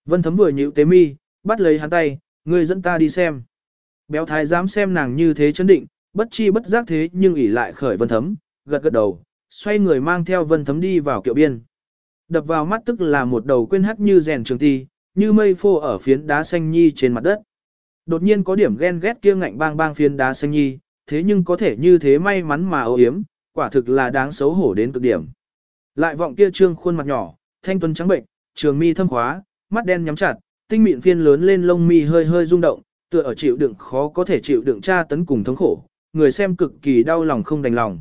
Vân Thấm vừa nhíu tế mi, bắt lấy hắn tay, ngươi dẫn ta đi xem. Béo thái dám xem nàng như thế chấn định, bất chi bất giác thế nhưng ỉ lại khởi Vân Thấm, gật gật đầu, xoay người mang theo Vân Thấm đi vào kiệu biên. Đập vào mắt tức là một đầu quên hắt như rèn trường ti, như mây phô ở phiến đá xanh nhi trên mặt đất. Đột nhiên có điểm ghen ghét kia ngạnh bang bang phiến đá xanh nhi, thế nhưng có thể như thế may mắn mà âu yếm, quả thực là đáng xấu hổ đến cực điểm. Lại vọng kia trương khuôn mặt nhỏ, thanh tuấn trắng bệnh, trường mi thâm khóa, mắt đen nhắm chặt, tinh mịn phiên lớn lên lông mi hơi hơi rung động, tựa ở chịu đựng khó có thể chịu đựng tra tấn cùng thống khổ, người xem cực kỳ đau lòng không đành lòng.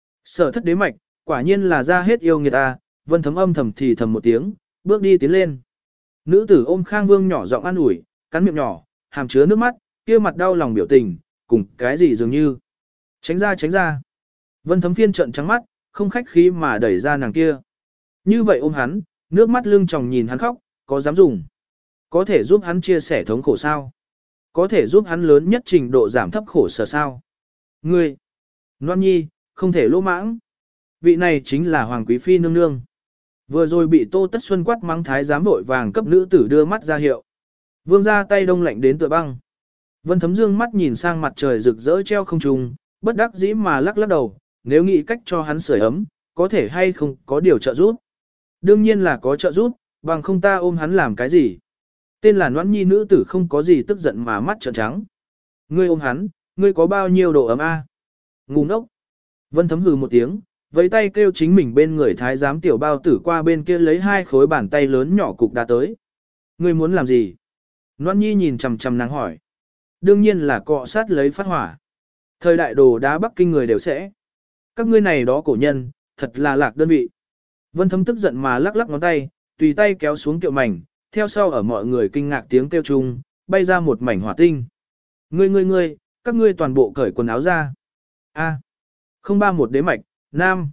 Sở thất đế mạch, quả nhiên là ra hết yêu nghiệt ta, Vân Thấm âm thầm thì thầm một tiếng, bước đi tiến lên. Nữ tử ôm Khang Vương nhỏ giọng an ủi, cắn miệng nhỏ, hàm chứa nước mắt, kia mặt đau lòng biểu tình, cùng cái gì dường như. Tránh ra tránh ra. Vân Thấm phiên trận trắng mắt, không khách khí mà đẩy ra nàng kia. Như vậy ôm hắn, nước mắt lưng tròng nhìn hắn khóc, có dám dùng. Có thể giúp hắn chia sẻ thống khổ sao? Có thể giúp hắn lớn nhất trình độ giảm thấp khổ sở sao? Ngươi, Loan Nhi, không thể lỗ mãng. Vị này chính là Hoàng Quý Phi nương nương. Vừa rồi bị Tô Tất Xuân quát mắng thái giám vội vàng cấp nữ tử đưa mắt ra hiệu. Vương ra tay đông lạnh đến tựa băng. Vân Thấm dương mắt nhìn sang mặt trời rực rỡ treo không trung, bất đắc dĩ mà lắc lắc đầu, nếu nghĩ cách cho hắn sưởi ấm, có thể hay không có điều trợ giúp. Đương nhiên là có trợ giúp, bằng không ta ôm hắn làm cái gì. Tên là Noãn Nhi nữ tử không có gì tức giận mà mắt trợn trắng. Ngươi ôm hắn, ngươi có bao nhiêu độ ấm a? Ngu ngốc. Vân Thấm hừ một tiếng, với tay kêu chính mình bên người thái giám tiểu bao tử qua bên kia lấy hai khối bàn tay lớn nhỏ cục đá tới. Ngươi muốn làm gì? Noãn Nhi nhìn chằm chằm nàng hỏi. Đương nhiên là cọ sát lấy phát hỏa. Thời đại đồ đá Bắc Kinh người đều sẽ. Các ngươi này đó cổ nhân, thật là lạc đơn vị. Vân Thấm tức giận mà lắc lắc ngón tay, tùy tay kéo xuống kiệu mảnh, theo sau ở mọi người kinh ngạc tiếng kêu chung, bay ra một mảnh hỏa tinh. Ngươi ngươi ngươi, các ngươi toàn bộ cởi quần áo ra. A. Không ba một đế mạch, nam.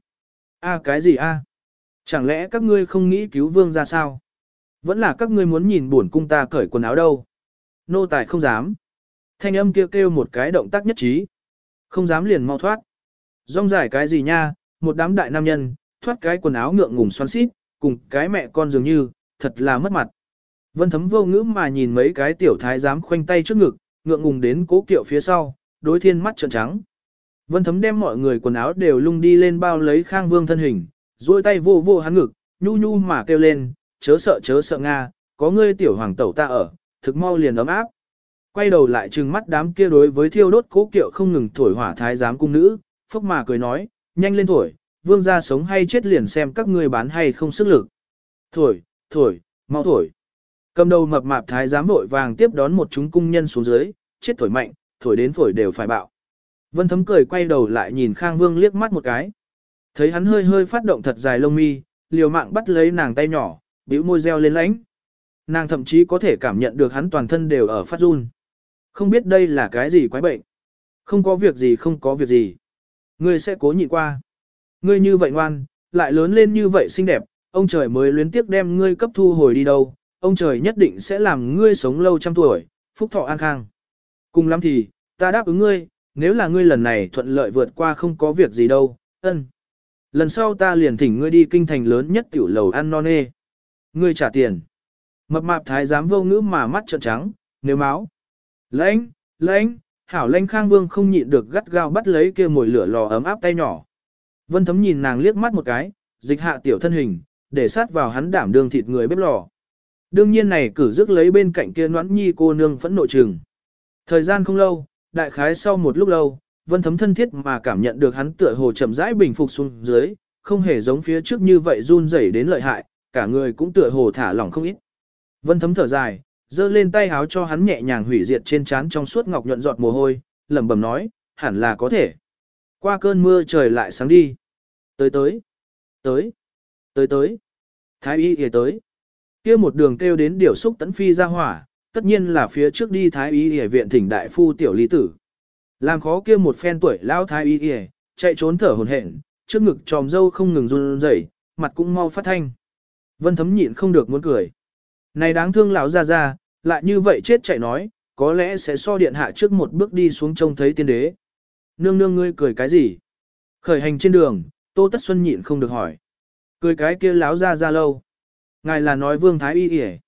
A cái gì a? Chẳng lẽ các ngươi không nghĩ cứu vương ra sao? Vẫn là các ngươi muốn nhìn buồn cung ta cởi quần áo đâu? Nô tài không dám. Thanh âm kêu kêu một cái động tác nhất trí. Không dám liền mau thoát. Rong dài cái gì nha, một đám đại nam nhân, thoát cái quần áo ngượng ngùng xoắn xít, cùng cái mẹ con dường như, thật là mất mặt. Vân Thấm vô ngữ mà nhìn mấy cái tiểu thái giám khoanh tay trước ngực, ngượng ngùng đến cố kiệu phía sau, đối thiên mắt trợn trắng. Vân Thấm đem mọi người quần áo đều lung đi lên bao lấy Khang Vương thân hình, duỗi tay vô vô hắn ngực, nhu nhu mà kêu lên, chớ sợ chớ sợ Nga, có ngươi tiểu hoàng tẩu ta ở, thực mau liền ấm áp. Quay đầu lại trừng mắt đám kia đối với thiêu đốt cố kiệu không ngừng thổi hỏa thái giám cung nữ, phốc mà cười nói, nhanh lên thổi, vương gia sống hay chết liền xem các ngươi bán hay không sức lực. Thổi, thổi, mau thổi. Cầm đầu mập mạp thái giám vội vàng tiếp đón một chúng cung nhân xuống dưới, chết thổi mạnh, thổi đến phổi đều phải bạo. Vân Thấm cười quay đầu lại nhìn Khang Vương liếc mắt một cái. Thấy hắn hơi hơi phát động thật dài lông mi, liều mạng bắt lấy nàng tay nhỏ, bĩu môi reo lên lãnh. Nàng thậm chí có thể cảm nhận được hắn toàn thân đều ở phát run. Không biết đây là cái gì quái bệnh. Không có việc gì không có việc gì. Ngươi sẽ cố nhịn qua. Ngươi như vậy ngoan, lại lớn lên như vậy xinh đẹp, ông trời mới luyến tiếc đem ngươi cấp thu hồi đi đâu, ông trời nhất định sẽ làm ngươi sống lâu trăm tuổi, phúc thọ an khang. Cùng lắm thì, ta đáp ứng ngươi, nếu là ngươi lần này thuận lợi vượt qua không có việc gì đâu, ân. Lần sau ta liền thỉnh ngươi đi kinh thành lớn nhất tiểu lầu ăn non nê. Ngươi trả tiền. Mập mạp thái giám vô ngữ mà mắt trợn trắng, nếu máu. Lãnh, lãnh, hảo lãnh Khang Vương không nhịn được gắt gao bắt lấy kia mồi lửa lò ấm áp tay nhỏ. Vân Thấm nhìn nàng liếc mắt một cái, dịch hạ tiểu thân hình, để sát vào hắn đảm đương thịt người bếp lò. Đương nhiên này cử rước lấy bên cạnh kia Noãn Nhi cô nương phẫn nộ trừng. Thời gian không lâu, đại khái sau một lúc lâu, Vân Thấm thân thiết mà cảm nhận được hắn tựa hồ chậm rãi bình phục xuống dưới, không hề giống phía trước như vậy run rẩy đến lợi hại, cả người cũng tựa hồ thả lỏng không ít. Vân Thấm thở dài, giơ lên tay háo cho hắn nhẹ nhàng hủy diệt trên trán trong suốt ngọc nhuận giọt mồ hôi, lẩm bẩm nói, hẳn là có thể. Qua cơn mưa trời lại sáng đi. Tới tới, tới, tới tới, thái y y tới. Kia một đường kêu đến điều xúc tấn phi ra hỏa, tất nhiên là phía trước đi thái y y viện thỉnh đại phu tiểu lý tử. Làm khó kia một phen tuổi lao thái y y, chạy trốn thở hổn hển, trước ngực tròm dâu không ngừng run rẩy, mặt cũng mau phát thanh. Vân Thấm nhịn không được muốn cười. Này đáng thương lão ra ra, lại như vậy chết chạy nói, có lẽ sẽ so điện hạ trước một bước đi xuống trông thấy tiên đế. Nương nương ngươi cười cái gì? Khởi hành trên đường, Tô Tất Xuân nhịn không được hỏi. Cười cái kia láo ra ra lâu. Ngài là nói vương thái y y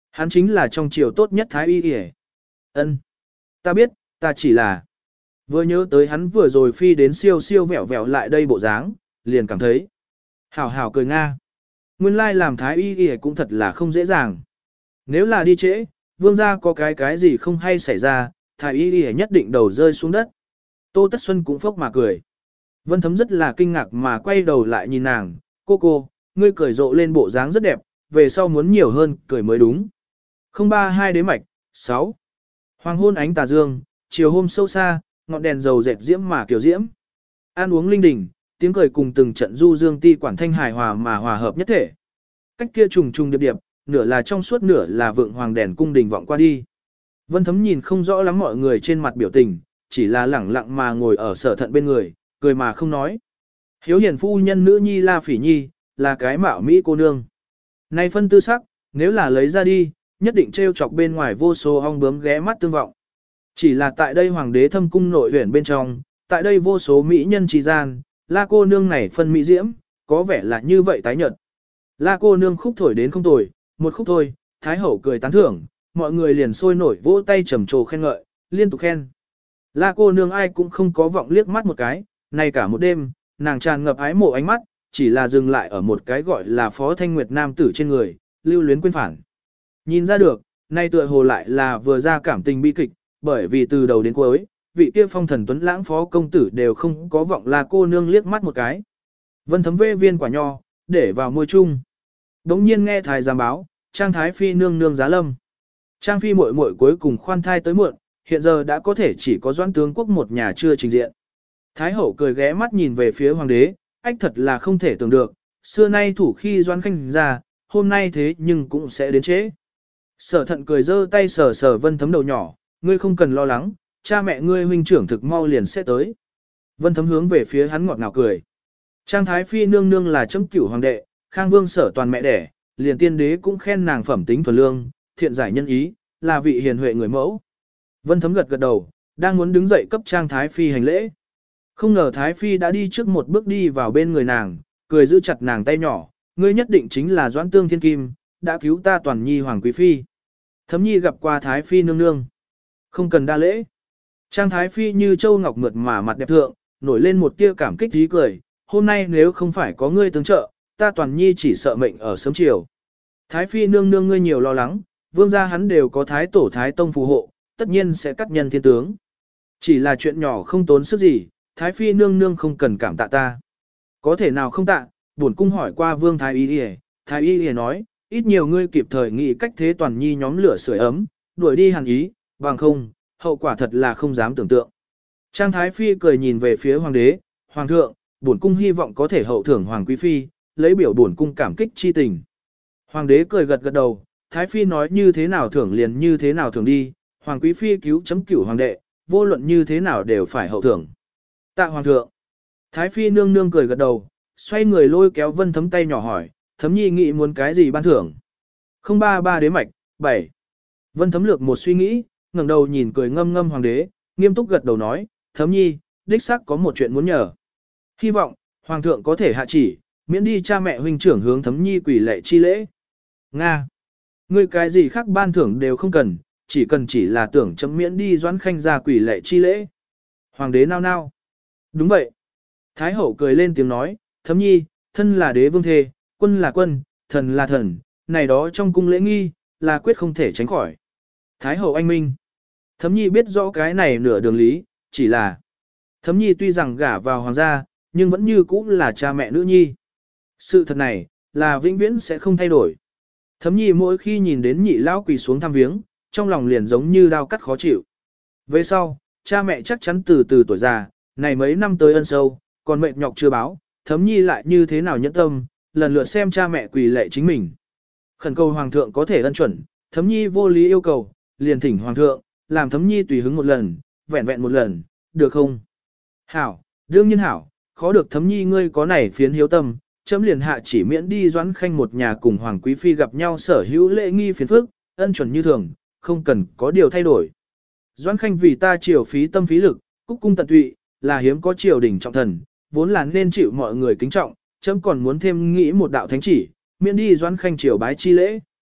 Hắn chính là trong triều tốt nhất thái y y. Ân, ta biết, ta chỉ là vừa nhớ tới hắn vừa rồi phi đến siêu siêu vẹo vẹo lại đây bộ dáng, liền cảm thấy hảo hảo cười nga. Nguyên lai làm thái y y cũng thật là không dễ dàng. Nếu là đi trễ, vương gia có cái cái gì không hay xảy ra, thái y y nhất định đầu rơi xuống đất. Tô Tất Xuân cũng phốc mà cười. Vân Thấm rất là kinh ngạc mà quay đầu lại nhìn nàng, cô cô, ngươi cười rộ lên bộ dáng rất đẹp, về sau muốn nhiều hơn, cười mới đúng. không ba hai đế mạch, sáu. Hoàng hôn ánh tà dương, chiều hôm sâu xa, ngọn đèn dầu dệt diễm mà kiểu diễm. Ăn uống linh đình, tiếng cười cùng từng trận du dương ti quản thanh hài hòa mà hòa hợp nhất thể. Cách kia trùng trùng điệp điệp, nửa là trong suốt nửa là vượng hoàng đèn cung đình vọng qua đi. Vân Thấm nhìn không rõ lắm mọi người trên mặt biểu tình, chỉ là lẳng lặng mà ngồi ở Sở Thận bên người, cười mà không nói. Hiếu hiền phu nhân nữ nhi La Phỉ Nhi, là cái mạo mỹ cô nương. Này phân tư sắc, nếu là lấy ra đi, nhất định trêu chọc bên ngoài vô số ong bướm ghé mắt tương vọng. Chỉ là tại đây hoàng đế thâm cung nội huyện bên trong, tại đây vô số mỹ nhân trì gian, La cô nương này phân mỹ diễm, có vẻ là như vậy tái nhợt. La cô nương khúc thổi đến không tồi, một khúc thôi, Thái hậu cười tán thưởng, mọi người liền sôi nổi vỗ tay trầm trồ khen ngợi, liên tục khen. La cô nương ai cũng không có vọng liếc mắt một cái, này cả một đêm, nàng tràn ngập ái mộ ánh mắt, chỉ là dừng lại ở một cái gọi là Phó Thanh Nguyệt nam tử trên người, lưu luyến quên phản. Nhìn ra được, nay tựa hồ lại là vừa ra cảm tình bi kịch, bởi vì từ đầu đến cuối, vị kia phong thần tuấn lãng phó công tử đều không có vọng La cô nương liếc mắt một cái. Vân Thấm vê viên quả nho, để vào môi chung. Đống nhiên nghe thái giám báo, Trang Thái Phi nương nương giá lâm. Trang Phi muội muội cuối cùng khoan thai tới muộn, hiện giờ đã có thể chỉ có Doãn tướng quốc một nhà chưa trình diện. Thái hậu cười ghé mắt nhìn về phía hoàng đế, ách thật là không thể tưởng được, xưa nay thủ khi Doãn Khanh ra, hôm nay thế nhưng cũng sẽ đến trễ. Sở Thận cười giơ tay sờ sờ Vân Thấm đầu nhỏ, ngươi không cần lo lắng, cha mẹ ngươi huynh trưởng thực mau liền sẽ tới. Vân Thấm hướng về phía hắn ngọt ngào cười. Trang Thái Phi nương nương là chấm cửu hoàng đệ, Khang Vương Sở toàn mẹ đẻ, liền tiên đế cũng khen nàng phẩm tính thuần lương, thiện giải nhân ý, là vị hiền huệ người mẫu. Vân Thấm gật gật đầu, đang muốn đứng dậy cấp Trang Thái Phi hành lễ. Không ngờ Thái Phi đã đi trước một bước đi vào bên người nàng, cười giữ chặt nàng tay nhỏ, ngươi nhất định chính là Doãn Tương Thiên Kim, đã cứu ta toàn nhi hoàng quý phi. Thấm nhi gặp qua Thái Phi nương nương. Không cần đa lễ. Trang Thái Phi như châu ngọc mượt mà mặt đẹp thượng, nổi lên một tia cảm kích tí cười, hôm nay nếu không phải có ngươi tương trợ, ta toàn nhi chỉ sợ mệnh ở sớm chiều. Thái Phi nương nương ngươi nhiều lo lắng, vương gia hắn đều có Thái Tổ Thái Tông phù hộ, tất nhiên sẽ cắt nhân thiên tướng. Chỉ là chuyện nhỏ không tốn sức gì, Thái Phi nương nương không cần cảm tạ ta. Có thể nào không tạ, bổn cung hỏi qua vương Thái Y Y, Thái Y Y nói, ít nhiều ngươi kịp thời nghĩ cách thế toàn nhi nhóm lửa sưởi ấm, đuổi đi hàn ý, bằng không, hậu quả thật là không dám tưởng tượng. Trang Thái Phi cười nhìn về phía hoàng đế, hoàng thượng, bổn cung hy vọng có thể hậu thưởng hoàng quý phi, lấy biểu bổn cung cảm kích chi tình. Hoàng đế cười gật gật đầu, Thái Phi nói như thế nào thưởng liền như thế nào thưởng đi, hoàng quý phi cứu chấm cửu hoàng đệ, vô luận như thế nào đều phải hậu thưởng. Tạ hoàng thượng. Thái Phi nương nương cười gật đầu, xoay người lôi kéo Vân Thấm tay nhỏ hỏi, Thấm nhi nghĩ muốn cái gì ban thưởng? không ba ba đế mạch, bảy. Vân Thấm lược một suy nghĩ, ngẩng đầu nhìn cười ngâm ngâm hoàng đế, nghiêm túc gật đầu nói, Thấm nhi, đích xác có một chuyện muốn nhờ. Hy vọng, hoàng thượng có thể hạ chỉ, miễn đi cha mẹ huynh trưởng hướng Thấm nhi quỷ lệ chi lễ. Nga. Ngươi cái gì khác ban thưởng đều không cần, chỉ cần chỉ là tưởng chấm miễn đi Doãn Khanh ra quỷ lệ chi lễ. Hoàng đế nao nao. Đúng vậy. Thái hậu cười lên tiếng nói, Thấm nhi, thân là đế vương thê, quân là quân, thần là thần, này đó trong cung lễ nghi, là quyết không thể tránh khỏi. Thái hậu anh minh. Thấm nhi biết rõ cái này nửa đường lý, chỉ là Thấm nhi tuy rằng gả vào hoàng gia, nhưng vẫn như cũ là cha mẹ nữ nhi. Sự thật này, là vĩnh viễn sẽ không thay đổi. Thấm nhi mỗi khi nhìn đến nhị lão quỳ xuống thăm viếng, trong lòng liền giống như đau cắt khó chịu. Về sau, cha mẹ chắc chắn từ từ tuổi già, này mấy năm tới ân sâu, còn mệt nhọc chưa báo, Thấm nhi lại như thế nào nhẫn tâm, lần lượt xem cha mẹ quỳ lệ chính mình. Khẩn cầu hoàng thượng có thể ân chuẩn, Thấm nhi vô lý yêu cầu, liền thỉnh hoàng thượng, làm Thấm nhi tùy hứng một lần, vẹn vẹn một lần, được không? Hảo, đương nhiên hảo, khó được Thấm nhi ngươi có này phiến hiếu tâm, chấm liền hạ chỉ miễn đi Doãn Khanh một nhà cùng hoàng quý phi gặp nhau sở hữu lễ nghi phiền phức, ân chuẩn như thường, không cần có điều thay đổi. Doãn Khanh vì ta triều phí tâm phí lực, cúc cung tận tụy, là hiếm có triều đình trọng thần, vốn là nên chịu mọi người kính trọng, chấm còn muốn thêm nghĩ một đạo thánh chỉ, miễn đi Doãn Khanh triều bái chi lễ.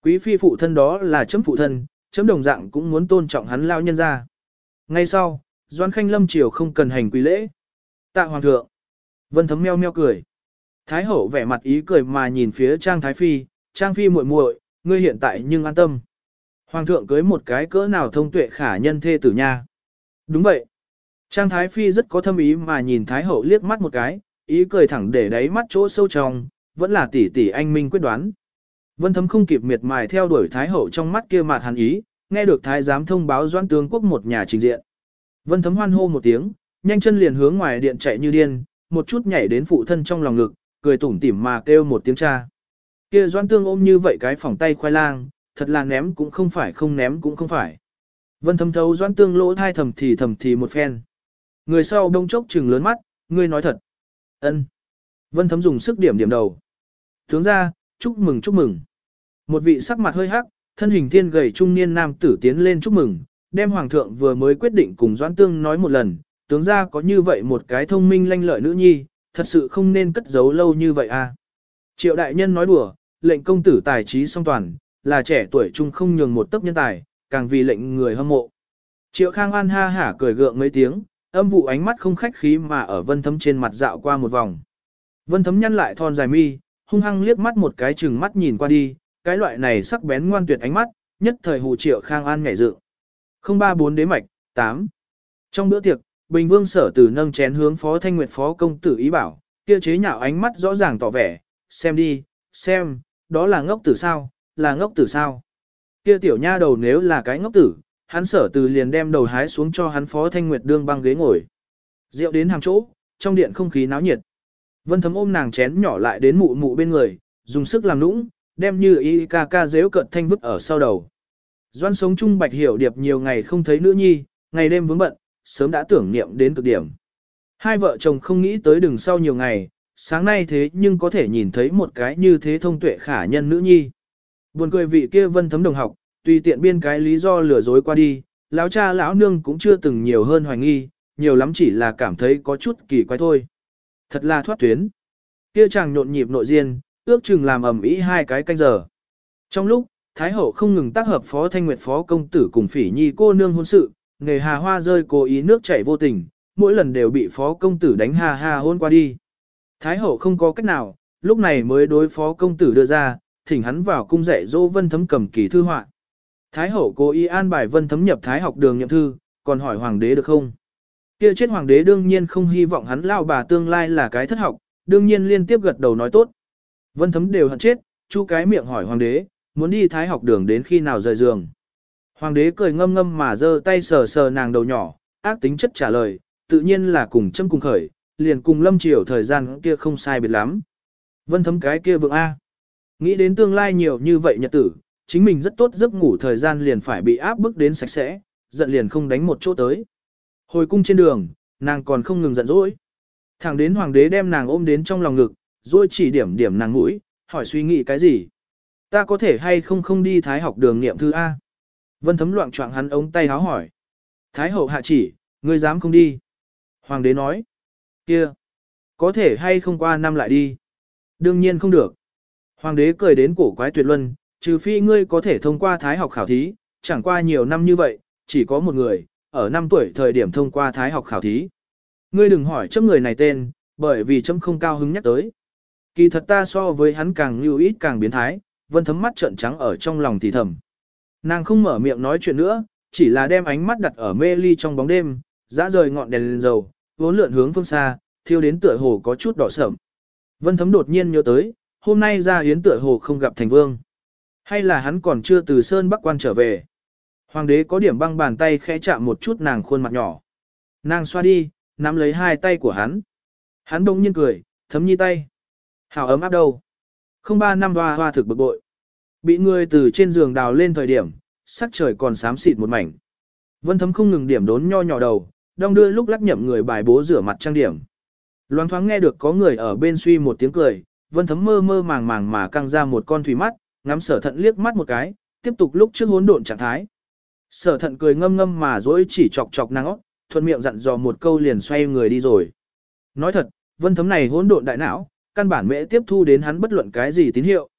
Quý phi phụ thân đó là chấm phụ thân, chấm đồng dạng cũng muốn tôn trọng hắn lao nhân ra. Ngay sau, Doãn Khanh lâm triều không cần hành quý lễ. Tạ hoàng thượng. Vân Thấm meo meo cười. Thái hậu vẻ mặt ý cười mà nhìn phía Trang Thái phi, Trang phi muội muội, ngươi hiện tại nhưng an tâm. Hoàng thượng cưới một cái cỡ nào thông tuệ khả nhân thê tử nha. Đúng vậy. Trang Thái phi rất có thâm ý mà nhìn Thái hậu liếc mắt một cái, ý cười thẳng để đáy mắt chỗ sâu trong, vẫn là tỷ tỷ anh minh quyết đoán. Vân Thấm không kịp miệt mài theo đuổi Thái hậu trong mắt kia mặt hàn ý, nghe được Thái giám thông báo Doãn tướng quốc một nhà trình diện. Vân Thấm hoan hô một tiếng, nhanh chân liền hướng ngoài điện chạy như điên, một chút nhảy đến phụ thân trong lòng ngực, cười tủm tỉm mà kêu một tiếng cha. Kia Doãn Tương ôm như vậy cái phỏng tay khoai lang, thật là ném cũng không phải không ném cũng không phải. Vân Thấm thấu Doãn Tương lỗ thai thầm thì thầm thì một phen. Người sau đông chốc trừng lớn mắt, ngươi nói thật. Ân. Vân Thấm dùng sức điểm điểm đầu. Tướng ra, chúc mừng chúc mừng. Một vị sắc mặt hơi hắc, thân hình thiên gầy trung niên nam tử tiến lên chúc mừng, đem hoàng thượng vừa mới quyết định cùng Doãn Tương nói một lần, tướng ra có như vậy một cái thông minh lanh lợi nữ nhi, thật sự không nên cất giấu lâu như vậy à. Triệu đại nhân nói đùa, lệnh công tử tài trí song toàn, là trẻ tuổi trung không nhường một tấc nhân tài, càng vì lệnh người hâm mộ. Triệu Khang An ha hả cười gượng mấy tiếng, âm vụ ánh mắt không khách khí mà ở Vân Thấm trên mặt dạo qua một vòng. Vân Thấm nhăn lại thon dài mi, hung hăng liếc mắt một cái chừng mắt nhìn qua đi, cái loại này sắc bén ngoan tuyệt ánh mắt, nhất thời hù Triệu Khang An nhảy dựng. không ba bốn đế mạch, tám. Trong bữa tiệc, Bình Vương Sở Tử nâng chén hướng Phó Thanh Nguyệt phó công tử ý bảo, kia chế nhạo ánh mắt rõ ràng tỏ vẻ, xem đi, xem, đó là ngốc tử sao, là ngốc tử sao. Kia tiểu nha đầu nếu là cái ngốc tử, hắn Sở Tử liền đem đầu hái xuống cho hắn Phó Thanh Nguyệt đương băng ghế ngồi. Rượu đến hàng chỗ, trong điện không khí náo nhiệt. Vân Thấm ôm nàng chén nhỏ lại đến mụ mụ bên người, dùng sức làm nũng, đem như y ca ca dếu cận thanh vứt ở sau đầu. Doan sống chung Bạch Hiểu Điệp nhiều ngày không thấy nữ nhi, ngày đêm vướng bận, sớm đã tưởng niệm đến cực điểm. Hai vợ chồng không nghĩ tới đừng sau nhiều ngày, sáng nay thế nhưng có thể nhìn thấy một cái như thế thông tuệ khả nhân nữ nhi. Buồn cười vị kia Vân Thấm đồng học, tùy tiện biên cái lý do lừa dối qua đi, lão cha lão nương cũng chưa từng nhiều hơn hoài nghi, nhiều lắm chỉ là cảm thấy có chút kỳ quái thôi. Thật là thoát tuyến. Kia chàng nhộn nhịp nội diên, ước chừng làm ầm ĩ hai cái canh giờ. Trong lúc, Thái hậu không ngừng tác hợp Phó Thanh Nguyệt phó công tử cùng Phỉ Nhi cô nương hôn sự, nghề hà hoa rơi cố ý nước chảy vô tình, mỗi lần đều bị phó công tử đánh ha ha hôn qua đi. Thái hậu không có cách nào, lúc này mới đối phó công tử đưa ra, thỉnh hắn vào cung dạy dỗ Vân Thấm cầm kỳ thư họa. Thái hậu cố ý an bài Vân Thấm nhập Thái học đường nhậm thư, còn hỏi hoàng đế được không? Kia chết hoàng đế đương nhiên không hy vọng hắn lao bà tương lai là cái thất học, đương nhiên liên tiếp gật đầu nói tốt. Vân Thấm đều hận chết, chu cái miệng hỏi hoàng đế, muốn đi Thái học đường đến khi nào rời giường. Hoàng đế cười ngâm ngâm mà giơ tay sờ sờ nàng đầu nhỏ, ác tính chất trả lời, tự nhiên là cùng châm cùng khởi, liền cùng lâm triều thời gian kia không sai biệt lắm. Vân Thấm cái kia vượng A. Nghĩ đến tương lai nhiều như vậy nhật tử, chính mình rất tốt giấc ngủ thời gian liền phải bị áp bức đến sạch sẽ, giận liền không đánh một chỗ tới. Hồi cung trên đường, nàng còn không ngừng giận dỗi. Thẳng đến hoàng đế đem nàng ôm đến trong lòng ngực, rồi chỉ điểm điểm nàng mũi, hỏi suy nghĩ cái gì. Ta có thể hay không không đi Thái học đường niệm thư A. Vân Thấm loạn choạng hắn ống tay háo hỏi. Thái hậu hạ chỉ, ngươi dám không đi. Hoàng đế nói. Kia, có thể hay không qua năm lại đi. Đương nhiên không được. Hoàng đế cười đến cổ quái tuyệt luân, trừ phi ngươi có thể thông qua Thái học khảo thí, chẳng qua nhiều năm như vậy, chỉ có một người, ở năm tuổi thời điểm thông qua Thái học khảo thí. Ngươi đừng hỏi chấm người này tên, bởi vì chấm không cao hứng nhắc tới. Kỳ thật ta so với hắn càng lưu ít càng biến thái, Vân Thấm mắt trợn trắng ở trong lòng thì thầm. Nàng không mở miệng nói chuyện nữa, chỉ là đem ánh mắt đặt ở mê ly trong bóng đêm, dã rời ngọn đèn lên dầu, vốn lượn hướng phương xa, thiêu đến tựa hồ có chút đỏ sẫm. Vân Thấm đột nhiên nhớ tới, hôm nay ra yến tựa hồ không gặp thành vương. Hay là hắn còn chưa từ Sơn Bắc quan trở về. Hoàng đế có điểm băng bàn tay khẽ chạm một chút nàng khuôn mặt nhỏ. Nàng xoa đi, nắm lấy hai tay của hắn. Hắn bỗng nhiên cười, Thấm Nhi tay. Hào ấm áp đâu. Không ba năm hoa hoa thực bực bội. Bị người từ trên giường đào lên thời điểm, sắc trời còn xám xịt một mảnh. Vân Thấm không ngừng điểm đốn nho nhỏ đầu, đong đưa lúc lắc nhậm người bài bố rửa mặt trang điểm. Loáng thoáng nghe được có người ở bên suy một tiếng cười, Vân Thấm mơ mơ màng màng mà căng ra một con thủy mắt, ngắm Sở Thận liếc mắt một cái, tiếp tục lúc trước hỗn độn trạng thái. Sở Thận cười ngâm ngâm mà dỗi chỉ chọc chọc nàng óc, thuận miệng dặn dò một câu liền xoay người đi rồi. Nói thật, Vân Thấm này hỗn độn đại não, căn bản mễ tiếp thu đến hắn bất luận cái gì tín hiệu.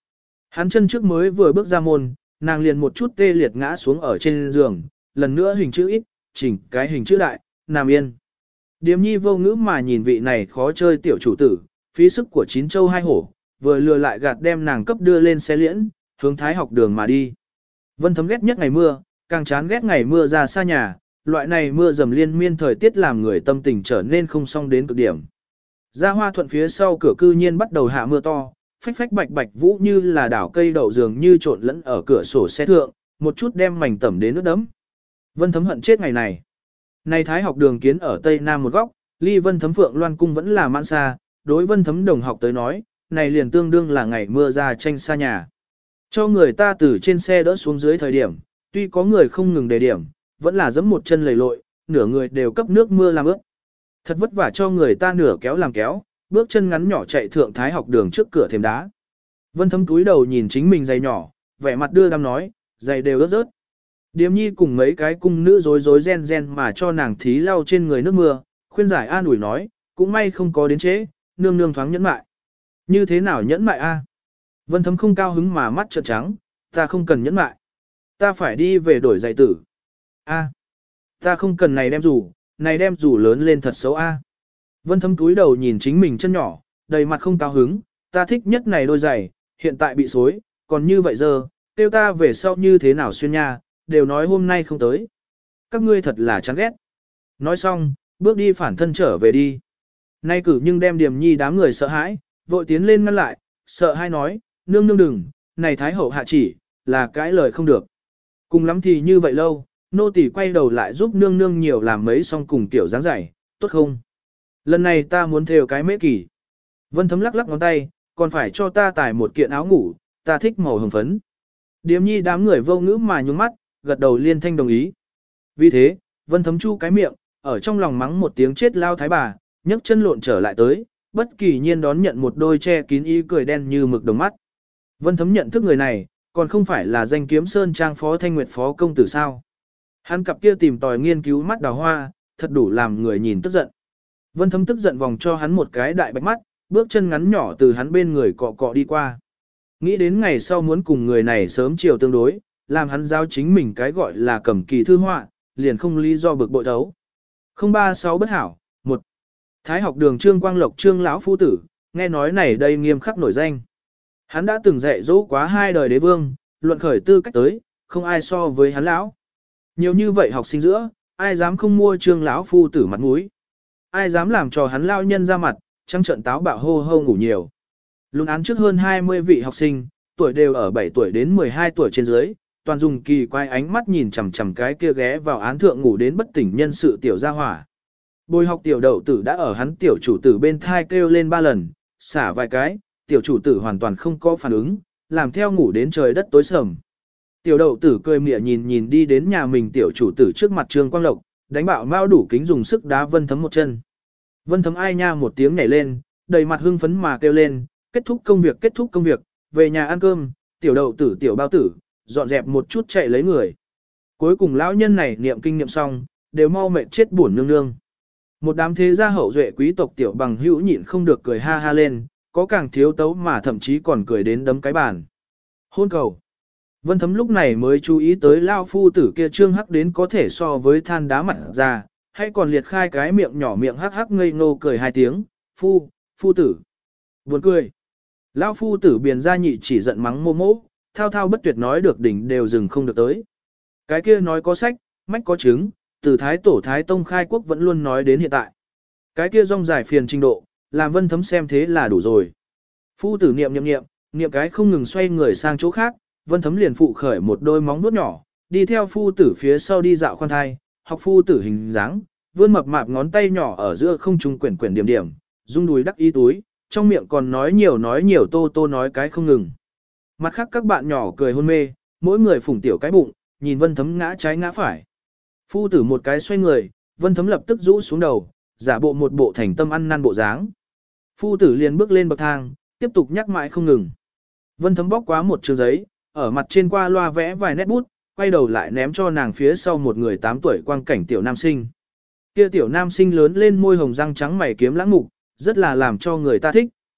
Hắn chân trước mới vừa bước ra môn, nàng liền một chút tê liệt ngã xuống ở trên giường, lần nữa hình chữ ít, chỉnh cái hình chữ đại, nằm yên. Điềm nhi vô ngữ mà nhìn vị này khó chơi tiểu chủ tử, phí sức của chín châu hai hổ, vừa lừa lại gạt đem nàng cấp đưa lên xe liễn, hướng thái học đường mà đi. Vân Thấm ghét nhất ngày mưa, càng chán ghét ngày mưa ra xa nhà, loại này mưa dầm liên miên thời tiết làm người tâm tình trở nên không song đến cực điểm. Ra Hoa Thuận phía sau cửa cư nhiên bắt đầu hạ mưa to, phách phách bạch bạch vũ như là đảo cây đậu dường như trộn lẫn ở cửa sổ xe thượng, một chút đem mảnh tẩm đến nước đấm. Vân Thấm hận chết ngày này. Này thái học đường kiến ở tây nam một góc, ly Vân Thấm Phượng Loan cung vẫn là mãn xa, đối Vân Thấm đồng học tới nói, này liền tương đương là ngày mưa ra tranh xa nhà. Cho người ta từ trên xe đỡ xuống dưới thời điểm, tuy có người không ngừng đề điểm, vẫn là giẫm một chân lầy lội, nửa người đều cấp nước mưa làm ướt. Thật vất vả cho người ta nửa kéo làm kéo, bước chân ngắn nhỏ chạy thượng thái học đường trước cửa thềm đá. Vân Thấm túi đầu nhìn chính mình giày nhỏ, vẻ mặt đưa đăm nói, giày đều ướt rớt. Điềm nhi cùng mấy cái cung nữ rối rối ren ren mà cho nàng thí lau trên người nước mưa, khuyên giải an ủi nói, cũng may không có đến trễ, nương nương thoáng nhẫn mại. Như thế nào nhẫn mại a? Vân Thấm không cao hứng mà mắt trợn trắng, ta không cần nhẫn mại. Ta phải đi về đổi giày tử. A, ta không cần này đem rủ, này đem rủ lớn lên thật xấu a. Vân Thấm túi đầu nhìn chính mình chân nhỏ, đầy mặt không cao hứng, ta thích nhất này đôi giày, hiện tại bị xối, còn như vậy giờ, tiêu ta về sau như thế nào xuyên nha, đều nói hôm nay không tới. Các ngươi thật là chán ghét. Nói xong, bước đi phản thân trở về đi. Nay cử nhưng đem Điềm nhi đám người sợ hãi, vội tiến lên ngăn lại, sợ hai nói, nương nương đừng, này thái hậu hạ chỉ, là cãi lời không được. Cùng lắm thì như vậy lâu, nô tỳ quay đầu lại giúp nương nương nhiều làm mấy xong cùng tiểu dáng dày, tốt không? Lần này ta muốn thêu cái mễ kỳ. Vân Thấm lắc lắc ngón tay, còn phải cho ta tải một kiện áo ngủ, ta thích màu hồng phấn. Điềm nhi đám người vô ngữ mà nhúng mắt, gật đầu liên thanh đồng ý. Vì thế, Vân Thấm chu cái miệng, ở trong lòng mắng một tiếng chết lao thái bà, nhấc chân lộn trở lại tới, bất kỳ nhiên đón nhận một đôi che kín ý cười đen như mực đồng mắt. Vân Thấm nhận thức người này, còn không phải là danh kiếm sơn trang phó thanh nguyệt phó công tử sao. Hắn cặp kia tìm tòi nghiên cứu mắt đào hoa, thật đủ làm người nhìn tức giận. Vân Thấm tức giận vòng cho hắn một cái đại bạch mắt, bước chân ngắn nhỏ từ hắn bên người cọ cọ đi qua. Nghĩ đến ngày sau muốn cùng người này sớm chiều tương đối, làm hắn giao chính mình cái gọi là cầm kỳ thư họa, liền không lý do bực bội thấu. không ba sáu bất hảo, một Thái học đường Trương Quang Lộc Trương lão phu tử, nghe nói này đây nghiêm khắc nổi danh. Hắn đã từng dạy dỗ quá hai đời đế vương, luận khởi tư cách tới, không ai so với hắn lão. Nhiều như vậy học sinh giữa, ai dám không mua Trương lão phu tử mặt mũi? Ai dám làm cho hắn lao nhân ra mặt, trăng trận táo bạo hô hô ngủ nhiều. Luận án trước hơn hai mươi vị học sinh, tuổi đều ở bảy tuổi đến mười hai tuổi trên dưới, toàn dùng kỳ quái ánh mắt nhìn chằm chằm cái kia ghé vào án thượng ngủ đến bất tỉnh nhân sự tiểu gia hỏa. Bồi học tiểu đậu tử đã ở hắn tiểu chủ tử bên thai kêu lên ba lần, xả vài cái, tiểu chủ tử hoàn toàn không có phản ứng, làm theo ngủ đến trời đất tối sầm. Tiểu đậu tử cười mỉa nhìn nhìn đi đến nhà mình tiểu chủ tử trước mặt Trương Quang Lộc, đánh bạo mao đủ kính dùng sức đá Vân Thấm một chân. Vân Thấm ai nha một tiếng nhảy lên, đầy mặt hưng phấn mà kêu lên, kết thúc công việc kết thúc công việc, về nhà ăn cơm, tiểu đậu tử tiểu bao tử, dọn dẹp một chút chạy lấy người. Cuối cùng lão nhân này niệm kinh nghiệm xong, đều mau mệt chết buồn nương nương. Một đám thế gia hậu duệ quý tộc tiểu bằng hữu nhịn không được cười ha ha lên, có càng thiếu tấu mà thậm chí còn cười đến đấm cái bàn. Hôn cầu. Vân Thấm lúc này mới chú ý tới lao phu tử kia trương hắc đến có thể so với than đá mặt ra, hay còn liệt khai cái miệng nhỏ miệng hắc hắc ngây ngô cười hai tiếng, phu, phu tử. Buồn cười. Lao phu tử biền ra nhị chỉ giận mắng mô mỗ, thao thao bất tuyệt nói được đỉnh đều dừng không được tới. Cái kia nói có sách, mách có chứng, từ Thái Tổ Thái Tông khai quốc vẫn luôn nói đến hiện tại. Cái kia rong dài phiền trình độ, làm Vân Thấm xem thế là đủ rồi. Phu tử niệm niệm niệm, niệm cái không ngừng xoay người sang chỗ khác, Vân Thấm liền phụ khởi một đôi móng vuốt nhỏ, đi theo phu tử phía sau đi dạo khoan thai, học phu tử hình dáng, vươn mập mạp ngón tay nhỏ ở giữa không trung quyển quyển điểm điểm, rung đùi đắc ý túi, trong miệng còn nói nhiều nói nhiều tô tô nói cái không ngừng. Mặt khác các bạn nhỏ cười hôn mê, mỗi người phủng tiểu cái bụng, nhìn Vân Thấm ngã trái ngã phải. Phu tử một cái xoay người, Vân Thấm lập tức rũ xuống đầu, giả bộ một bộ thành tâm ăn năn bộ dáng. Phu tử liền bước lên bậc thang, tiếp tục nhắc mãi không ngừng. Vân Thấm bóc quá một trường giấy, ở mặt trên qua loa vẽ vài nét bút, quay đầu lại ném cho nàng phía sau một người tám tuổi quang cảnh tiểu nam sinh. Kia tiểu nam sinh lớn lên môi hồng răng trắng mày kiếm lãng mục, rất là làm cho người ta thích,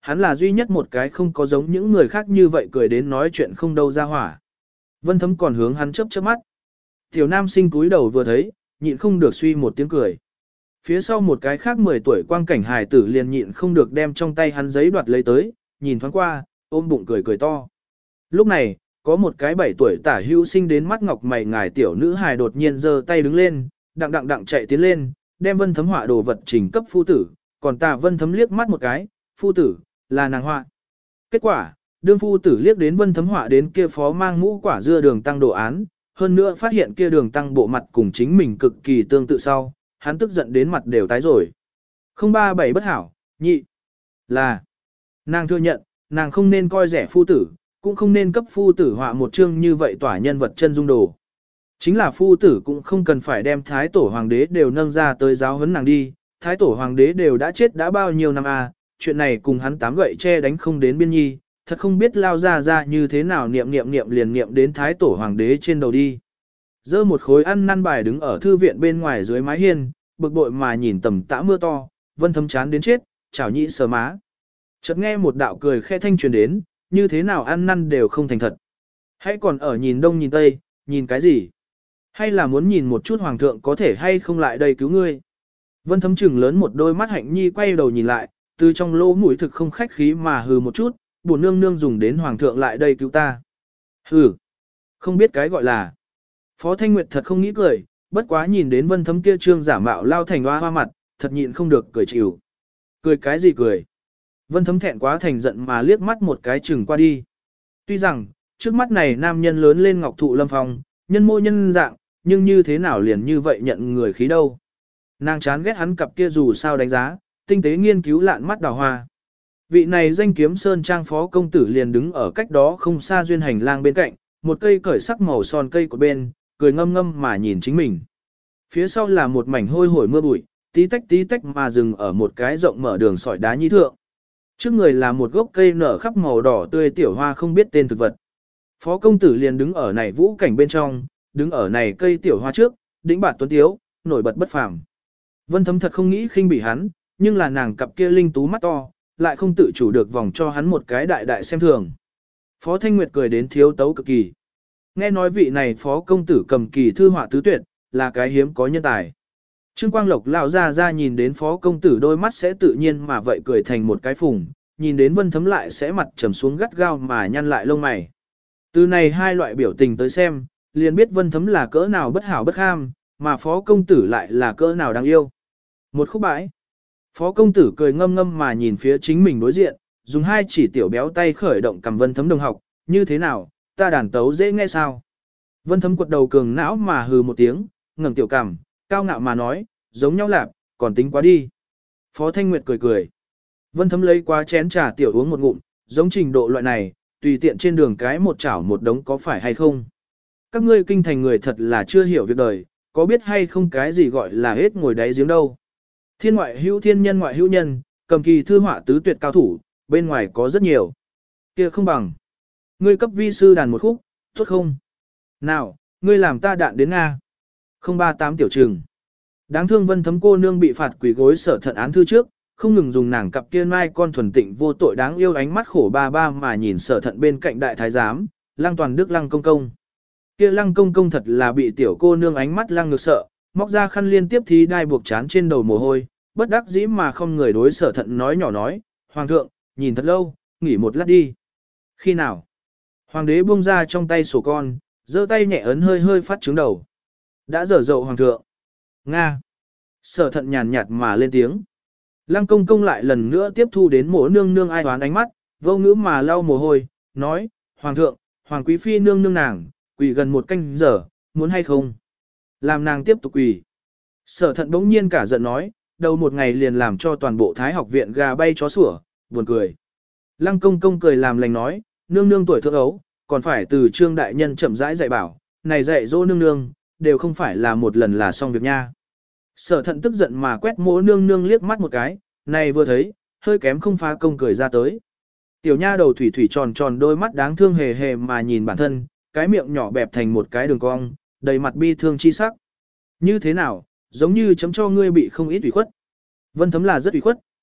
hắn là duy nhất một cái không có giống những người khác như vậy cười đến nói chuyện không đâu ra hỏa. Vân Thấm còn hướng hắn chớp chớp mắt. Tiểu nam sinh cúi đầu vừa thấy, nhịn không được suy một tiếng cười. Phía sau một cái khác mười tuổi quang cảnh hài tử liền nhịn không được đem trong tay hắn giấy đoạt lấy tới, nhìn thoáng qua, ôm bụng cười cười to. Lúc này, có một cái bảy tuổi tả hữu sinh đến mắt ngọc mày ngài tiểu nữ hài đột nhiên giơ tay đứng lên, đặng đặng đặng chạy tiến lên, đem Vân Thấm họa đồ vật trình cấp phu tử, còn Tả Vân Thấm liếc mắt một cái, phu tử, là nàng họa. Kết quả, đương phu tử liếc đến Vân Thấm họa đến kia phó mang mũ quả dưa đường tăng đồ án, hơn nữa phát hiện kia đường tăng bộ mặt cùng chính mình cực kỳ tương tự sau, hắn tức giận đến mặt đều tái rồi. Không ba bảy bất hảo, nhị, là, nàng thừa nhận, nàng không nên coi rẻ phu tử, cũng không nên cấp phu tử họa một chương như vậy tỏa nhân vật chân dung đồ. Chính là phu tử cũng không cần phải đem thái tổ hoàng đế đều nâng ra tới giáo huấn nàng đi, thái tổ hoàng đế đều đã chết đã bao nhiêu năm à, chuyện này cùng hắn tám gậy che đánh không đến biên nhi, thật không biết lao ra ra như thế nào niệm niệm niệm liền niệm đến thái tổ hoàng đế trên đầu đi. Dơ một khối ăn năn bài đứng ở thư viện bên ngoài dưới mái hiên, bực bội mà nhìn tầm tã mưa to, Vân Thấm chán đến chết, chảo nhị sờ má. Chợt nghe một đạo cười khe thanh truyền đến, như thế nào ăn năn đều không thành thật. Hãy còn ở nhìn đông nhìn tây, nhìn cái gì? Hay là muốn nhìn một chút hoàng thượng có thể hay không lại đây cứu ngươi? Vân Thấm chừng lớn một đôi mắt hạnh nhi quay đầu nhìn lại, từ trong lỗ mũi thực không khách khí mà hừ một chút, buồn nương nương dùng đến hoàng thượng lại đây cứu ta. Hừ, không biết cái gọi là. Phó Thanh Nguyệt thật không nghĩ cười, bất quá nhìn đến Vân Thấm kia trương giả mạo lao thành hoa hoa mặt, thật nhịn không được cười chịu. Cười cái gì cười? Vân Thấm thẹn quá thành giận mà liếc mắt một cái chừng qua đi. Tuy rằng, trước mắt này nam nhân lớn lên ngọc thụ lâm phong, nhân mô nhân dạng, nhưng như thế nào liền như vậy nhận người khí đâu. Nàng chán ghét hắn cặp kia dù sao đánh giá, tinh tế nghiên cứu lạn mắt đào hoa. Vị này danh kiếm sơn trang phó công tử liền đứng ở cách đó không xa duyên hành lang bên cạnh, một cây cởi sắc màu son cây của bên, cười ngâm ngâm mà nhìn chính mình. Phía sau là một mảnh hôi hổi mưa bụi, tí tách tí tách mà dừng ở một cái rộng mở đường sỏi đá nhi thượng. Trước người là một gốc cây nở khắp màu đỏ tươi tiểu hoa không biết tên thực vật. Phó công tử liền đứng ở này vũ cảnh bên trong, đứng ở này cây tiểu hoa trước, đĩnh bạt tuấn tiếu, nổi bật bất phàm. Vân Thấm thật không nghĩ khinh bỉ hắn, nhưng là nàng cặp kia linh tú mắt to, lại không tự chủ được vòng cho hắn một cái đại đại xem thường. Phó Thanh Nguyệt cười đến thiếu tấu cực kỳ. Nghe nói vị này phó công tử cầm kỳ thư họa tứ tuyệt, là cái hiếm có nhân tài. Trương Quang Lộc lão ra ra nhìn đến phó công tử đôi mắt sẽ tự nhiên mà vậy cười thành một cái phùng, nhìn đến Vân Thấm lại sẽ mặt trầm xuống gắt gao mà nhăn lại lông mày. Từ này hai loại biểu tình tới xem, liền biết Vân Thấm là cỡ nào bất hảo bất ham, mà phó công tử lại là cỡ nào đáng yêu. Một khúc bãi. Phó công tử cười ngâm ngâm mà nhìn phía chính mình đối diện, dùng hai chỉ tiểu béo tay khởi động cầm Vân Thấm đồng học, như thế nào, ta đàn tấu dễ nghe sao. Vân Thấm quật đầu cường não mà hừ một tiếng, ngẩng tiểu cằm, cao ngạo mà nói, giống nhau lạp, còn tính quá đi. Phó Thanh Nguyệt cười cười. Vân Thấm lấy qua chén trà tiểu uống một ngụm, giống trình độ loại này, tùy tiện trên đường cái một chảo một đống có phải hay không. Các ngươi kinh thành người thật là chưa hiểu việc đời, có biết hay không cái gì gọi là hết ngồi đáy giếng đâu. Thiên ngoại hữu thiên nhân ngoại hữu nhân, cầm kỳ thư họa tứ tuyệt cao thủ, bên ngoài có rất nhiều. Kia không bằng. Ngươi cấp vi sư đàn một khúc, tốt không? Nào, ngươi làm ta đạn đến Nga. không ba tám tiểu trừng. Đáng thương Vân Thấm cô nương bị phạt quỷ gối sở thận án thư trước, không ngừng dùng nàng cặp kia mai con thuần tịnh vô tội đáng yêu ánh mắt khổ ba ba mà nhìn sở thận bên cạnh đại thái giám, Lăng Toàn Đức Lăng Công Công. Kia Lăng Công Công thật là bị tiểu cô nương ánh mắt lăng ngược sợ, móc ra khăn liên tiếp thí đai buộc chán trên đầu mồ hôi, bất đắc dĩ mà không người đối sở thận nói nhỏ nói, Hoàng thượng, nhìn thật lâu, nghỉ một lát đi. Khi nào? Hoàng đế buông ra trong tay sổ con, giơ tay nhẹ ấn hơi hơi phát trứng đầu. Đã dở dậu Hoàng thượng. Nga. Sở thận nhàn nhạt mà lên tiếng. Lăng Công Công lại lần nữa tiếp thu đến mổ nương nương ai toán ánh mắt, vô ngữ mà lau mồ hôi, nói, Hoàng thượng, Hoàng quý phi nương nương nàng, quỳ gần một canh giờ, muốn hay không? Làm nàng tiếp tục quỳ. Sở thận bỗng nhiên cả giận nói, đầu một ngày liền làm cho toàn bộ Thái học viện gà bay chó sủa, buồn cười. Lăng Công Công cười làm lành nói, nương nương tuổi thượng ấu, còn phải từ trương đại nhân chậm rãi dạy bảo, này dạy dỗ nương nương, đều không phải là một lần là xong việc nha. Sở thận tức giận mà quét mỗ nương nương liếc mắt một cái, này vừa thấy, hơi kém không phá công cười ra tới. Tiểu nha đầu thủy thủy tròn tròn đôi mắt đáng thương hề hề mà nhìn bản thân, cái miệng nhỏ bẹp thành một cái đường cong, đầy mặt bi thương chi sắc. Như thế nào, giống như chấm cho ngươi bị không ít ủy khuất. Vân Thấm là rất ủy khuất,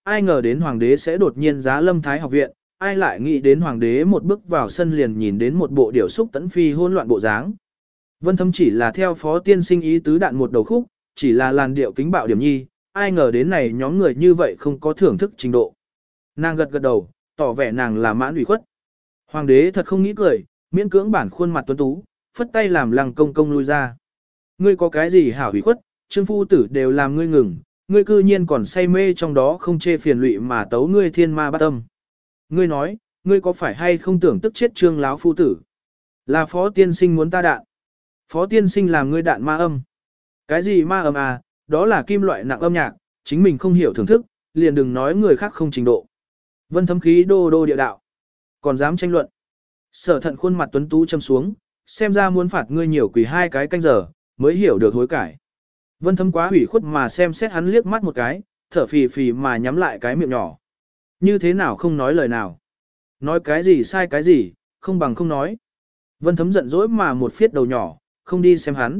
ai ngờ đến hoàng đế sẽ đột nhiên giá lâm thái học viện, ai lại nghĩ đến hoàng đế một bước vào sân liền nhìn đến một bộ điểu xúc tấn phi hỗn loạn bộ dáng. Vân Thấm chỉ là theo phó tiên sinh ý tứ đạn một đầu khúc, chỉ là làn điệu kính bạo điểm nhi, ai ngờ đến này nhóm người như vậy không có thưởng thức trình độ. Nàng gật gật đầu, tỏ vẻ nàng là mãn ủy khuất. Hoàng đế thật không nghĩ cười, miễn cưỡng bản khuôn mặt tuấn tú, phất tay làm Lăng Công Công lui ra. Ngươi có cái gì hảo ủy khuất, trương phu tử đều làm ngươi ngừng, ngươi cư nhiên còn say mê trong đó không chê phiền lụy mà tấu ngươi thiên ma bát tâm. Ngươi nói, ngươi có phải hay không tưởng tức chết trương láo phu tử? Là phó tiên sinh muốn ta đạn. Phó tiên sinh làm ngươi đạn ma âm. Cái gì ma âm à, đó là kim loại nặng âm nhạc, chính mình không hiểu thưởng thức, liền đừng nói người khác không trình độ. Vân Thấm khí đô đô địa đạo. Còn dám tranh luận. Sở Thận khuôn mặt tuấn tú châm xuống, xem ra muốn phạt ngươi nhiều quỷ hai cái canh giờ, mới hiểu được hối cải. Vân Thấm quá hủy khuất mà xem xét hắn liếc mắt một cái, thở phì phì mà nhắm lại cái miệng nhỏ. Như thế nào không nói lời nào. Nói cái gì sai cái gì, không bằng không nói. Vân Thấm giận dỗi mà một phiết đầu nhỏ, không đi xem hắn.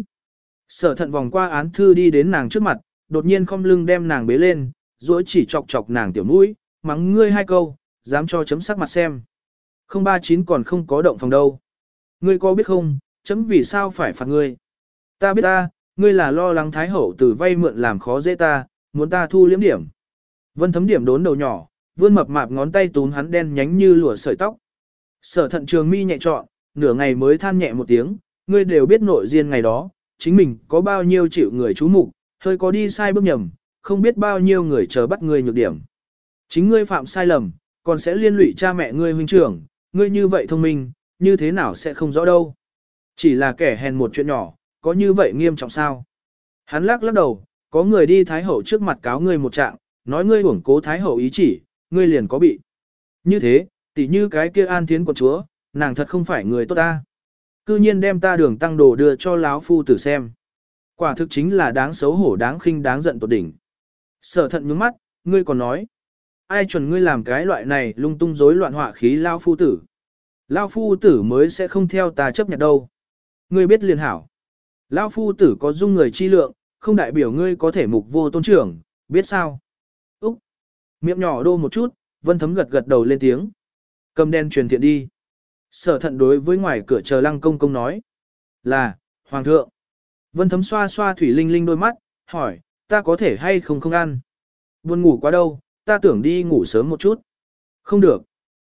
Sở Thận vòng qua án thư đi đến nàng trước mặt, đột nhiên khom lưng đem nàng bế lên, dỗi chỉ chọc chọc nàng tiểu mũi, mắng ngươi hai câu, dám cho chấm sắc mặt xem. Không ba chín còn không có động phòng đâu. Ngươi có biết không, chấm vì sao phải phạt ngươi? Ta biết ta, ngươi là lo lắng Thái Hậu từ vay mượn làm khó dễ ta, muốn ta thu liếm điểm. Vân Thấm điểm đốn đầu nhỏ, vươn mập mạp ngón tay túm hắn đen nhánh như lụa sợi tóc. Sở Thận trường mi nhẹ trọn, nửa ngày mới than nhẹ một tiếng, ngươi đều biết nội diên ngày đó, chính mình có bao nhiêu chịu người chú mục, hơi có đi sai bước nhầm, không biết bao nhiêu người chờ bắt ngươi nhược điểm. Chính ngươi phạm sai lầm, còn sẽ liên lụy cha mẹ ngươi huynh trưởng, ngươi như vậy thông minh, như thế nào sẽ không rõ đâu. Chỉ là kẻ hèn một chuyện nhỏ, có như vậy nghiêm trọng sao? Hắn lắc lắc đầu, có người đi Thái Hậu trước mặt cáo ngươi một trạng, nói ngươi uổng cố Thái Hậu ý chỉ, ngươi liền có bị. Như thế, tỉ như cái kia An Thiến quận chúa, nàng thật không phải người tốt ta. Cư nhiên đem ta đường tăng đồ đưa cho láo phu tử xem. Quả thực chính là đáng xấu hổ đáng khinh đáng giận tột đỉnh. Sở Thận nhướng mắt, ngươi còn nói. Ai chuẩn ngươi làm cái loại này lung tung rối loạn họa khí lao phu tử. Lao phu tử mới sẽ không theo ta chấp nhận đâu. Ngươi biết liền hảo. Lao phu tử có dung người chi lượng, không đại biểu ngươi có thể mục vô tôn trưởng, biết sao? Úc! Miệng nhỏ đô một chút, Vân Thấm gật gật đầu lên tiếng. Cầm đen truyền thiện đi. Sở Thận đối với ngoài cửa chờ Lăng Công Công nói. Là, Hoàng thượng. Vân Thấm xoa xoa thủy linh linh đôi mắt, hỏi, ta có thể hay không không ăn? Buồn ngủ quá đâu, ta tưởng đi ngủ sớm một chút. Không được.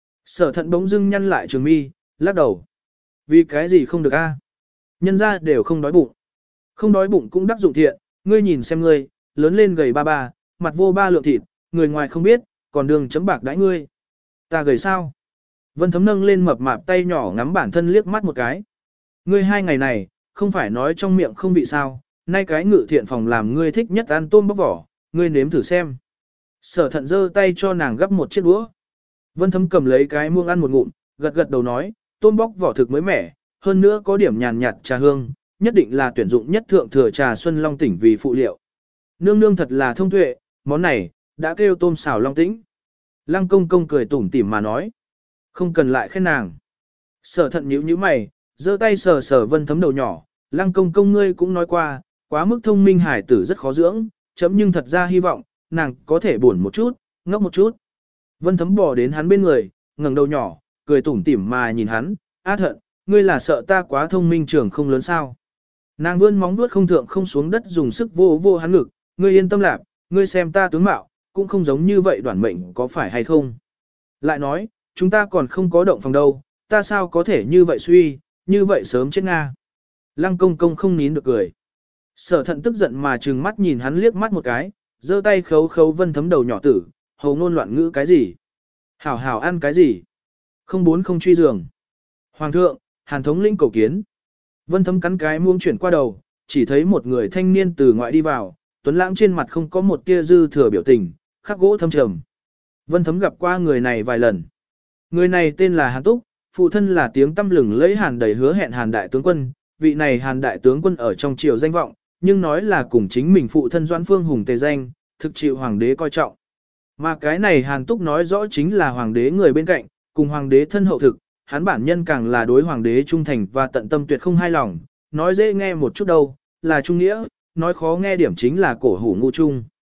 Sở Thận bỗng dưng nhăn lại trường mi, lắc đầu. Vì cái gì không được a? Nhân ra đều không đói bụng. Không đói bụng cũng đắc dụng thiện, ngươi nhìn xem ngươi, lớn lên gầy ba ba, mặt vô ba lượng thịt, người ngoài không biết, còn đường chấm bạc đãi ngươi. Ta gầy sao? Vân Thấm nâng lên mập mạp tay nhỏ ngắm bản thân liếc mắt một cái. Ngươi hai ngày này, không phải nói trong miệng không vị sao, nay cái ngự thiện phòng làm ngươi thích nhất ăn tôm bóc vỏ, ngươi nếm thử xem. Sở Thận giơ tay cho nàng gắp một chiếc đũa. Vân Thấm cầm lấy cái muông ăn một ngụm, gật gật đầu nói, tôm bóc vỏ thực mới mẻ, hơn nữa có điểm nhàn nhạt trà hương, nhất định là tuyển dụng nhất thượng thừa trà Xuân Long Tỉnh vì phụ liệu. Nương nương thật là thông tuệ, món này, đã kêu tôm xào Long Tĩnh. Lăng Công Công cười tủm tỉm mà nói, không cần lại khen nàng. Sở Thận nhíu nhíu mày, giơ tay sờ sờ Vân Thấm đầu nhỏ, Lăng Công Công ngươi cũng nói qua, quá mức thông minh hải tử rất khó dưỡng, chấm nhưng thật ra hy vọng, nàng có thể buồn một chút, ngốc một chút. Vân Thấm bò đến hắn bên người, ngẩng đầu nhỏ, cười tủm tỉm mà nhìn hắn, A Thận, ngươi là sợ ta quá thông minh trưởng không lớn sao. Nàng vươn móng vuốt không thượng không xuống đất dùng sức vô vô hắn ngực, ngươi yên tâm lạc, ngươi xem ta tướng mạo, cũng không giống như vậy đoản mệnh có phải hay không. Lại nói, chúng ta còn không có động phòng đâu, ta sao có thể như vậy suy, như vậy sớm chết Nga. Lăng Công Công không nín được cười. Sở Thận tức giận mà trừng mắt nhìn hắn liếc mắt một cái, giơ tay khấu khấu Vân Thấm đầu nhỏ tử, hầu ngôn loạn ngữ cái gì? Hảo hảo ăn cái gì? Không bốn không truy giường. Hoàng thượng, Hàn thống lĩnh cầu kiến. Vân Thấm cắn cái muông chuyển qua đầu, chỉ thấy một người thanh niên từ ngoại đi vào, tuấn lãng trên mặt không có một tia dư thừa biểu tình, khắc gỗ thâm trầm. Vân Thấm gặp qua người này vài lần. Người này tên là Hàn Túc, phụ thân là tiếng tăm lừng lẫy Hàn đầy hứa hẹn Hàn đại tướng quân, vị này Hàn đại tướng quân ở trong triều danh vọng, nhưng nói là cùng chính mình phụ thân Doãn Phương Hùng tề danh, thực chịu hoàng đế coi trọng. Mà cái này Hàn Túc nói rõ chính là hoàng đế người bên cạnh, cùng hoàng đế thân hậu thực, hắn bản nhân càng là đối hoàng đế trung thành và tận tâm tuyệt không hai lòng, nói dễ nghe một chút đâu, là trung nghĩa, nói khó nghe điểm chính là cổ hủ ngu trung.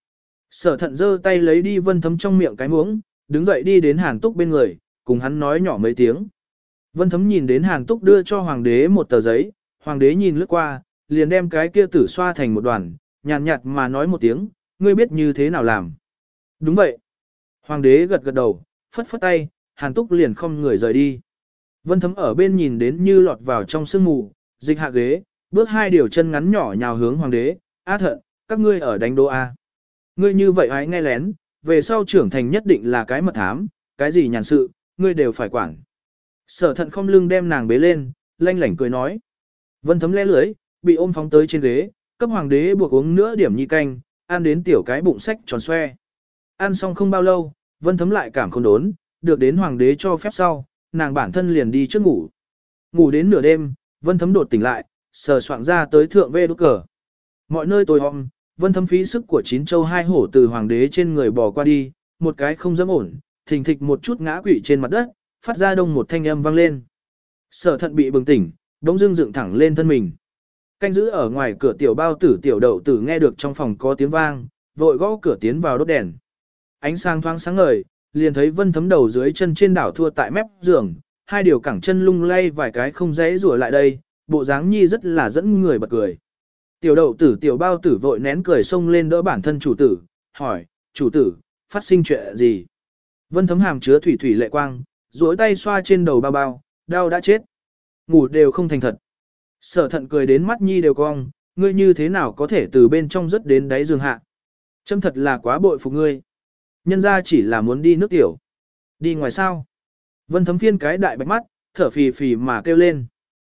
Sở thận giơ tay lấy đi Vân Thấm trong miệng cái muỗng, đứng dậy đi đến Hàn Túc bên người, cùng hắn nói nhỏ mấy tiếng. Vân Thấm nhìn đến Hàn Túc đưa cho hoàng đế một tờ giấy, hoàng đế nhìn lướt qua, liền đem cái kia tử xoa thành một đoàn, nhàn nhạt, nhạt mà nói một tiếng, ngươi biết như thế nào làm. Đúng vậy. Hoàng đế gật gật đầu, phất phất tay, Hàn Túc liền không người rời đi. Vân Thấm ở bên nhìn đến như lọt vào trong sương mù, dịch hạ ghế, bước hai điều chân ngắn nhỏ nhào hướng hoàng đế, á thận, các ngươi ở đánh đô A. Ngươi như vậy hãy nghe lén, về sau trưởng thành nhất định là cái mật thám, cái gì nhàn sự, ngươi đều phải quản. Sở thận không lưng đem nàng bế lên, lanh lảnh cười nói. Vân Thấm lẽ lưới, bị ôm phóng tới trên ghế, cấp hoàng đế buộc uống nữa điểm nhi canh, ăn đến tiểu cái bụng sách tròn xoe. Ăn xong không bao lâu, Vân Thấm lại cảm không đốn, được đến hoàng đế cho phép sau, nàng bản thân liền đi trước ngủ. Ngủ đến nửa đêm, Vân Thấm đột tỉnh lại, sờ soạng ra tới thượng vê đút cờ. Mọi nơi tối om, Vân Thấm phí sức của chín châu hai hổ từ hoàng đế trên người bò qua đi, một cái không dám ổn, thình thịch một chút ngã quỵ trên mặt đất, phát ra đông một thanh âm vang lên. Sở thận bị bừng tỉnh, đống dưng dựng thẳng lên thân mình. Canh giữ ở ngoài cửa tiểu bao tử tiểu đậu tử nghe được trong phòng có tiếng vang, vội gõ cửa tiến vào đốt đèn. Ánh sáng thoáng sáng ngời, liền thấy Vân Thấm đầu dưới chân trên đảo thua tại mép giường, hai điều cẳng chân lung lay vài cái không dễ rủa lại đây, bộ dáng nhi rất là dẫn người bật cười. Tiểu đậu tử tiểu bao tử vội nén cười xông lên đỡ bản thân chủ tử, hỏi, chủ tử, phát sinh chuyện gì? Vân Thấm hàm chứa thủy thủy lệ quang, duỗi tay xoa trên đầu bao bao, đau đã chết. Ngủ đều không thành thật. Sở thận cười đến mắt nhi đều cong, ngươi như thế nào có thể từ bên trong rất đến đáy giường hạ. Châm thật là quá bội phục ngươi. Nhân ra chỉ là muốn đi nước tiểu. Đi ngoài sao? Vân Thấm phiên cái đại bạch mắt, thở phì phì mà kêu lên.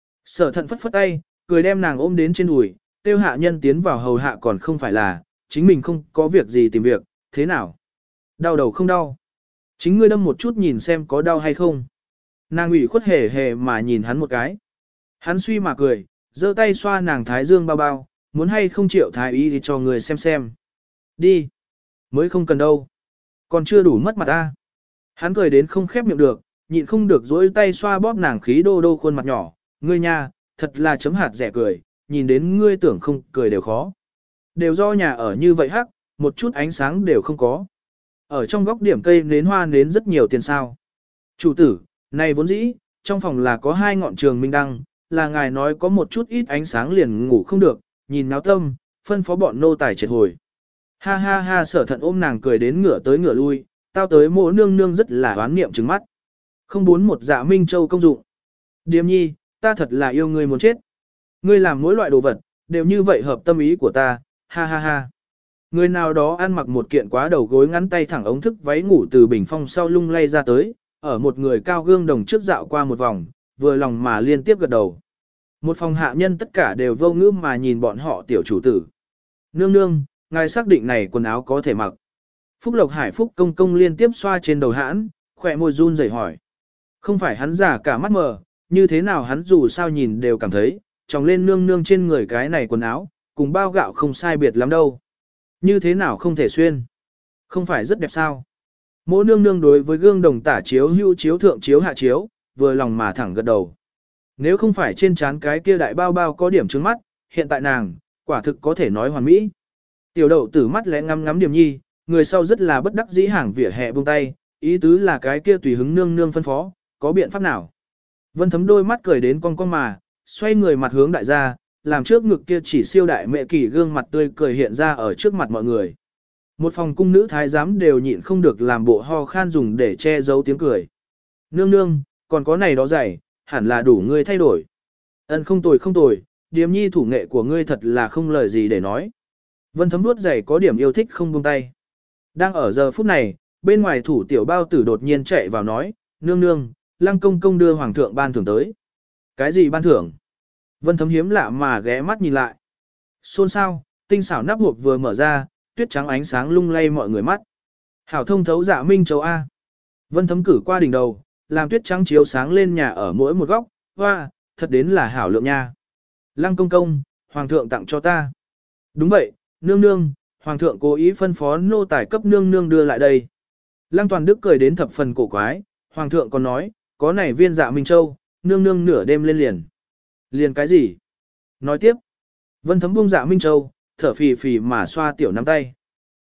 Sở thận phất phất tay, cười đem nàng ôm đến trên đùi, tiêu hạ nhân tiến vào hầu hạ còn không phải là, chính mình không có việc gì tìm việc, thế nào? Đau đầu không đau. Chính ngươi đâm một chút nhìn xem có đau hay không. Nàng ủy khuất hề hề mà nhìn hắn một cái. Hắn suy mà cười, giơ tay xoa nàng thái dương bao bao, muốn hay không chịu thái y thì cho người xem xem. Đi. Mới không cần đâu. Còn chưa đủ mất mặt ta. Hắn cười đến không khép miệng được, nhịn không được dỗi tay xoa bóp nàng khí đô đô khuôn mặt nhỏ. Ngươi nha, thật là chấm hạt rẻ cười, nhìn đến ngươi tưởng không cười đều khó. Đều do nhà ở như vậy hắc, một chút ánh sáng đều không có. Ở trong góc điểm cây nến hoa nến rất nhiều tiền sao. Chủ tử, này vốn dĩ, trong phòng là có hai ngọn trường minh đăng, là ngài nói có một chút ít ánh sáng liền ngủ không được, nhìn náo tâm, phân phó bọn nô tài triệt hồi. Ha ha ha sở thận ôm nàng cười đến ngửa tới ngửa lui, tao tới mộ nương nương rất là oán niệm trừng mắt. Không muốn một dạ minh châu công dụng. Điềm nhi, ta thật là yêu ngươi muốn chết. Ngươi làm mỗi loại đồ vật, đều như vậy hợp tâm ý của ta, ha ha ha. Người nào đó ăn mặc một kiện quá đầu gối ngắn tay thẳng ống thức váy ngủ từ bình phong sau lung lay ra tới, ở một người cao gương đồng trước dạo qua một vòng, vừa lòng mà liên tiếp gật đầu. Một phòng hạ nhân tất cả đều vô ngữ mà nhìn bọn họ tiểu chủ tử. Nương nương, ngài xác định này quần áo có thể mặc. Phúc Lộc Hải Phúc công công liên tiếp xoa trên đầu hãn, khỏe môi run rẩy hỏi. Không phải hắn giả cả mắt mờ, như thế nào hắn dù sao nhìn đều cảm thấy, tròng lên nương nương trên người cái này quần áo, cùng bao gạo không sai biệt lắm đâu. Như thế nào không thể xuyên? Không phải rất đẹp sao? Mỗi nương nương đối với gương đồng tả chiếu hưu chiếu thượng chiếu hạ chiếu, vừa lòng mà thẳng gật đầu. Nếu không phải trên trán cái kia đại bao bao có điểm trứng mắt, hiện tại nàng, quả thực có thể nói hoàn mỹ. Tiểu đậu tử mắt lẽ ngắm ngắm điểm nhi, người sau rất là bất đắc dĩ hàng vỉa hè buông tay, ý tứ là cái kia tùy hứng nương nương phân phó, có biện pháp nào. Vân Thấm đôi mắt cười đến cong cong mà, xoay người mặt hướng đại gia, làm trước ngực kia chỉ siêu đại mẹ kỳ gương mặt tươi cười hiện ra ở trước mặt mọi người. Một phòng cung nữ thái giám đều nhịn không được làm bộ ho khan dùng để che giấu tiếng cười. Nương nương, còn có này đó dày, hẳn là đủ ngươi thay đổi. Ân không tồi không tồi, điềm nhi thủ nghệ của ngươi thật là không lời gì để nói. Vân Thấm nuốt giày có điểm yêu thích không buông tay. Đang ở giờ phút này, bên ngoài thủ tiểu bao tử đột nhiên chạy vào nói, nương nương, lăng công công đưa hoàng thượng ban thưởng tới. Cái gì ban thưởng? Vân Thấm hiếm lạ mà ghé mắt nhìn lại. Xôn xao, tinh xảo nắp hộp vừa mở ra, tuyết trắng ánh sáng lung lay mọi người mắt. Hảo thông thấu dạ minh châu A. Vân Thấm cử qua đỉnh đầu, làm tuyết trắng chiếu sáng lên nhà ở mỗi một góc, hoa, thật đến là hảo lượng nha. Lăng công công, hoàng thượng tặng cho ta. Đúng vậy, nương nương, hoàng thượng cố ý phân phó nô tài cấp nương nương đưa lại đây. Lăng Toàn Đức cười đến thập phần cổ quái, hoàng thượng còn nói, có này viên dạ minh châu, nương nương nửa đêm lên liền. Liền cái gì? Nói tiếp. Vân Thấm buông dạ minh châu, thở phì phì mà xoa tiểu nắm tay.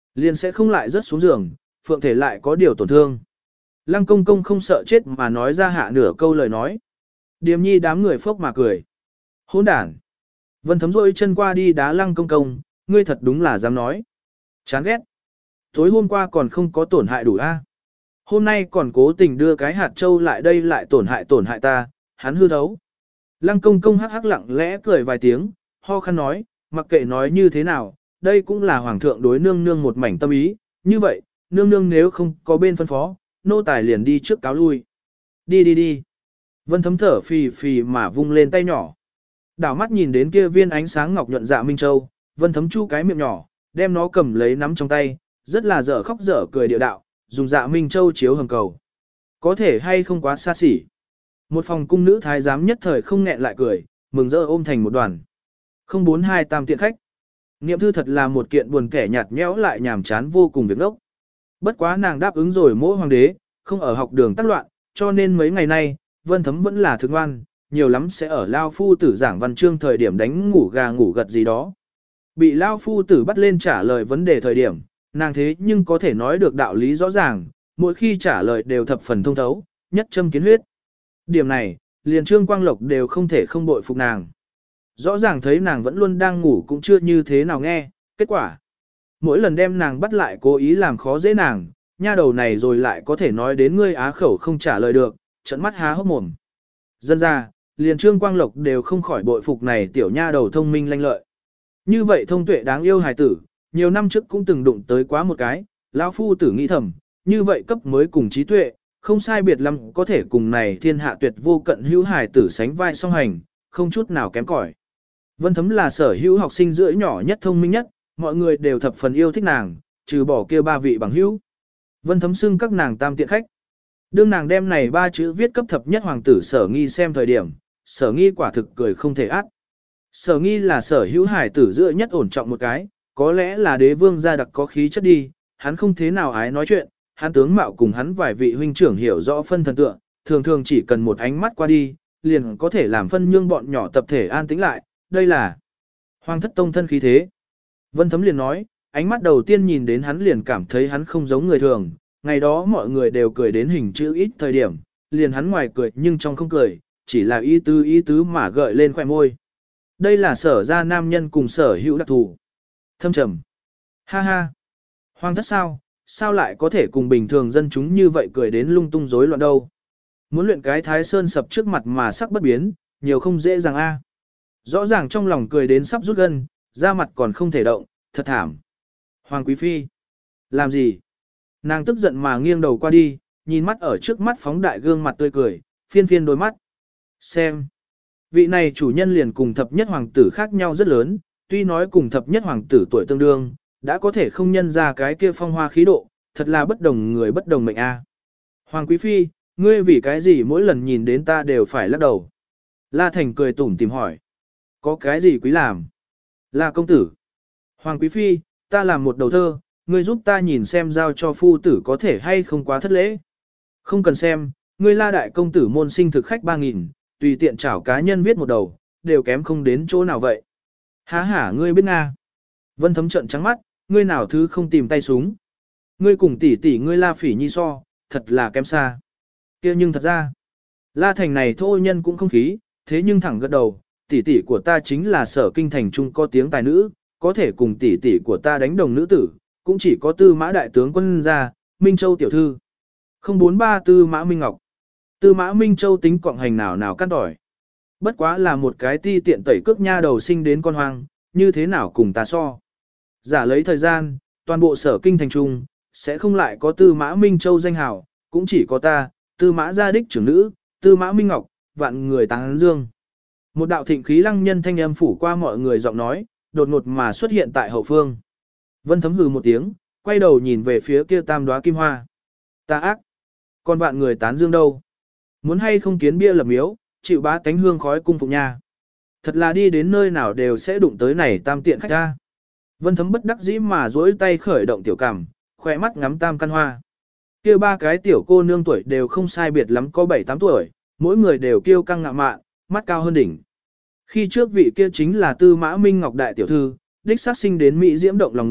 liền sẽ không lại rớt xuống giường, phượng thể lại có điều tổn thương. Lăng công công không sợ chết mà nói ra hạ nửa câu lời nói. Điềm nhi đám người phốc mà cười. Hỗn đản. Vân Thấm rôi chân qua đi đá lăng công công, ngươi thật đúng là dám nói. Chán ghét. Tối hôm qua còn không có tổn hại đủ a. Hôm nay còn cố tình đưa cái hạt châu lại đây lại tổn hại tổn hại ta, hắn hư thấu. Lăng công công hắc hắc lặng lẽ cười vài tiếng, ho khăn nói, mặc kệ nói như thế nào, đây cũng là hoàng thượng đối nương nương một mảnh tâm ý, như vậy, nương nương nếu không có bên phân phó, nô tài liền đi trước cáo lui. Đi đi đi. Vân Thấm thở phì phì mà vung lên tay nhỏ. Đảo mắt nhìn đến kia viên ánh sáng ngọc nhuận dạ Minh Châu, Vân Thấm chu cái miệng nhỏ, đem nó cầm lấy nắm trong tay, rất là dở khóc dở cười địa đạo, dùng dạ Minh Châu chiếu hầm cầu. Có thể hay không quá xa xỉ. Một phòng cung nữ thái giám nhất thời không nghẹn lại cười, mừng rỡ ôm thành một đoàn. không bốn hai tam tiện khách. Niệm thư thật là một kiện buồn kẻ nhạt nhẽo lại nhàm chán vô cùng việc ngốc. Bất quá nàng đáp ứng rồi mỗi hoàng đế, không ở học đường tác loạn, cho nên mấy ngày nay, Vân Thấm vẫn là thức ngoan, nhiều lắm sẽ ở Lao Phu Tử giảng văn chương thời điểm đánh ngủ gà ngủ gật gì đó. Bị Lao Phu Tử bắt lên trả lời vấn đề thời điểm, nàng thế nhưng có thể nói được đạo lý rõ ràng, mỗi khi trả lời đều thập phần thông thấu, nhất châm kiến huyết. Điểm này, liền Trương Quang Lộc đều không thể không bội phục nàng. Rõ ràng thấy nàng vẫn luôn đang ngủ cũng chưa như thế nào nghe, kết quả. Mỗi lần đem nàng bắt lại cố ý làm khó dễ nàng, nha đầu này rồi lại có thể nói đến ngươi á khẩu không trả lời được, trận mắt há hốc mồm. Dân ra, liền Trương Quang Lộc đều không khỏi bội phục này tiểu nha đầu thông minh lanh lợi. Như vậy thông tuệ đáng yêu hài tử, nhiều năm trước cũng từng đụng tới quá một cái, lão phu tử nghĩ thầm, như vậy cấp mới cùng trí tuệ, không sai biệt lắm có thể cùng này thiên hạ tuyệt vô cận hữu hài tử sánh vai song hành, không chút nào kém cỏi. Vân Thấm là sở hữu học sinh giữa nhỏ nhất thông minh nhất, mọi người đều thập phần yêu thích nàng, trừ bỏ kia ba vị bằng hữu. Vân Thấm xưng các nàng tam tiện khách. Đương nàng đem này ba chữ viết cấp thập nhất hoàng tử sở nghi xem thời điểm, sở nghi quả thực cười không thể át. Sở nghi là sở hữu hải tử giữa nhất ổn trọng một cái, có lẽ là đế vương gia đặc có khí chất đi, hắn không thế nào ái nói chuyện, hắn tướng mạo cùng hắn vài vị huynh trưởng hiểu rõ phân thần tượng, thường thường chỉ cần một ánh mắt qua đi, liền có thể làm phân nhương bọn nhỏ tập thể an tĩnh lại, đây là hoàng thất tông thân khí thế. Vân Thấm liền nói, ánh mắt đầu tiên nhìn đến hắn liền cảm thấy hắn không giống người thường, ngày đó mọi người đều cười đến hình chữ ít thời điểm, liền hắn ngoài cười nhưng trong không cười, chỉ là ý tứ ý tứ mà gợi lên khóe môi. Đây là sở ra nam nhân cùng sở hữu đặc thù. Thâm trầm. Ha ha. Hoàng thất sao, sao lại có thể cùng bình thường dân chúng như vậy cười đến lung tung rối loạn đâu. Muốn luyện cái thái sơn sập trước mặt mà sắc bất biến, nhiều không dễ dàng a. Rõ ràng trong lòng cười đến sắp rút gân, da mặt còn không thể động, thật thảm. Hoàng quý phi. Làm gì? Nàng tức giận mà nghiêng đầu qua đi, nhìn mắt ở trước mắt phóng đại gương mặt tươi cười, phiên phiên đôi mắt. Xem. Vị này chủ nhân liền cùng thập nhất hoàng tử khác nhau rất lớn, tuy nói cùng thập nhất hoàng tử tuổi tương đương, đã có thể không nhân ra cái kia phong hoa khí độ, thật là bất đồng người bất đồng mệnh a. Hoàng quý phi, ngươi vì cái gì mỗi lần nhìn đến ta đều phải lắc đầu? La Thành cười tủm tìm hỏi. Có cái gì quý làm? Là công tử. Hoàng quý phi, ta làm một đầu thơ, ngươi giúp ta nhìn xem giao cho phu tử có thể hay không quá thất lễ. Không cần xem, ngươi La đại công tử môn sinh thực khách ba nghìn, tùy tiện chảo cá nhân viết một đầu, đều kém không đến chỗ nào vậy. Há hả ngươi biết Nga. Vân Thấm trận trắng mắt, ngươi nào thứ không tìm tay súng. Ngươi cùng tỷ tỷ ngươi La Phỉ Nhi so, thật là kém xa. Kia nhưng thật ra, La Thành này thô nhân cũng không khí, thế nhưng thẳng gật đầu, tỷ tỷ của ta chính là sở kinh thành trung có tiếng tài nữ, có thể cùng tỷ tỷ của ta đánh đồng nữ tử, cũng chỉ có Tư Mã đại tướng quân gia, Minh Châu tiểu thư. không bốn ba Tư Mã Minh Ngọc. Tư Mã Minh Châu tính quọng hành nào nào căn đỏi. Bất quá là một cái ti tiện tẩy cước nha đầu sinh đến con hoang, như thế nào cùng ta so. Giả lấy thời gian, toàn bộ sở kinh thành trung, sẽ không lại có Tư Mã Minh Châu danh hào, cũng chỉ có ta, Tư Mã gia đích trưởng nữ, Tư Mã Minh Ngọc, vạn người tán dương. Một đạo thịnh khí lăng nhân thanh âm phủ qua mọi người giọng nói, đột ngột mà xuất hiện tại hậu phương. Vân Thấm hừ một tiếng, quay đầu nhìn về phía kia tam đóa kim hoa. Ta ác, còn vạn người tán dương đâu? Muốn hay không kiến bia lập miếu, chịu bá tánh hương khói cung phụng nha. Thật là đi đến nơi nào đều sẽ đụng tới này tam tiện khách ra. Vân Thấm bất đắc dĩ mà duỗi tay khởi động tiểu cảm, khỏe mắt ngắm tam căn hoa. Kia ba cái tiểu cô nương tuổi đều không sai biệt lắm có bảy tám tuổi, mỗi người đều kiêu căng ngạo mạn, mắt cao hơn đỉnh. Khi trước vị kia chính là Tư Mã Minh Ngọc đại tiểu thư, đích xác sinh đến mỹ diễm động lòng người,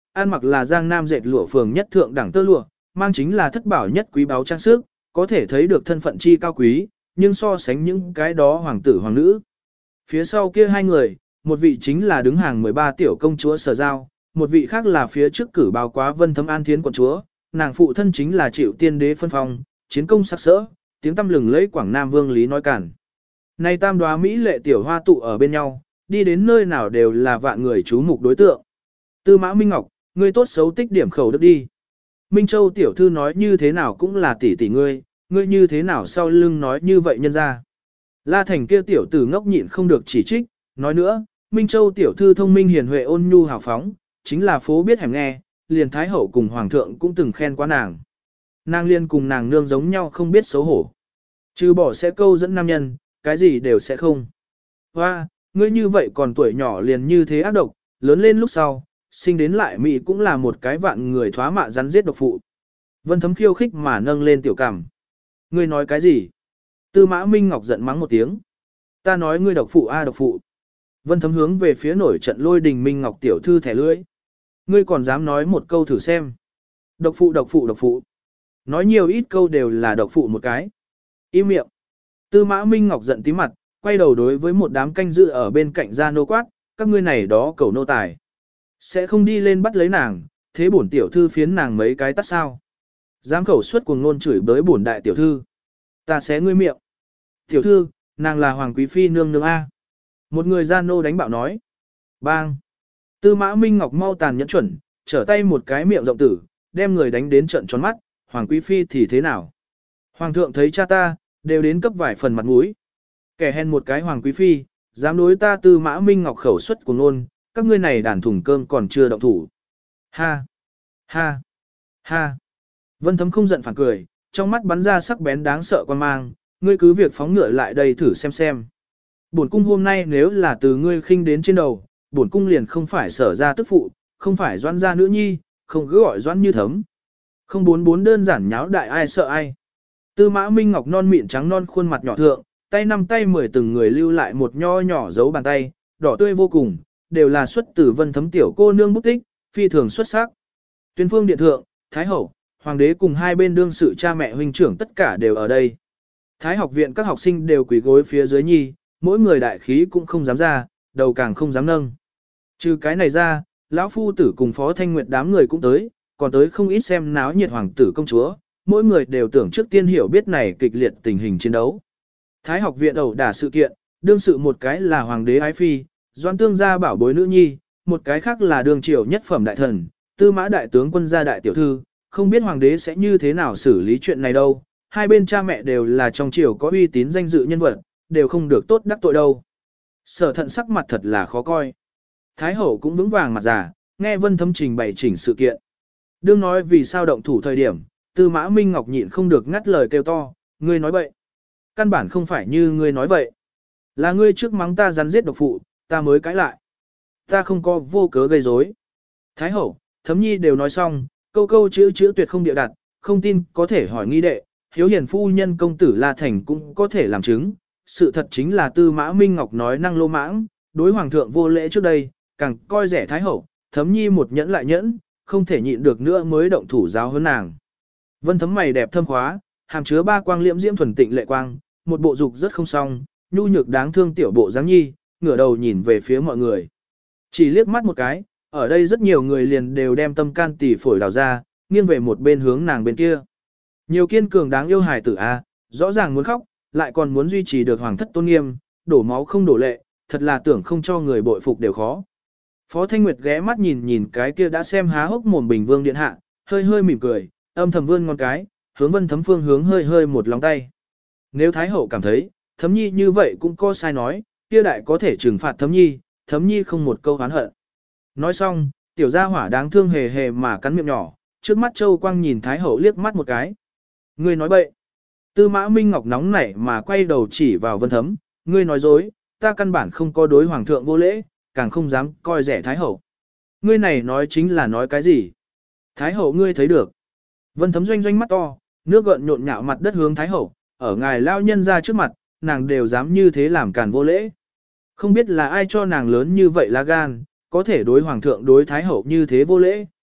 ăn mặc là Giang Nam dệt lụa phường nhất thượng đẳng tơ lụa, mang chính là thất bảo nhất quý báu trang sức, có thể thấy được thân phận chi cao quý, nhưng so sánh những cái đó hoàng tử hoàng nữ. Phía sau kia hai người, một vị chính là đứng hàng mười ba tiểu công chúa Sở Giao, một vị khác là phía trước cử báo quá Vân Thấm An Thiến quận chúa, nàng phụ thân chính là Triệu Tiên đế phân phong, chiến công sắc sỡ, tiếng tăm lừng lẫy Quảng Nam Vương Lý nói cản. Này tam đóa mỹ lệ tiểu hoa tụ ở bên nhau, đi đến nơi nào đều là vạn người chú mục đối tượng. Tư Mã Minh Ngọc, ngươi tốt xấu tích điểm khẩu đức đi. Minh Châu tiểu thư nói như thế nào cũng là tỷ tỷ ngươi, ngươi như thế nào sau lưng nói như vậy nhân ra. La Thành kia tiểu tử ngốc nhịn không được chỉ trích, nói nữa, Minh Châu tiểu thư thông minh hiền huệ ôn nhu hào phóng, chính là phố biết hẻm nghe, liền Thái Hậu cùng Hoàng thượng cũng từng khen qua nàng. Nàng liên cùng nàng nương giống nhau không biết xấu hổ. Trừ bỏ sẽ câu dẫn nam nhân, cái gì đều sẽ không. Hoa, ngươi như vậy còn tuổi nhỏ liền như thế ác độc, lớn lên lúc sau, sinh đến lại Mỹ cũng là một cái vạn người thoá mạ rắn giết độc phụ. Vân Thấm khiêu khích mà nâng lên tiểu cằm. Ngươi nói cái gì? Tư Mã Minh Ngọc giận mắng một tiếng. Ta nói ngươi độc phụ a độc phụ. Vân Thấm hướng về phía nổi trận lôi đình Minh Ngọc tiểu thư thẻ lưỡi. Ngươi còn dám nói một câu thử xem. Độc phụ độc phụ độc phụ. Nói nhiều ít câu đều là độc phụ một cái. Im miệng. Tư Mã Minh Ngọc giận tím mặt, quay đầu đối với một đám canh dự ở bên cạnh ra nô quát, các ngươi này đó cầu nô tài. Sẽ không đi lên bắt lấy nàng, thế bổn tiểu thư phiến nàng mấy cái tắt sao. Dám khẩu suất cuồng ngôn chửi bới bổn đại tiểu thư. Ta xé ngươi miệng. Tiểu thư, nàng là Hoàng Quý Phi nương nương A. Một người gian nô đánh bạo nói. Bang. Tư Mã Minh Ngọc mau tàn nhẫn chuẩn, trở tay một cái miệng rộng tử, đem người đánh đến trận tròn mắt, Hoàng Quý Phi thì thế nào? Hoàng thượng thấy cha ta, đều đến cấp vài phần mặt mũi. Kẻ hèn một cái Hoàng Quý Phi, dám đối ta Tư Mã Minh Ngọc khẩu suất của nôn, các ngươi này đàn thùng cơm còn chưa động thủ. Ha! Ha! Ha! Vân Thấm không giận phản cười, trong mắt bắn ra sắc bén đáng sợ quan mang, ngươi cứ việc phóng ngựa lại đây thử xem xem. Bổn cung hôm nay nếu là từ ngươi khinh đến trên đầu, bổn cung liền không phải Sở ra tức phụ, không phải Doãn gia nữ nhi, không cứ gọi Doãn Như Thấm. Không bốn bốn đơn giản nháo đại ai sợ ai. Tư Mã Minh Ngọc non mịn trắng non khuôn mặt nhỏ thượng, tay năm tay mười từng người lưu lại một nho nhỏ dấu bàn tay, đỏ tươi vô cùng, đều là xuất từ Vân Thấm tiểu cô nương bút tích, phi thường xuất sắc. Tuyên phương điện thượng, Thái Hậu, Hoàng đế cùng hai bên đương sự cha mẹ huynh trưởng tất cả đều ở đây. Thái học viện các học sinh đều quỳ gối phía dưới nhi, mỗi người đại khí cũng không dám ra, đầu càng không dám nâng. Trừ cái này ra, lão phu tử cùng Phó Thanh Nguyệt đám người cũng tới, còn tới không ít xem náo nhiệt hoàng tử công chúa, mỗi người đều tưởng trước tiên hiểu biết này kịch liệt tình hình chiến đấu. Thái học viện ẩu đả sự kiện, đương sự một cái là hoàng đế ái phi, Doãn tương gia bảo bối nữ nhi, một cái khác là đương triều nhất phẩm đại thần, Tư Mã đại tướng quân gia đại tiểu thư, không biết hoàng đế sẽ như thế nào xử lý chuyện này đâu, hai bên cha mẹ đều là trong triều có uy tín danh dự nhân vật, đều không được tốt đắc tội đâu. Sở Thận sắc mặt thật là khó coi. Thái hậu cũng vững vàng mặt giả, nghe Vân Thấm trình bày chỉnh sự kiện. Đương nói vì sao động thủ thời điểm, Tư Mã Minh Ngọc nhịn không được ngắt lời kêu to, ngươi nói bậy. Căn bản không phải như ngươi nói vậy. Là ngươi trước mắng ta rắn giết độc phụ, ta mới cãi lại. Ta không có vô cớ gây rối. Thái hậu, Thấm nhi đều nói xong, câu câu chữ chữ tuyệt không địa đặt, không tin có thể hỏi nghi đệ, hiếu hiền phu nhân công tử La Thành cũng có thể làm chứng. Sự thật chính là Tư Mã Minh Ngọc nói năng lô mãng, đối hoàng thượng vô lễ trước đây, càng coi rẻ Thái hậu, Thấm nhi một nhẫn lại nhẫn, không thể nhịn được nữa mới động thủ giáo hơn nàng. Vân Thấm mày đẹp thâm khóa, hàm chứa ba quang liễm diễm thuần tịnh lệ quang, một bộ dục rất không song, nhu nhược đáng thương tiểu bộ dáng nhi, ngửa đầu nhìn về phía mọi người. Chỉ liếc mắt một cái, ở đây rất nhiều người liền đều đem tâm can tỉ phổi đào ra, nghiêng về một bên hướng nàng bên kia. Nhiều kiên cường đáng yêu hài tử a, rõ ràng muốn khóc, lại còn muốn duy trì được hoàng thất tôn nghiêm, đổ máu không đổ lệ, thật là tưởng không cho người bội phục đều khó. Phó Thanh Nguyệt ghé mắt nhìn nhìn cái kia đã xem há hốc mồm Bình Vương điện hạ, hơi hơi mỉm cười, âm thầm vươn ngón cái, hướng Vân Thấm phương hướng hơi hơi một lòng tay. Nếu Thái hậu cảm thấy, Thấm nhi như vậy cũng có sai nói, kia đại có thể trừng phạt Thấm nhi, Thấm nhi không một câu oán hận. Nói xong, tiểu gia hỏa đáng thương hề hề mà cắn miệng nhỏ, trước mắt Châu Quang nhìn Thái hậu liếc mắt một cái. Ngươi nói bậy. Tư Mã Minh Ngọc nóng nảy mà quay đầu chỉ vào Vân Thấm, ngươi nói dối, ta căn bản không có đối hoàng thượng vô lễ, càng không dám coi rẻ Thái hậu. Ngươi này nói chính là nói cái gì? Thái hậu ngươi thấy được. Vân Thấm doanh doanh mắt to, nước gợn nhộn nhạo mặt đất hướng Thái hậu, ở ngài lao nhân ra trước mặt, nàng đều dám như thế làm càn vô lễ. Không biết là ai cho nàng lớn như vậy lá gan, có thể đối hoàng thượng đối Thái hậu như thế vô lễ,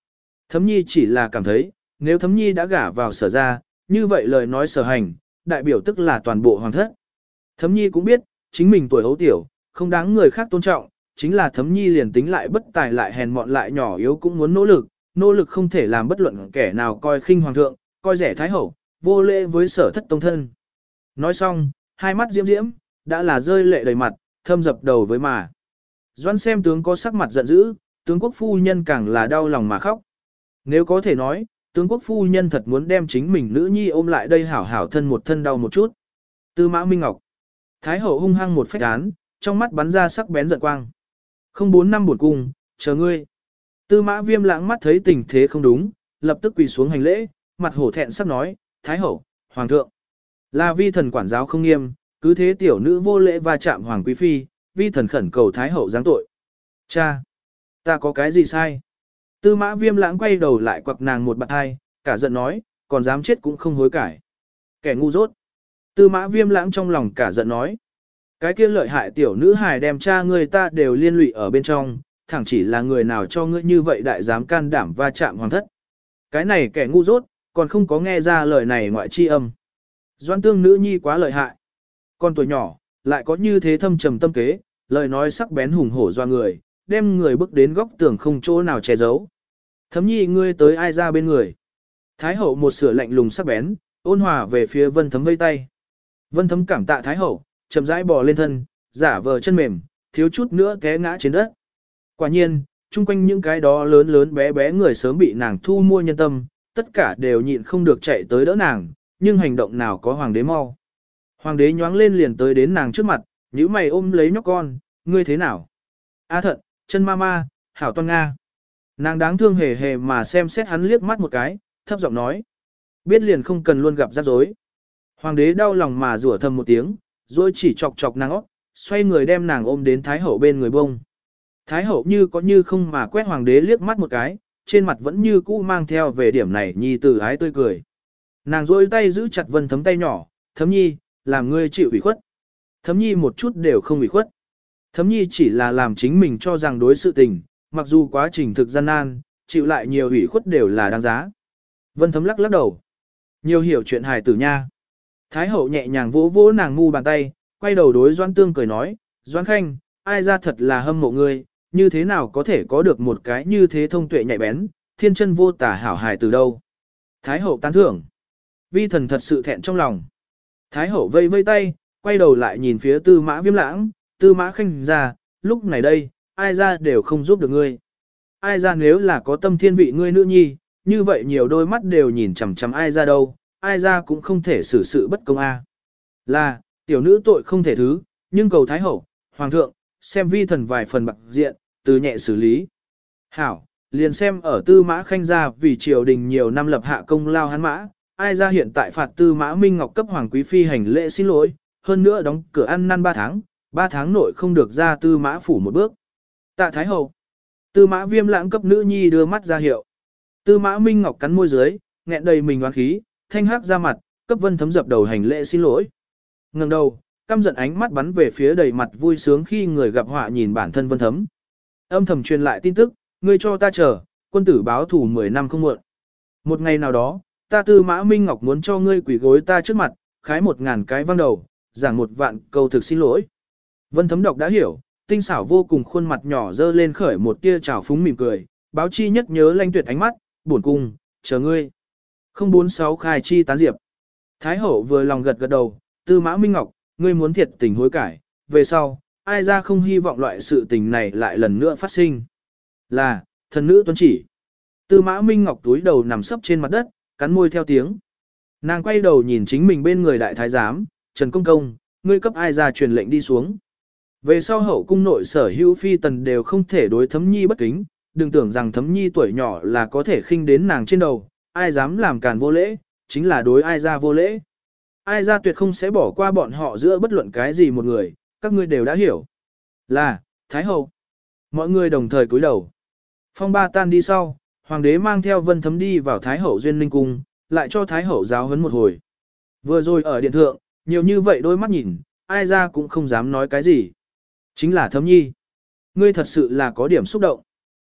Thấm nhi chỉ là cảm thấy, nếu thấm nhi đã gả vào sở ra, như vậy lời nói sở hành, đại biểu tức là toàn bộ hoàng thất. Thấm nhi cũng biết, chính mình tuổi hấu tiểu, không đáng người khác tôn trọng, chính là thấm nhi liền tính lại bất tài lại hèn mọn lại nhỏ yếu cũng muốn nỗ lực, nỗ lực không thể làm bất luận kẻ nào coi khinh hoàng thượng, coi rẻ thái hậu, vô lễ với sở thất tông thân. Nói xong, hai mắt diễm diễm, đã là rơi lệ đầy mặt, thâm dập đầu với mà. Doan xem tướng có sắc mặt giận dữ, tướng quốc phu nhân càng là đau lòng mà khóc. Nếu có thể nói, tướng quốc phu nhân thật muốn đem chính mình nữ nhi ôm lại đây hảo hảo thân một thân đau một chút. Tư mã Minh Ngọc. Thái hậu hung hăng một phách án, trong mắt bắn ra sắc bén giận quang. Không bốn năm buồn cung, chờ ngươi. Tư mã viêm lãng mắt thấy tình thế không đúng, lập tức quỳ xuống hành lễ, mặt hổ thẹn sắc nói, Thái hậu, hoàng thượng. Là vi thần quản giáo không nghiêm, cứ thế tiểu nữ vô lễ va chạm hoàng quý phi, vi thần khẩn cầu Thái hậu giáng tội. Cha, ta có cái gì sai? Tư mã viêm lãng quay đầu lại quặc nàng một bạt hai, cả giận nói, còn dám chết cũng không hối cải. Kẻ ngu dốt. Tư mã viêm lãng trong lòng cả giận nói. Cái kia lợi hại tiểu nữ hài đem cha người ta đều liên lụy ở bên trong, thẳng chỉ là người nào cho ngươi như vậy đại dám can đảm va chạm hoàng thất. Cái này kẻ ngu dốt, còn không có nghe ra lời này ngoại chi âm. Doan tương nữ nhi quá lợi hại. Con tuổi nhỏ, lại có như thế thâm trầm tâm kế, lời nói sắc bén hùng hổ doa người, đem người bước đến góc tường không chỗ nào che giấu. Thấm nhi ngươi tới ai ra bên người. Thái hậu một sửa lạnh lùng sắc bén, ôn hòa về phía vân thấm vây tay. Vân thấm cảm tạ thái hậu, chậm rãi bò lên thân, giả vờ chân mềm, thiếu chút nữa té ngã trên đất. Quả nhiên, chung quanh những cái đó lớn lớn bé bé người sớm bị nàng thu mua nhân tâm, tất cả đều nhịn không được chạy tới đỡ nàng, nhưng hành động nào có hoàng đế mau. Hoàng đế nhoáng lên liền tới đến nàng trước mặt, nhíu mày ôm lấy nhóc con, ngươi thế nào? A thận, chân ma ma, hảo toan Nga. Nàng đáng thương hề hề mà xem xét hắn liếc mắt một cái, thấp giọng nói. Biết liền không cần luôn gặp rắc rối. Hoàng đế đau lòng mà rủa thầm một tiếng, rồi chỉ chọc chọc nàng óc, xoay người đem nàng ôm đến Thái hậu bên người bông. Thái hậu như có như không mà quét hoàng đế liếc mắt một cái, trên mặt vẫn như cũ mang theo về điểm này nhi tử ái tươi cười. Nàng rôi tay giữ chặt Vân Thấm tay nhỏ, Thấm nhi, làm ngươi chịu ủy khuất. Thấm nhi một chút đều không ủy khuất. Thấm nhi chỉ là làm chính mình cho rằng đối sự tình, mặc dù quá trình thực gian nan, chịu lại nhiều ủy khuất đều là đáng giá. Vân Thấm lắc lắc đầu. Nhiều hiểu chuyện hài tử nha. Thái hậu nhẹ nhàng vỗ vỗ nàng ngu bàn tay, quay đầu đối Doãn Tương cười nói, Doãn Khanh, ai ra thật là hâm mộ ngươi, như thế nào có thể có được một cái như thế thông tuệ nhạy bén, thiên chân vô tả hảo hài từ đâu. Thái hậu tán thưởng. Vi thần thật sự thẹn trong lòng. Thái hậu vây vây tay, quay đầu lại nhìn phía tư mã viêm lãng, tư mã khanh ra, lúc này đây, ai ra đều không giúp được ngươi. Ai ra nếu là có tâm thiên vị ngươi nữ nhi, như vậy nhiều đôi mắt đều nhìn chằm chằm ai ra đâu, ai ra cũng không thể xử sự bất công a. Là, tiểu nữ tội không thể thứ, nhưng cầu Thái hậu, Hoàng thượng, xem vi thần vài phần bạc diện, từ nhẹ xử lý. Hảo, liền xem ở tư mã khanh gia vì triều đình nhiều năm lập hạ công lao hắn mã, ai ra hiện tại phạt tư mã Minh Ngọc cấp Hoàng quý phi hành lễ xin lỗi, hơn nữa đóng cửa ăn năn ba tháng, ba tháng nội không được ra tư mã phủ một bước. Tạ Thái hậu, tư mã viêm lãng cấp nữ nhi đưa mắt ra hiệu. Tư mã Minh Ngọc cắn môi dưới, nghẹn đầy mình oán khí, thanh hắc ra mặt, cấp Vân Thấm dập đầu hành lễ xin lỗi. Ngẩng đầu, căm giận ánh mắt bắn về phía đầy mặt vui sướng khi người gặp họa nhìn bản thân Vân Thấm. Âm thầm truyền lại tin tức, ngươi cho ta chờ, quân tử báo thủ mười năm không muộn. Một ngày nào đó, ta tư mã Minh Ngọc muốn cho ngươi quỳ gối ta trước mặt, khái một ngàn cái văng đầu, giảng một vạn câu thực xin lỗi. Vân Thấm đọc đã hiểu, tinh xảo vô cùng khuôn mặt nhỏ dơ lên khởi một tia trào phúng mỉm cười, báo chi nhất nhớ lanh tuyệt ánh mắt, buồn cung, chờ ngươi. không bốn sáu khai chi tán diệp. Thái hậu vừa lòng gật gật đầu, tư mã Minh Ngọc, ngươi muốn thiệt tình hối cải, về sau, ai ra không hy vọng loại sự tình này lại lần nữa phát sinh. Là, thần nữ tuân chỉ. Tư mã Minh Ngọc túi đầu nằm sấp trên mặt đất, cắn môi theo tiếng. Nàng quay đầu nhìn chính mình bên người đại thái giám, Trần Công Công, ngươi cấp ai ra truyền lệnh đi xuống. Về sau hậu cung nội sở hữu phi tần đều không thể đối Thấm Nhi bất kính, đừng tưởng rằng Thấm Nhi tuổi nhỏ là có thể khinh đến nàng trên đầu, ai dám làm càn vô lễ, chính là đối ai ra vô lễ. Ai ra tuyệt không sẽ bỏ qua bọn họ giữa bất luận cái gì một người, các ngươi đều đã hiểu. Là, Thái hậu. Mọi người đồng thời cúi đầu. Phong ba tan đi sau, hoàng đế mang theo Vân Thấm đi vào Thái hậu duyên ninh cung, lại cho Thái hậu giáo huấn một hồi. Vừa rồi ở điện thượng, nhiều như vậy đôi mắt nhìn, ai ra cũng không dám nói cái gì. Chính là Thấm Nhi. Ngươi thật sự là có điểm xúc động.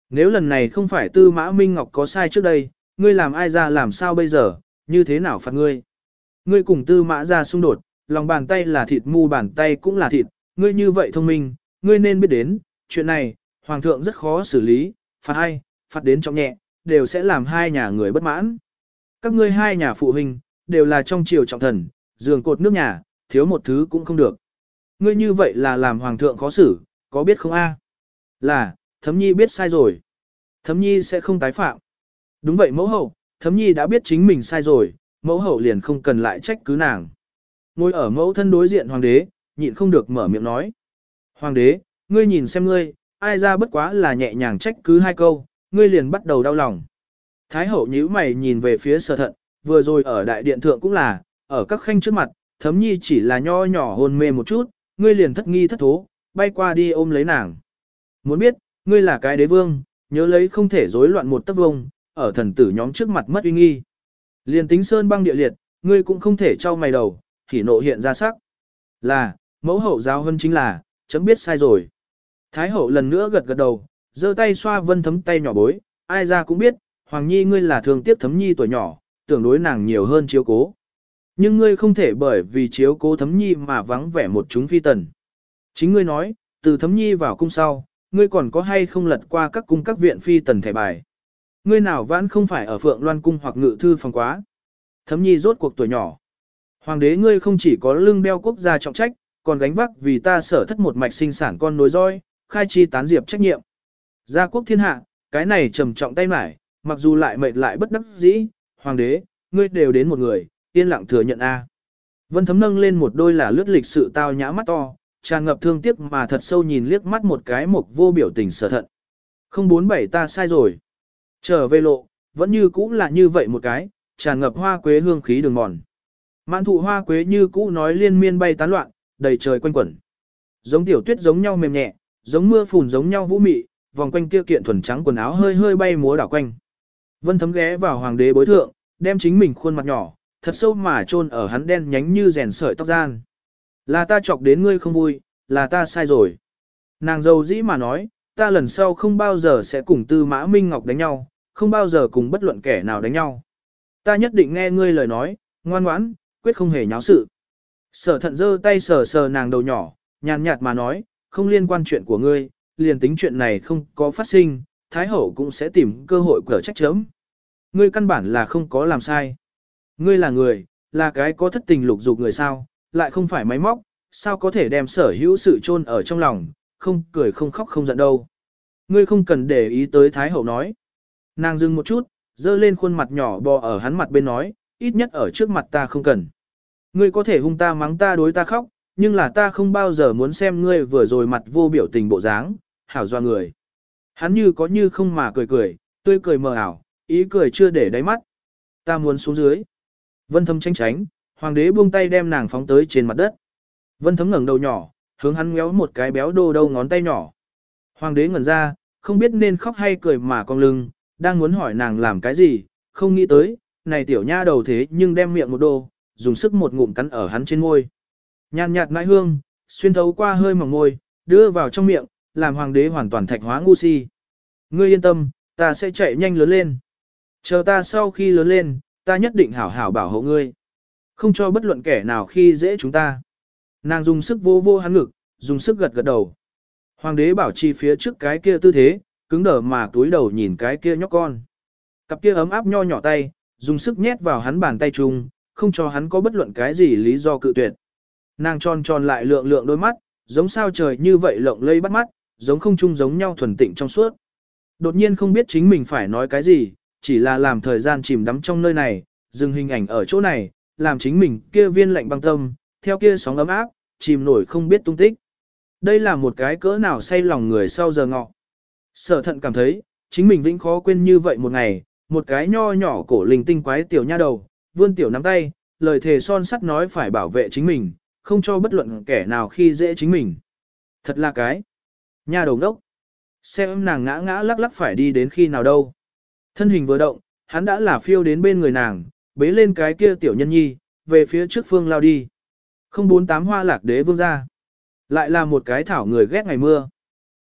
Nếu lần này không phải Tư Mã Minh Ngọc có sai trước đây, ngươi làm ai ra làm sao bây giờ, như thế nào phạt ngươi? Ngươi cùng Tư Mã ra xung đột, lòng bàn tay là thịt mu bàn tay cũng là thịt, ngươi như vậy thông minh, ngươi nên biết đến, chuyện này, Hoàng thượng rất khó xử lý, phạt ai, phạt đến trọng nhẹ, đều sẽ làm hai nhà người bất mãn. Các ngươi hai nhà phụ huynh, đều là trong triều trọng thần, giường cột nước nhà, thiếu một thứ cũng không được. Ngươi như vậy là làm Hoàng thượng khó xử, có biết không a? Là, Thấm Nhi biết sai rồi. Thấm Nhi sẽ không tái phạm. Đúng vậy mẫu hậu, Thấm Nhi đã biết chính mình sai rồi, mẫu hậu liền không cần lại trách cứ nàng. Ngồi ở mẫu thân đối diện hoàng đế, nhịn không được mở miệng nói. Hoàng đế, ngươi nhìn xem ngươi, ai ra bất quá là nhẹ nhàng trách cứ hai câu, ngươi liền bắt đầu đau lòng. Thái hậu nhíu mày nhìn về phía Sở Thận, vừa rồi ở đại điện thượng cũng là, ở các khanh trước mặt, Thấm Nhi chỉ là nho nhỏ hôn mê một chút, ngươi liền thất nghi thất thố, bay qua đi ôm lấy nàng. Muốn biết, ngươi là cái đế vương, nhớ lấy không thể rối loạn một tấc vông, ở thần tử nhóm trước mặt mất uy nghi. Liền tính sơn băng địa liệt, ngươi cũng không thể trao mày đầu, hỉ nộ hiện ra sắc. Là, mẫu hậu giáo hơn chính là, chấm biết sai rồi. Thái hậu lần nữa gật gật đầu, giơ tay xoa Vân Thấm tay nhỏ bối, ai ra cũng biết, Hoàng Nhi ngươi là thường tiếc Thấm Nhi tuổi nhỏ, tưởng đối nàng nhiều hơn chiếu cố. Nhưng ngươi không thể bởi vì chiếu cố Thấm Nhi mà vắng vẻ một chúng phi tần. Chính ngươi nói, từ Thấm Nhi vào cung sau, ngươi còn có hay không lật qua các cung các viện phi tần thẻ bài. Ngươi nào vãn không phải ở Phượng Loan cung hoặc ngự thư phòng quá. Thấm Nhi rốt cuộc tuổi nhỏ. Hoàng đế ngươi không chỉ có lưng đeo quốc gia trọng trách, còn gánh vác vì ta sở thất một mạch sinh sản con nối roi, khai chi tán diệp trách nhiệm. Gia quốc thiên hạ, cái này trầm trọng tay mải, mặc dù lại mệt lại bất đắc dĩ, hoàng đế, ngươi đều đến một người, yên lặng thừa nhận a. Vân Thấm nâng lên một đôi là lướt lịch sự tao nhã mắt to, tràn ngập thương tiếc mà thật sâu nhìn liếc mắt một cái mục vô biểu tình Sở Thận. Không bốn bảy ta sai rồi. Trở về lộ, vẫn như cũ là như vậy một cái, tràn ngập hoa quế hương khí đường mòn. Mãn thụ hoa quế như cũ nói liên miên bay tán loạn, đầy trời quanh quẩn. Giống tiểu tuyết giống nhau mềm nhẹ, giống mưa phùn giống nhau vũ mị, vòng quanh kia kiện thuần trắng quần áo hơi hơi bay múa đảo quanh. Vân Thấm ghé vào hoàng đế bối thượng, đem chính mình khuôn mặt nhỏ, thật sâu mà chôn ở hắn đen nhánh như rèn sợi tóc gian. Là ta chọc đến ngươi không vui, là ta sai rồi. Nàng dâu dĩ mà nói, ta lần sau không bao giờ sẽ cùng Tư Mã Minh Ngọc đánh nhau, không bao giờ cùng bất luận kẻ nào đánh nhau. Ta nhất định nghe ngươi lời nói, ngoan ngoãn, quyết không hề nháo sự. Sở Thận giơ tay sờ sờ nàng đầu nhỏ, nhàn nhạt mà nói, không liên quan chuyện của ngươi, liền tính chuyện này không có phát sinh, Thái Hậu cũng sẽ tìm cơ hội cở trách chấm. Ngươi căn bản là không có làm sai. Ngươi là người, là cái có thất tình lục dục người sao, lại không phải máy móc, sao có thể đem sở hữu sự chôn ở trong lòng, không cười không khóc không giận đâu. Ngươi không cần để ý tới Thái Hậu nói. Nàng dừng một chút, dơ lên khuôn mặt nhỏ bò ở hắn mặt bên nói, ít nhất ở trước mặt ta không cần. Ngươi có thể hung ta mắng ta đối ta khóc, nhưng là ta không bao giờ muốn xem ngươi vừa rồi mặt vô biểu tình bộ dáng, hảo doa người. Hắn như có như không mà cười cười, tươi cười mờ ảo, ý cười chưa để đáy mắt. Ta muốn xuống dưới. Vân Thấm tránh tránh, hoàng đế buông tay đem nàng phóng tới trên mặt đất. Vân Thấm ngẩng đầu nhỏ, hướng hắn ngéo một cái béo đô đâu ngón tay nhỏ. Hoàng đế ngẩn ra, không biết nên khóc hay cười mà cong lưng, đang muốn hỏi nàng làm cái gì, không nghĩ tới, này tiểu nha đầu thế nhưng đem miệng một đô, dùng sức một ngụm cắn ở hắn trên môi. Nhàn nhạt nãi hương, xuyên thấu qua hơi mỏng môi, đưa vào trong miệng, làm hoàng đế hoàn toàn thạch hóa ngu si. Ngươi yên tâm, ta sẽ chạy nhanh lớn lên. Chờ ta sau khi lớn lên, ta nhất định hảo hảo bảo hộ ngươi. Không cho bất luận kẻ nào khi dễ chúng ta. Nàng dùng sức vô vô hắn ngực, dùng sức gật gật đầu. Hoàng đế bảo trì phía trước cái kia tư thế, cứng đờ mà túi đầu nhìn cái kia nhóc con. Cặp kia ấm áp nho nhỏ tay, dùng sức nhét vào hắn bàn tay chung, không cho hắn có bất luận cái gì lý do cự tuyệt. Nàng tròn tròn lại lượng lượng đôi mắt, giống sao trời như vậy lộng lây bắt mắt, giống không chung giống nhau thuần tịnh trong suốt. Đột nhiên không biết chính mình phải nói cái gì, chỉ là làm thời gian chìm đắm trong nơi này, dừng hình ảnh ở chỗ này, làm chính mình kia viên lạnh băng tâm, theo kia sóng ấm áp, chìm nổi không biết tung tích. Đây là một cái cỡ nào say lòng người sau giờ ngọ. Sở Thận cảm thấy, chính mình vĩnh khó quên như vậy một ngày, một cái nho nhỏ cổ linh tinh quái tiểu nha đầu, vươn tiểu nắm tay, lời thề son sắt nói phải bảo vệ chính mình, không cho bất luận kẻ nào khi dễ chính mình. Thật là cái nha đầu ngốc. Xem nàng ngã ngã lắc lắc phải đi đến khi nào đâu. Thân hình vừa động, hắn đã là phiêu đến bên người nàng, bế lên cái kia tiểu nhân nhi, về phía trước phương lao đi. Không bốn tám hoa lạc đế vương ra. Lại là một cái thảo người ghét ngày mưa.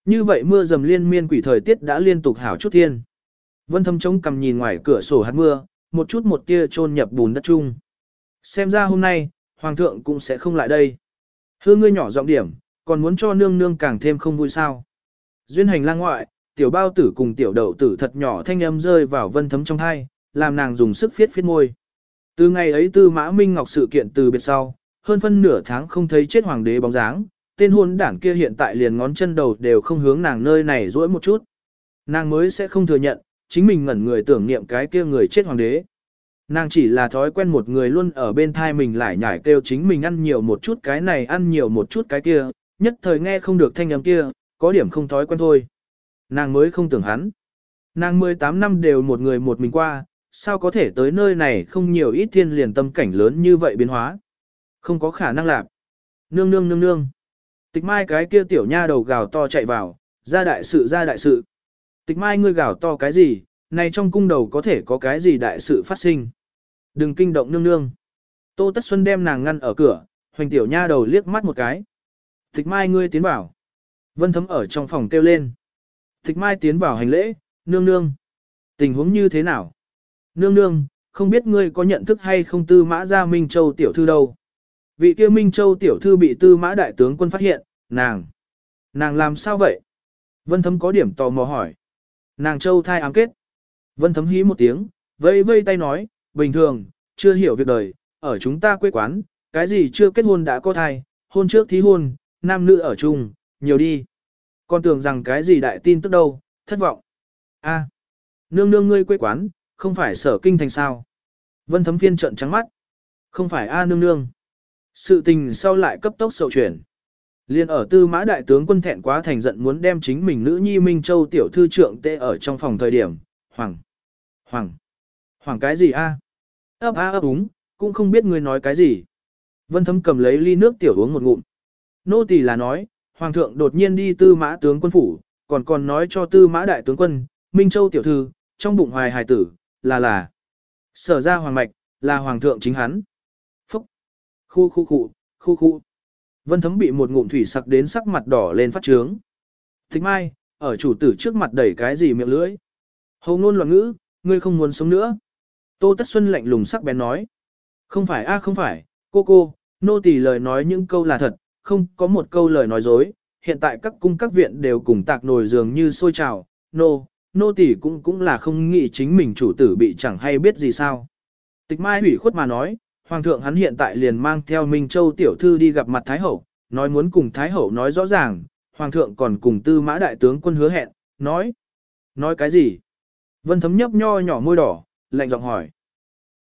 Như vậy mưa dầm liên miên quỷ thời tiết đã liên tục hảo chút thiên. Vân Thấm chống cằm nhìn ngoài cửa sổ hạt mưa, một chút một tia chôn nhập bùn đất chung. Xem ra hôm nay, Hoàng thượng cũng sẽ không lại đây. Hư ngươi nhỏ giọng điểm, còn muốn cho nương nương càng thêm không vui sao. Duyên hành lang ngoại, tiểu bao tử cùng tiểu đậu tử thật nhỏ thanh âm rơi vào Vân Thấm trong thai, làm nàng dùng sức phiết phiết môi. Từ ngày ấy Tư Mã Minh Ngọc sự kiện từ biệt sau, hơn phân nửa tháng không thấy chết hoàng đế bóng dáng, tên hôn đảng kia hiện tại liền ngón chân đầu đều không hướng nàng nơi này duỗi một chút. Nàng mới sẽ không thừa nhận, chính mình ngẩn người tưởng niệm cái kia người chết hoàng đế. Nàng chỉ là thói quen một người luôn ở bên thai mình lại nhải kêu chính mình ăn nhiều một chút cái này ăn nhiều một chút cái kia, nhất thời nghe không được thanh âm kia, có điểm không thói quen thôi. Nàng mới không tưởng hắn. Nàng mười tám năm đều một người một mình qua, sao có thể tới nơi này không nhiều ít thiên liền tâm cảnh lớn như vậy biến hóa. Không có khả năng làm. Nương nương nương nương. Tịch mai cái kia tiểu nha đầu gào to chạy vào, ra đại sự ra đại sự. Tịch mai ngươi gào to cái gì, này trong cung đầu có thể có cái gì đại sự phát sinh. Đừng kinh động nương nương. Tô Tất Xuân đem nàng ngăn ở cửa, hoành tiểu nha đầu liếc mắt một cái. Tịch mai ngươi tiến vào. Vân Thấm ở trong phòng kêu lên. Tịch mai tiến vào hành lễ, nương nương. Tình huống như thế nào? Nương nương, không biết ngươi có nhận thức hay không Tư Mã gia Minh Châu tiểu thư đâu. Vị kia Minh Châu tiểu thư bị Tư Mã đại tướng quân phát hiện, nàng. Nàng làm sao vậy? Vân Thấm có điểm tò mò hỏi. Nàng Châu thai ám kết. Vân Thấm hí một tiếng, vây vây tay nói, bình thường, chưa hiểu việc đời, ở chúng ta quê quán, cái gì chưa kết hôn đã có thai, hôn trước thí hôn, nam nữ ở chung, nhiều đi. Con tưởng rằng cái gì đại tin tức đâu, thất vọng. A, nương nương ngươi quê quán, không phải sở kinh thành sao. Vân Thấm phiên trợn trắng mắt. Không phải A nương nương. Sự tình sau lại cấp tốc sậu chuyển. Liên ở Tư Mã đại tướng quân thẹn quá thành giận muốn đem chính mình nữ nhi Minh Châu tiểu thư trượng tệ ở trong phòng thời điểm, hoàng, hoàng, hoàng cái gì a? Ấp a ấp úng, cũng không biết ngươi nói cái gì. Vân Thấm cầm lấy ly nước tiểu uống một ngụm. Nô tỳ là nói, hoàng thượng đột nhiên đi Tư Mã tướng quân phủ, còn còn nói cho Tư Mã đại tướng quân, Minh Châu tiểu thư, trong bụng hoài hài tử, là là. Sở ra hoàng mạch, là hoàng thượng chính hắn. Phúc, khu khu khu, khu khu. Vân Thấm bị một ngụm thủy sặc đến sắc mặt đỏ lên phát trướng. Tịch mai, ở chủ tử trước mặt đẩy cái gì miệng lưỡi. Hầu ngôn loạn ngữ, ngươi không muốn sống nữa. Tô Tất Xuân lạnh lùng sắc bén nói. Không phải a không phải, cô cô, nô tỳ lời nói những câu là thật, không có một câu lời nói dối. Hiện tại các cung các viện đều cùng tạc nồi dường như sôi trào, nô, nô tỳ cũng cũng là không nghĩ chính mình chủ tử bị chẳng hay biết gì sao. Tịch mai hủy khuất mà nói, hoàng thượng hắn hiện tại liền mang theo Minh Châu tiểu thư đi gặp mặt Thái Hậu, nói muốn cùng Thái Hậu nói rõ ràng, hoàng thượng còn cùng Tư Mã đại tướng quân hứa hẹn, nói. Nói cái gì? Vân Thấm nhấp nho nhỏ môi đỏ, lạnh giọng hỏi.